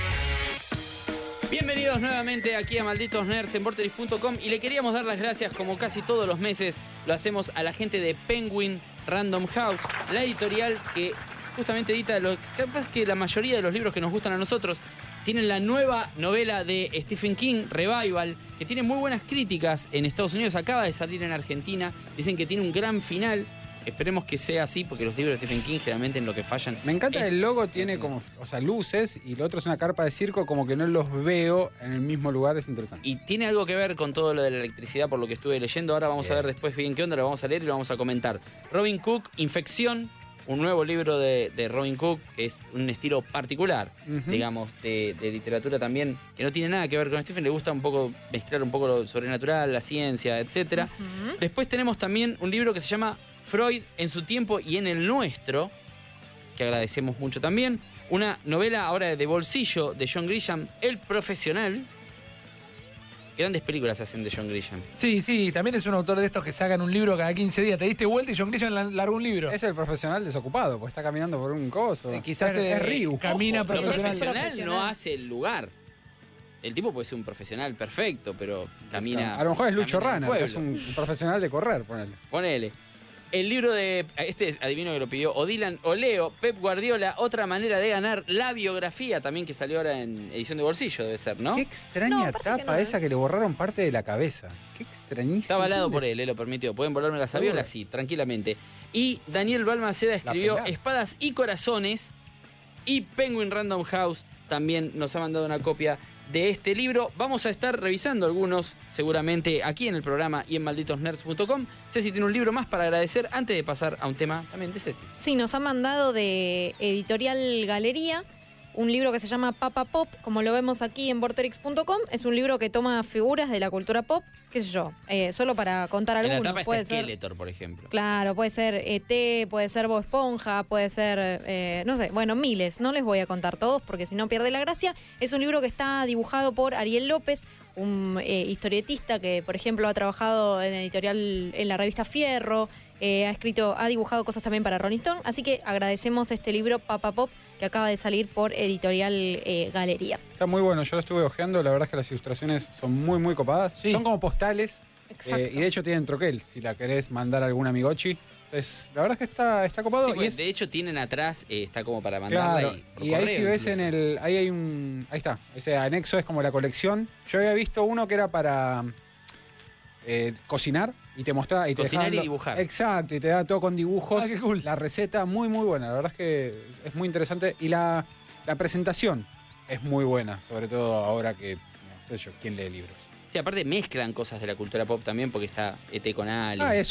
Bienvenidos nuevamente aquí a Malditos Nerds en Vorterix.com y le queríamos dar las gracias, como casi todos los meses lo hacemos, a la gente de Penguin Random House, la editorial que justamente edita lo que pasa es que la mayoría de los libros que nos gustan a nosotros tienen la nueva novela de Stephen King, Revival, que tiene muy buenas críticas en Estados Unidos, acaba de salir en Argentina, dicen que tiene un gran final. Esperemos que sea así, porque los libros de Stephen King generalmente en lo que fallan. Me encanta el logo, tiene como, o sea, luces, y lo otro es una carpa de circo, como que no los veo en el mismo lugar, es interesante. Y tiene algo que ver con todo lo de la electricidad, por lo que estuve leyendo. Ahora vamos a ver después bien qué onda, lo vamos a leer y lo vamos a comentar. Robin Cook, Infección, un nuevo libro de Robin Cook, que es un estilo particular, digamos, de literatura también, que no tiene nada que ver con Stephen, le gusta un poco mezclar un poco lo sobrenatural, la ciencia, etc. Después tenemos también un libro que se llama Freud en su tiempo y en el nuestro, que agradecemos mucho también. Una novela ahora de bolsillo de John Grisham, El Profesional. Grandes películas hacen de John Grisham. Sí, sí, también es un autor de estos que sacan un libro cada 15 días. Te diste vuelta y John Grisham largó un libro. Es el profesional desocupado, pues está caminando por un coso. Quizás es Ryu. Camina Ojo, profesional. profesional no hace el lugar. El tipo puede ser un profesional perfecto, pero camina. A lo mejor es Lucho camina en el Rana, que pueblo. es un profesional de correr, ponele. Ponele. El libro de, adivino que lo pidió, o Dylan o Leo, Pep Guardiola, Otra manera de ganar, la biografía también que salió ahora en edición de bolsillo, debe ser, ¿no? Qué extraña tapa esa que le borraron parte de la cabeza. Qué extrañísimo. Está avalado por él, lo permitió. Pueden volarme la sabiola, sí, tranquilamente. Y Daniel Balmaceda escribió Espadas y Corazones, y Penguin Random House también nos ha mandado una copia de este libro. Vamos a estar revisando algunos seguramente aquí en el programa y en malditosnerds.com. Ceci tiene un libro más para agradecer antes de pasar a un tema también de Ceci. Sí, nos ha mandado de Editorial Galería un libro que se llama Papa Pop, como lo vemos aquí en vorterix.com. Es un libro que toma figuras de la cultura pop, qué sé yo, solo para contar En algunos. la tapa puede está ser, Skeletor, por ejemplo. claro, puede ser E.T., puede ser Bob Esponja, puede ser, no sé, bueno, miles. No les voy a contar todos porque si no pierde la gracia. Es un libro que está dibujado por Ariel López, un historietista que, por ejemplo, ha trabajado en editorial en la revista Fierro, ha dibujado cosas también para Rolling Stone, así que agradecemos este libro Papa Pop que acaba de salir por editorial Galería. Está muy bueno, yo lo estuve hojeando, la verdad es que las ilustraciones son muy, muy copadas. Son como postales, y de hecho tienen troquel, si la querés mandar a algún amigochi. Entonces, la verdad es que está copado. Sí, y pues, de hecho, tienen atrás, está como para mandarla claro, por y ahí correo, si ves incluso. en el... Ahí hay un... Ahí está, ese anexo es como la colección. Yo había visto uno que era para cocinar y te mostraba... Y te Cocinar dejaban y dibujar. Exacto, y te da todo con dibujos. Ah, qué cool. La receta muy, muy buena. La verdad es que es muy interesante. Y la presentación es muy buena, sobre todo ahora que, no sé yo, ¿quién lee libros? Sí, aparte mezclan cosas de la cultura pop también porque está E.T. con Ali. Es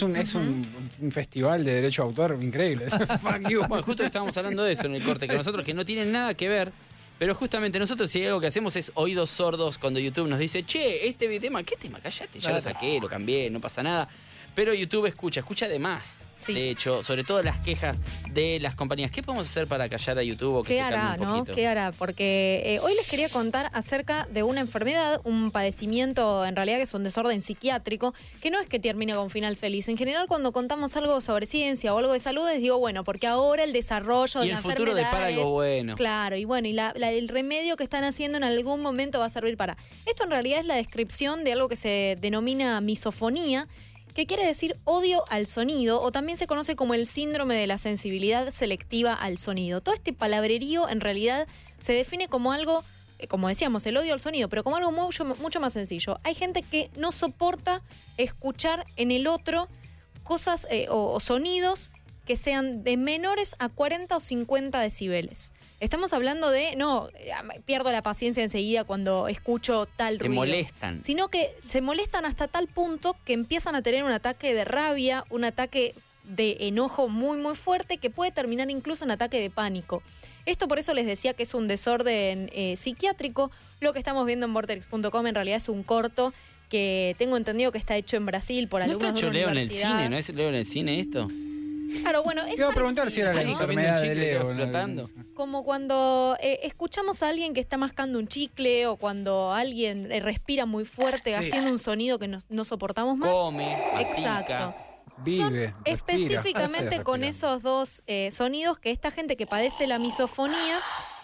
un festival de derecho a autor increíble. Fuck you. Bueno, justo estábamos hablando de eso en el corte, que nosotros que no tienen nada que ver, pero justamente nosotros si hay algo que hacemos es oídos sordos cuando YouTube nos dice, che, este tema, ¿qué tema? Cállate, ya lo saqué, lo cambié, no pasa nada. Pero YouTube escucha de más. Sí. De hecho, sobre todo las quejas de las compañías. ¿Qué podemos hacer para callar a YouTube o que ¿Qué se calme hará, un no? poquito? ¿Qué hará? Porque hoy les quería contar acerca de una enfermedad, un padecimiento, en realidad que es un desorden psiquiátrico, que no es que termine con final feliz. En general, cuando contamos algo sobre ciencia o algo de salud, les digo, bueno, porque ahora el desarrollo de Y la el futuro enfermedad depara algo bueno. Claro, y bueno, y el remedio que están haciendo en algún momento va a servir para... Esto en realidad es la descripción de algo que se denomina misofonía, que quiere decir odio al sonido, o también se conoce como el síndrome de la sensibilidad selectiva al sonido. Todo este palabrerío en realidad se define como algo, como decíamos, el odio al sonido, pero como algo mucho más sencillo. Hay gente que no soporta escuchar en el otro cosas o sonidos que sean de menores a 40 o 50 decibeles. Estamos hablando de, no, pierdo la paciencia enseguida cuando escucho tal ruido. Te molestan. Sino que se molestan hasta tal punto que empiezan a tener un ataque de rabia, un ataque de enojo muy, muy fuerte que puede terminar incluso en ataque de pánico. Esto por eso les decía que es un desorden psiquiátrico. Lo que estamos viendo en vorterix.com en realidad es un corto que tengo entendido que está hecho en Brasil por ¿No alumnos está hecho de una Leo en el universidad. cine? ¿No es Leo en el cine esto? Claro, bueno, es Te iba a preguntar si era la parecido, ¿no? enfermedad de Leo. Explotando. Como cuando escuchamos a alguien que está mascando un chicle o cuando alguien respira muy fuerte haciendo un sonido que no soportamos más. Come, Exacto. Vive, Son específicamente con esos dos sonidos que esta gente que padece la misofonía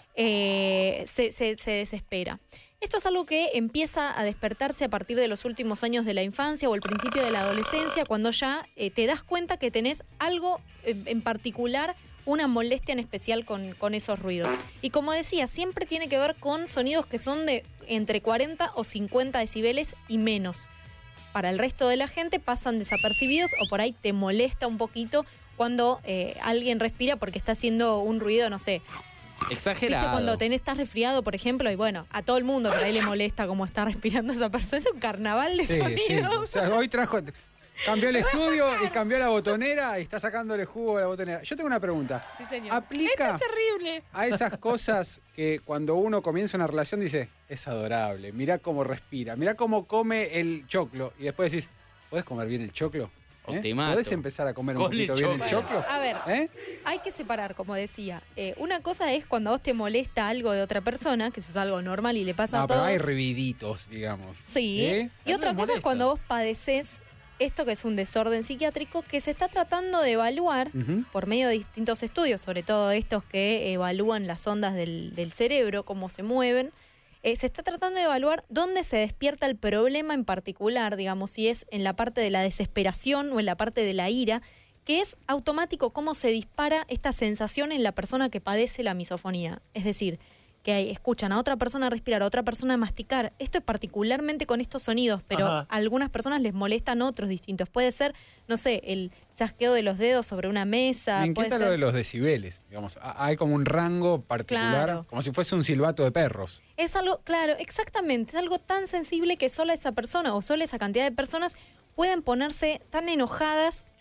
se desespera. Esto es algo que empieza a despertarse a partir de los últimos años de la infancia o el principio de la adolescencia, cuando ya te das cuenta que tenés algo en particular, una molestia en especial con esos ruidos. Y como decía, siempre tiene que ver con sonidos que son de entre 40 o 50 decibeles y menos. Para el resto de la gente pasan desapercibidos o por ahí te molesta un poquito cuando alguien respira porque está haciendo un ruido, no sé. Exagerado. ¿Viste cuando estás resfriado, por ejemplo? Y bueno, a todo el mundo por ahí le molesta cómo está respirando esa persona. Es un carnaval de sonidos. Sí. O sea, hoy cambió el estudio y cambió la botonera y está sacándole jugo a la botonera. Yo tengo una pregunta. Sí, señor. ¿Aplica Esto es terrible. a esas cosas que cuando uno comienza una relación dice, es adorable, mirá cómo respira, mirá cómo come el choclo? Y después decís, ¿podés comer bien el choclo? Te mato. ¿Podés empezar a comer un Con el poquito bien el choclo. choclo? A ver, hay que separar, como decía. Una cosa es cuando a vos te molesta algo de otra persona, que eso es algo normal y le pasa a No, todos. pero hay ruiditos, digamos. Sí. Y otra cosa es cuando vos padeces esto que es un desorden psiquiátrico que se está tratando de evaluar por medio de distintos estudios, sobre todo estos que evalúan las ondas del cerebro, cómo se mueven. Se está tratando de evaluar dónde se despierta el problema en particular, digamos, si es en la parte de la desesperación o en la parte de la ira, que es automático cómo se dispara esta sensación en la persona que padece la misofonía. Es decir, que escuchan a otra persona respirar, a otra persona masticar. Esto es particularmente con estos sonidos, pero a algunas personas les molestan otros distintos. Puede ser, no sé, el chasqueo de los dedos sobre una mesa. Me inquieta puede lo ser... de los decibeles, digamos. Hay como un rango particular, Claro. como si fuese un silbato de perros. Es algo, claro, exactamente, es algo tan sensible que sola esa persona o sola esa cantidad de personas pueden ponerse tan enojadas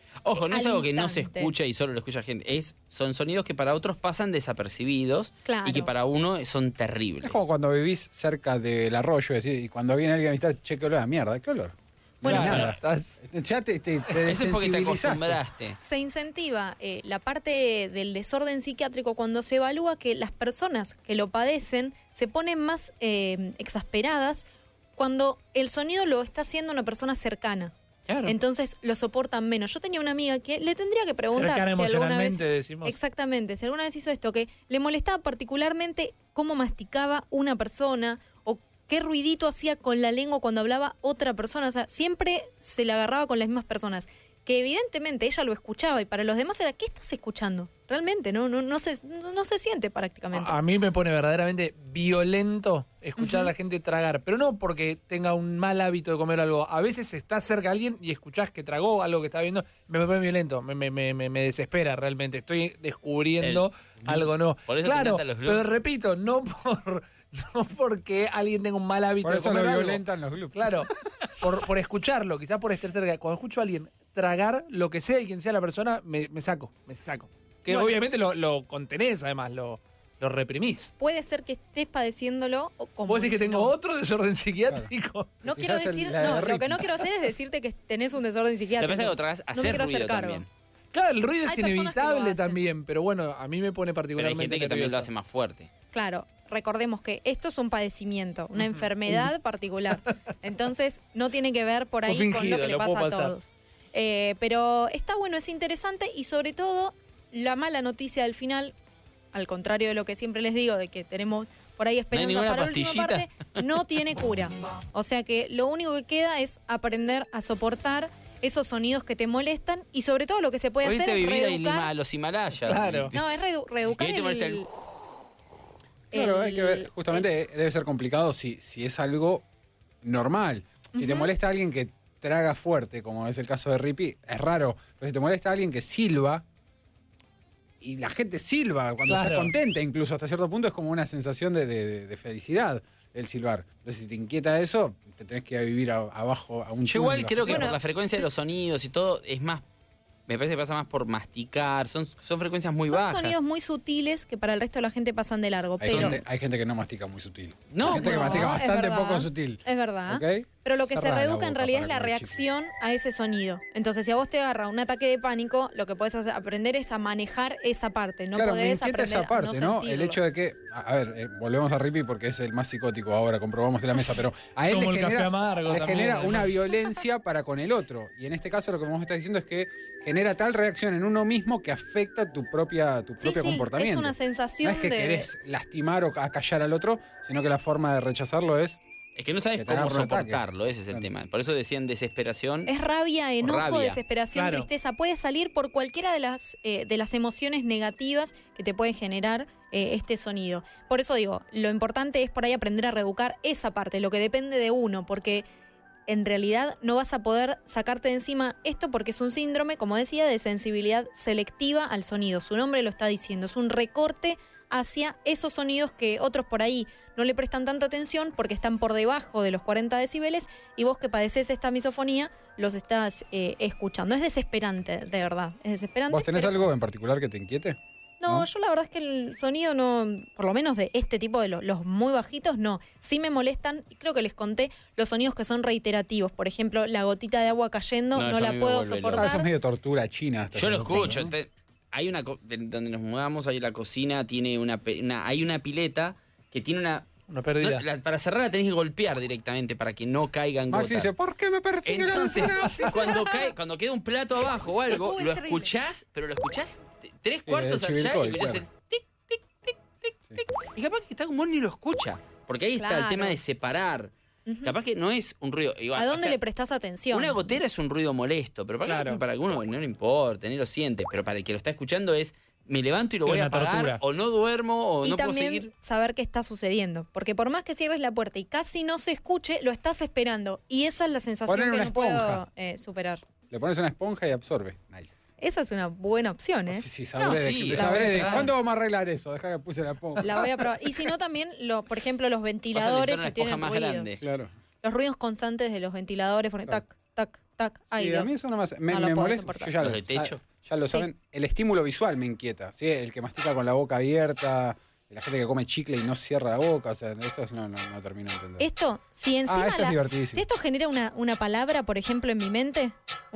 Ojo, no es algo que no se instante. escucha y solo lo escucha gente. Son sonidos que para otros pasan desapercibidos y que para uno son terribles. Es como cuando vivís cerca del arroyo y cuando viene alguien a visitar, che, qué olor a mierda, ¿qué olor? Bueno, nada. Ya te Eso es porque te desensibilizaste. acostumbraste. Se incentiva la parte del desorden psiquiátrico cuando se evalúa que las personas que lo padecen se ponen más exasperadas cuando el sonido lo está haciendo una persona cercana. Claro. Entonces lo soportan menos. Yo tenía una amiga que le tendría que preguntar Cercana si alguna vez, emocionalmente, decimos. exactamente, si alguna vez hizo esto, que le molestaba particularmente cómo masticaba una persona o qué ruidito hacía con la lengua cuando hablaba otra persona. O sea, siempre se le agarraba con las mismas personas. Que evidentemente ella lo escuchaba y para los demás era, ¿qué estás escuchando? Realmente, no se siente prácticamente. A mí me pone verdaderamente violento escuchar a la gente tragar, pero no porque tenga un mal hábito de comer algo. A veces estás cerca de alguien y escuchás que tragó algo que está viendo, me pone violento, me desespera realmente. Estoy descubriendo algo nuevo. Por eso claro, te encantan los gloops. pero repito, no porque alguien tenga un mal hábito Por de eso comer lo algo. violentan los gloops. Claro, por escucharlo, quizás por estar cerca. Cuando escucho a alguien tragar lo que sea y quien sea la persona, me saco. Que Bueno. obviamente lo contenés, además, lo reprimís. Puede ser que estés padeciéndolo o como ¿Vos decís que tengo no. otro desorden psiquiátrico? No quiero decir, no, lo que no quiero hacer es decirte que tenés un desorden Lo psiquiátrico. que pasa es que otra vez no hacer quiero ruido hacer cargo. también. Claro, el ruido Hay es personas que lo inevitable hacen. también, pero bueno, a mí me pone Pero hay particularmente gente que también lo nervioso. hace más fuerte. Claro, recordemos que esto es un padecimiento, una enfermedad particular. Entonces, no tiene que ver por ahí Fue con fingido, lo que le lo pasa puedo a pasar. todos. Pero está bueno, es interesante y sobre todo la mala noticia del final, al contrario de lo que siempre les digo, de que tenemos por ahí esperanza ninguna para la última pastillita. parte, no tiene cura. O sea que lo único que queda es aprender a soportar esos sonidos que te molestan y sobre todo lo que se puede Podés hacer irte a es vivir a reeducar. los Himalayas. Claro. No, es reeducar Y ahí te molesta el, Claro, hay que ver, justamente debe ser complicado si es algo normal. Si te molesta alguien que traga fuerte, como es el caso de Rippy, es raro. Pero si te molesta alguien que silba, y la gente silba cuando Claro. está contenta, incluso hasta cierto punto es como una sensación de felicidad el silbar. Entonces, si te inquieta eso, te tenés que ir a vivir abajo a un Yo igual túnel. creo que Bueno, por la frecuencia de los sonidos y todo, es más. Me parece que pasa más por masticar. Son frecuencias muy son bajas. sonidos muy sutiles que para el resto de la gente pasan de largo. Hay, Pero hay gente que no mastica muy sutil. No, hay gente que no, mastica es bastante verdad. poco sutil. Es verdad. ¿Ok? Pero lo que se Cerrá la reeduca en boca realidad es para la comer chicle. reacción a ese sonido. Entonces, si a vos te agarra un ataque de pánico, lo que podés aprender es a manejar esa parte. No claro, me podés inquieta aprender esa parte, a ¿no? no El sentirlo. hecho de que, a ver, volvemos a Rippy porque es el más psicótico ahora, comprobamos de la mesa, pero a él Como le el café genera, amargo le también, genera además. una violencia para con el otro. Y en este caso lo que vos estás diciendo es que genera tal reacción en uno mismo que afecta tu propio Sí, comportamiento. es una sensación No es que de... querés lastimar o acallar al otro, sino que la forma de rechazarlo es... Es que no sabes Que te cómo agarra un ataque. soportarlo, ese es el tema. Por eso decían desesperación. Es rabia, enojo, rabia. desesperación, Claro. tristeza. Puede salir por cualquiera de las emociones negativas que te puede generar este sonido. Por eso digo, lo importante es por ahí aprender a reeducar esa parte, lo que depende de uno, porque en realidad no vas a poder sacarte de encima esto porque es un síndrome, como decía, de sensibilidad selectiva al sonido. Su nombre lo está diciendo, es un recorte hacia esos sonidos que otros por ahí no le prestan tanta atención porque están por debajo de los 40 decibeles y vos que padeces esta misofonía los estás escuchando. Es desesperante, de verdad, es desesperante. ¿Vos tenés pero- algo en particular que te inquiete? No, yo la verdad es que el sonido no, por lo menos de este tipo de los muy bajitos, no. Sí me molestan, y creo que les conté, los sonidos que son reiterativos. Por ejemplo, la gotita de agua cayendo, No, no eso a la mí me puedo vuelve loco. soportar. Eso es medio tortura china. hasta Yo lo cierto punto, escucho. ¿no? Hay una donde nos mudamos, hay la cocina, tiene hay una pileta que tiene una pérdida. para cerrar la tenés que golpear directamente para que no caigan Maxi gotas. dice, ¿por qué me persigue la Entonces, desgracia? cuando queda un plato abajo o algo, Uy, lo es terrible. escuchás, pero lo escuchás 3 Sí, cuartos de allá y Chivilcoy, escuchás claro. el tic, tic, tic, tic, tic. Y capaz que está como ni lo escucha. Porque ahí está el Claro. tema de separar. Capaz que no es un ruido. Igual, ¿A o dónde sea, le prestás atención? una gotera es un ruido molesto, pero para alguno no le importa, ni lo siente. Pero para el que lo está escuchando es, me levanto y lo Sí, voy a una apagar, tortura. o no duermo, o Y no puedo también seguir. saber qué está sucediendo. Porque por más que cierres la puerta y casi no se escuche, lo estás esperando. Y esa es la sensación Poner que una no puedo esponja. superar. Le pones una esponja y absorbe. Nice. Esa es una buena opción, ¿eh? Sí, sabré No, de, sí, de- la sabré voy a de- probar. ¿Cuándo vamos a arreglar eso? Deja que puse la esponja. La voy a probar. Y si no, también, por ejemplo, los Vas a ventiladores necesitar una que tienen esponja más ruidos. grande. Claro. Los ruidos constantes de los ventiladores, tac, tac, tac, tac. Ay, Sí, a Dios. mí eso no me No lo puedo molesta. soportar. Yo ya ¿Los de techo? Ya lo Sí. saben. El estímulo visual me inquieta. ¿Sí? El que mastica con la boca abierta, la gente que come chicle y no cierra la boca. O sea, eso no termino de entender. Esto, si encima esto es divertidísimo. si esto genera una palabra, por ejemplo, en mi mente,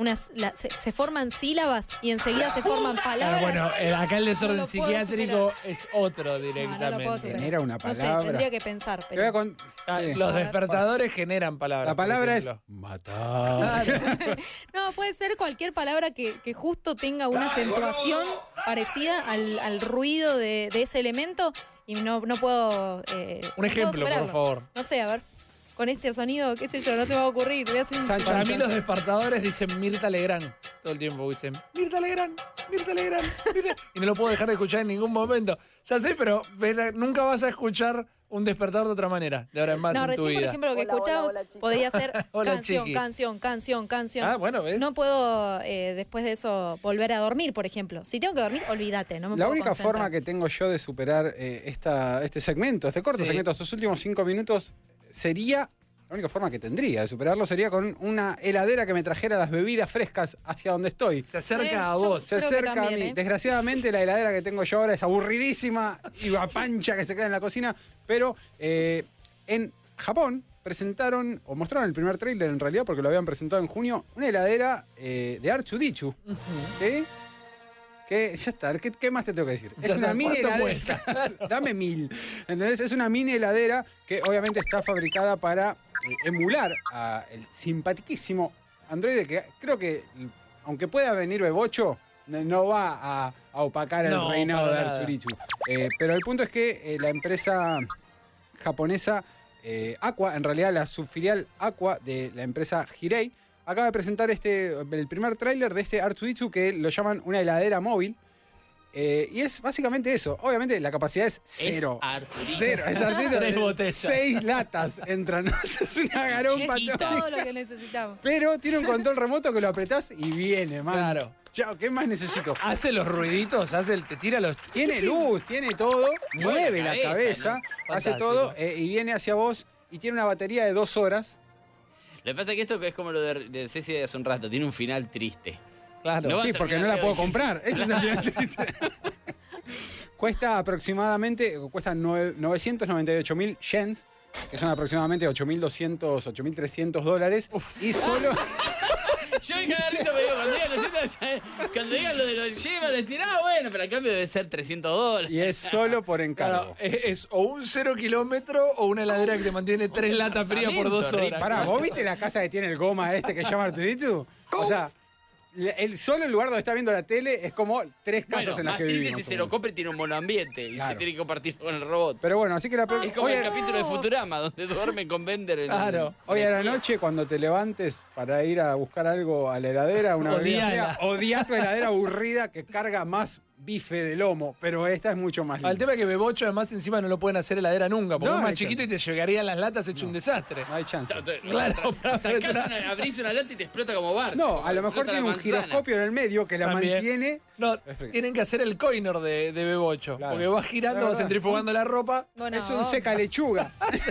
se forman sílabas y enseguida se forman palabras. Claro, bueno, acá el desorden No lo puedo psiquiátrico es otro directamente. No lo puedo superar. Genera una No palabra. sé, tendría que pensar. Te voy a Pero... sí. Los despertadores generan palabras. La palabra por es ejemplo. matar. No, puede ser cualquier palabra que justo tenga una acentuación parecida al ruido de ese elemento y no puedo. Un ejemplo, por favor. No sé, a ver. Con este sonido, qué sé yo, no se me va a ocurrir. Voy a hacer un Para mí los despertadores dicen Mirta Legrand todo el tiempo. Dicen Mirta Legrand, Mirta Legrand, Mirta. Y no lo puedo dejar de escuchar en ningún momento. Ya sé, pero nunca vas a escuchar un despertador de otra manera, de ahora en más No, en tu recién, por vida. ejemplo, lo que escuchamos podría ser Hola, canción, chiqui. canción. Ah, bueno, ¿ves? No puedo, después de eso, volver a dormir, por ejemplo. Si tengo que dormir, olvídate, no me La puedo única concentrar. forma que tengo yo de superar este segmento, este corto Sí. segmento, estos últimos 5 minutos, sería. La única forma que tendría de superarlo sería con una heladera que me trajera las bebidas frescas hacia donde estoy. Se acerca a vos. Se creo que acerca a también, mí. ¿eh? Desgraciadamente la heladera que tengo yo ahora es aburridísima y va pancha que se queda en la cocina. Pero en Japón presentaron, o mostraron el primer tráiler en realidad, porque lo habían presentado en junio, una heladera de R2D2. ¿Sí? Que ya está, ¿qué más te tengo que decir? Ya Es una está, mini ¿cuánto heladera. Dame 1000. ¿Entendés? Es una mini heladera que obviamente está fabricada para emular al simpaticísimo androide que creo que, aunque pueda venir Bebocho, no va a opacar el No, reinado de para nada. Archurichu. Pero el punto es que la empresa japonesa Aqua, en realidad la subfilial Aqua de la empresa Hirei, acaba de presentar el primer tráiler de este R2D2 que lo llaman una heladera móvil. Y es básicamente eso. Obviamente la capacidad es cero. Arturito. Cero. Es Arturito. 3 botellas. 6 latas entran. Es una garompa Chiquita. Todo lo que necesitamos. pero tiene un control remoto que lo apretás y viene, man. Claro. Chao, ¿qué más necesito? Hace los ruiditos, te tira los. Tiene luz, tiene todo, mueve la cabeza, ¿no? hace Fantástico. todo y viene hacia vos y tiene una batería de 2 horas. Lo que pasa es que esto es como lo de Ceci de hace un rato, tiene un final triste. Claro. No va a Sí, porque no la terminar puedo de- comprar. Ese es el final triste. Cuesta 998.000 yens, que son aproximadamente 8.200, 8.300 dólares. Y solo... Yo me cago de risa, pero cuando digan lo de los G, van a decir, bueno, pero a cambio debe ser $300. Y es solo por encargo. Claro, es o un 0 kilómetro o una heladera que te mantiene 3 latas frías por 2 horas. Pará, ¿vos viste la casa que tiene el goma que llama Artudito? O sea, solo el lugar donde está viendo la tele es como 3 casas Bueno, en las más que triste vivimos. si se lo compra y tiene un monoambiente y Claro. se tiene que compartir con el robot. Pero bueno, así que la Es como hoy, el capítulo de Futurama, donde duerme con Bender en hoy a la noche, cuando te levantes para ir a buscar algo a la heladera, una bebida Odiala. fría, odias tu heladera aburrida que carga más bife de lomo, pero esta es mucho más linda. El tema es que Bebocho además encima no lo pueden hacer heladera nunca, porque No, es no más hay chiquito chance. y te llegarían las latas hecho un desastre. No hay chance. Claro, abrís una lata y te explota como bar. No, a lo mejor tiene un giroscopio en el medio que la También. mantiene. No, tienen que hacer el coiner de Bebocho, Claro. porque va girando, La va verdad. centrifugando la ropa. Bueno, Es un seca lechuga.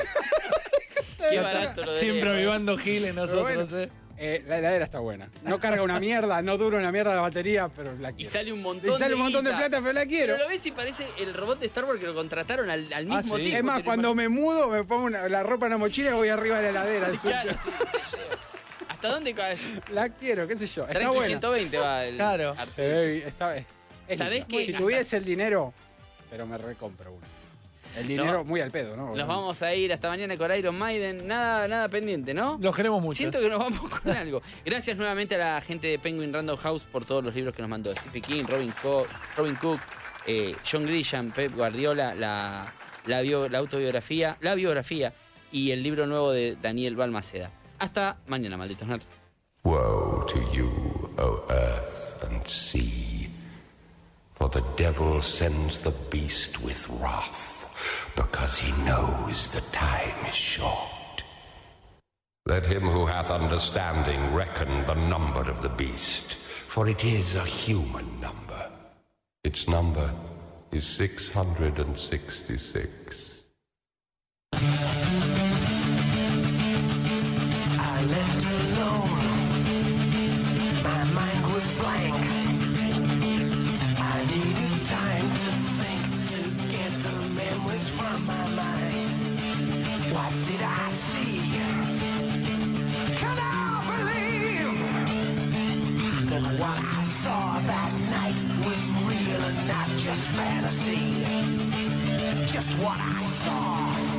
Qué barato lo de Siempre Leo, avivando giles nosotros, bueno. La heladera está buena. No carga una mierda, no dura una mierda la batería, pero la Y quiero. sale un montón Y sale un montón de guita. plata, pero la quiero. Pero lo ves y parece el robot de Star Wars que lo contrataron al mismo sí. tiempo. Es más, cuando me mudo, me pongo la ropa en la mochila y voy arriba de la heladera. al Claro, subte. sí. ¿Hasta dónde cae? La quiero, qué sé yo. Está 30 y buena. 120 va el Claro. Se ve, es ¿Sabés linda. qué? Si tuviese el dinero, pero me recompro una. El dinero muy al pedo, ¿no? Nos vamos a ir hasta mañana con Iron Maiden. Nada pendiente, ¿no? Los queremos mucho. Siento que nos vamos con algo. Gracias nuevamente a la gente de Penguin Random House por todos los libros que nos mandó. Stephen King, Robin Cook, John Grisham, Pep Guardiola, la autobiografía, la biografía y el libro nuevo de Daniel Balmaceda. Hasta mañana, malditos nerds. Woe to you, O earth and sea, for the devil sends the beast with wrath, because he knows the time is short. Let him who hath understanding reckon the number of the beast, for it is a human number. Its number is 666. I left alone was blank. I needed time to think, to get the memories from my mind. What did I see? Can I believe that what I saw that night was real and not just fantasy? Just what I saw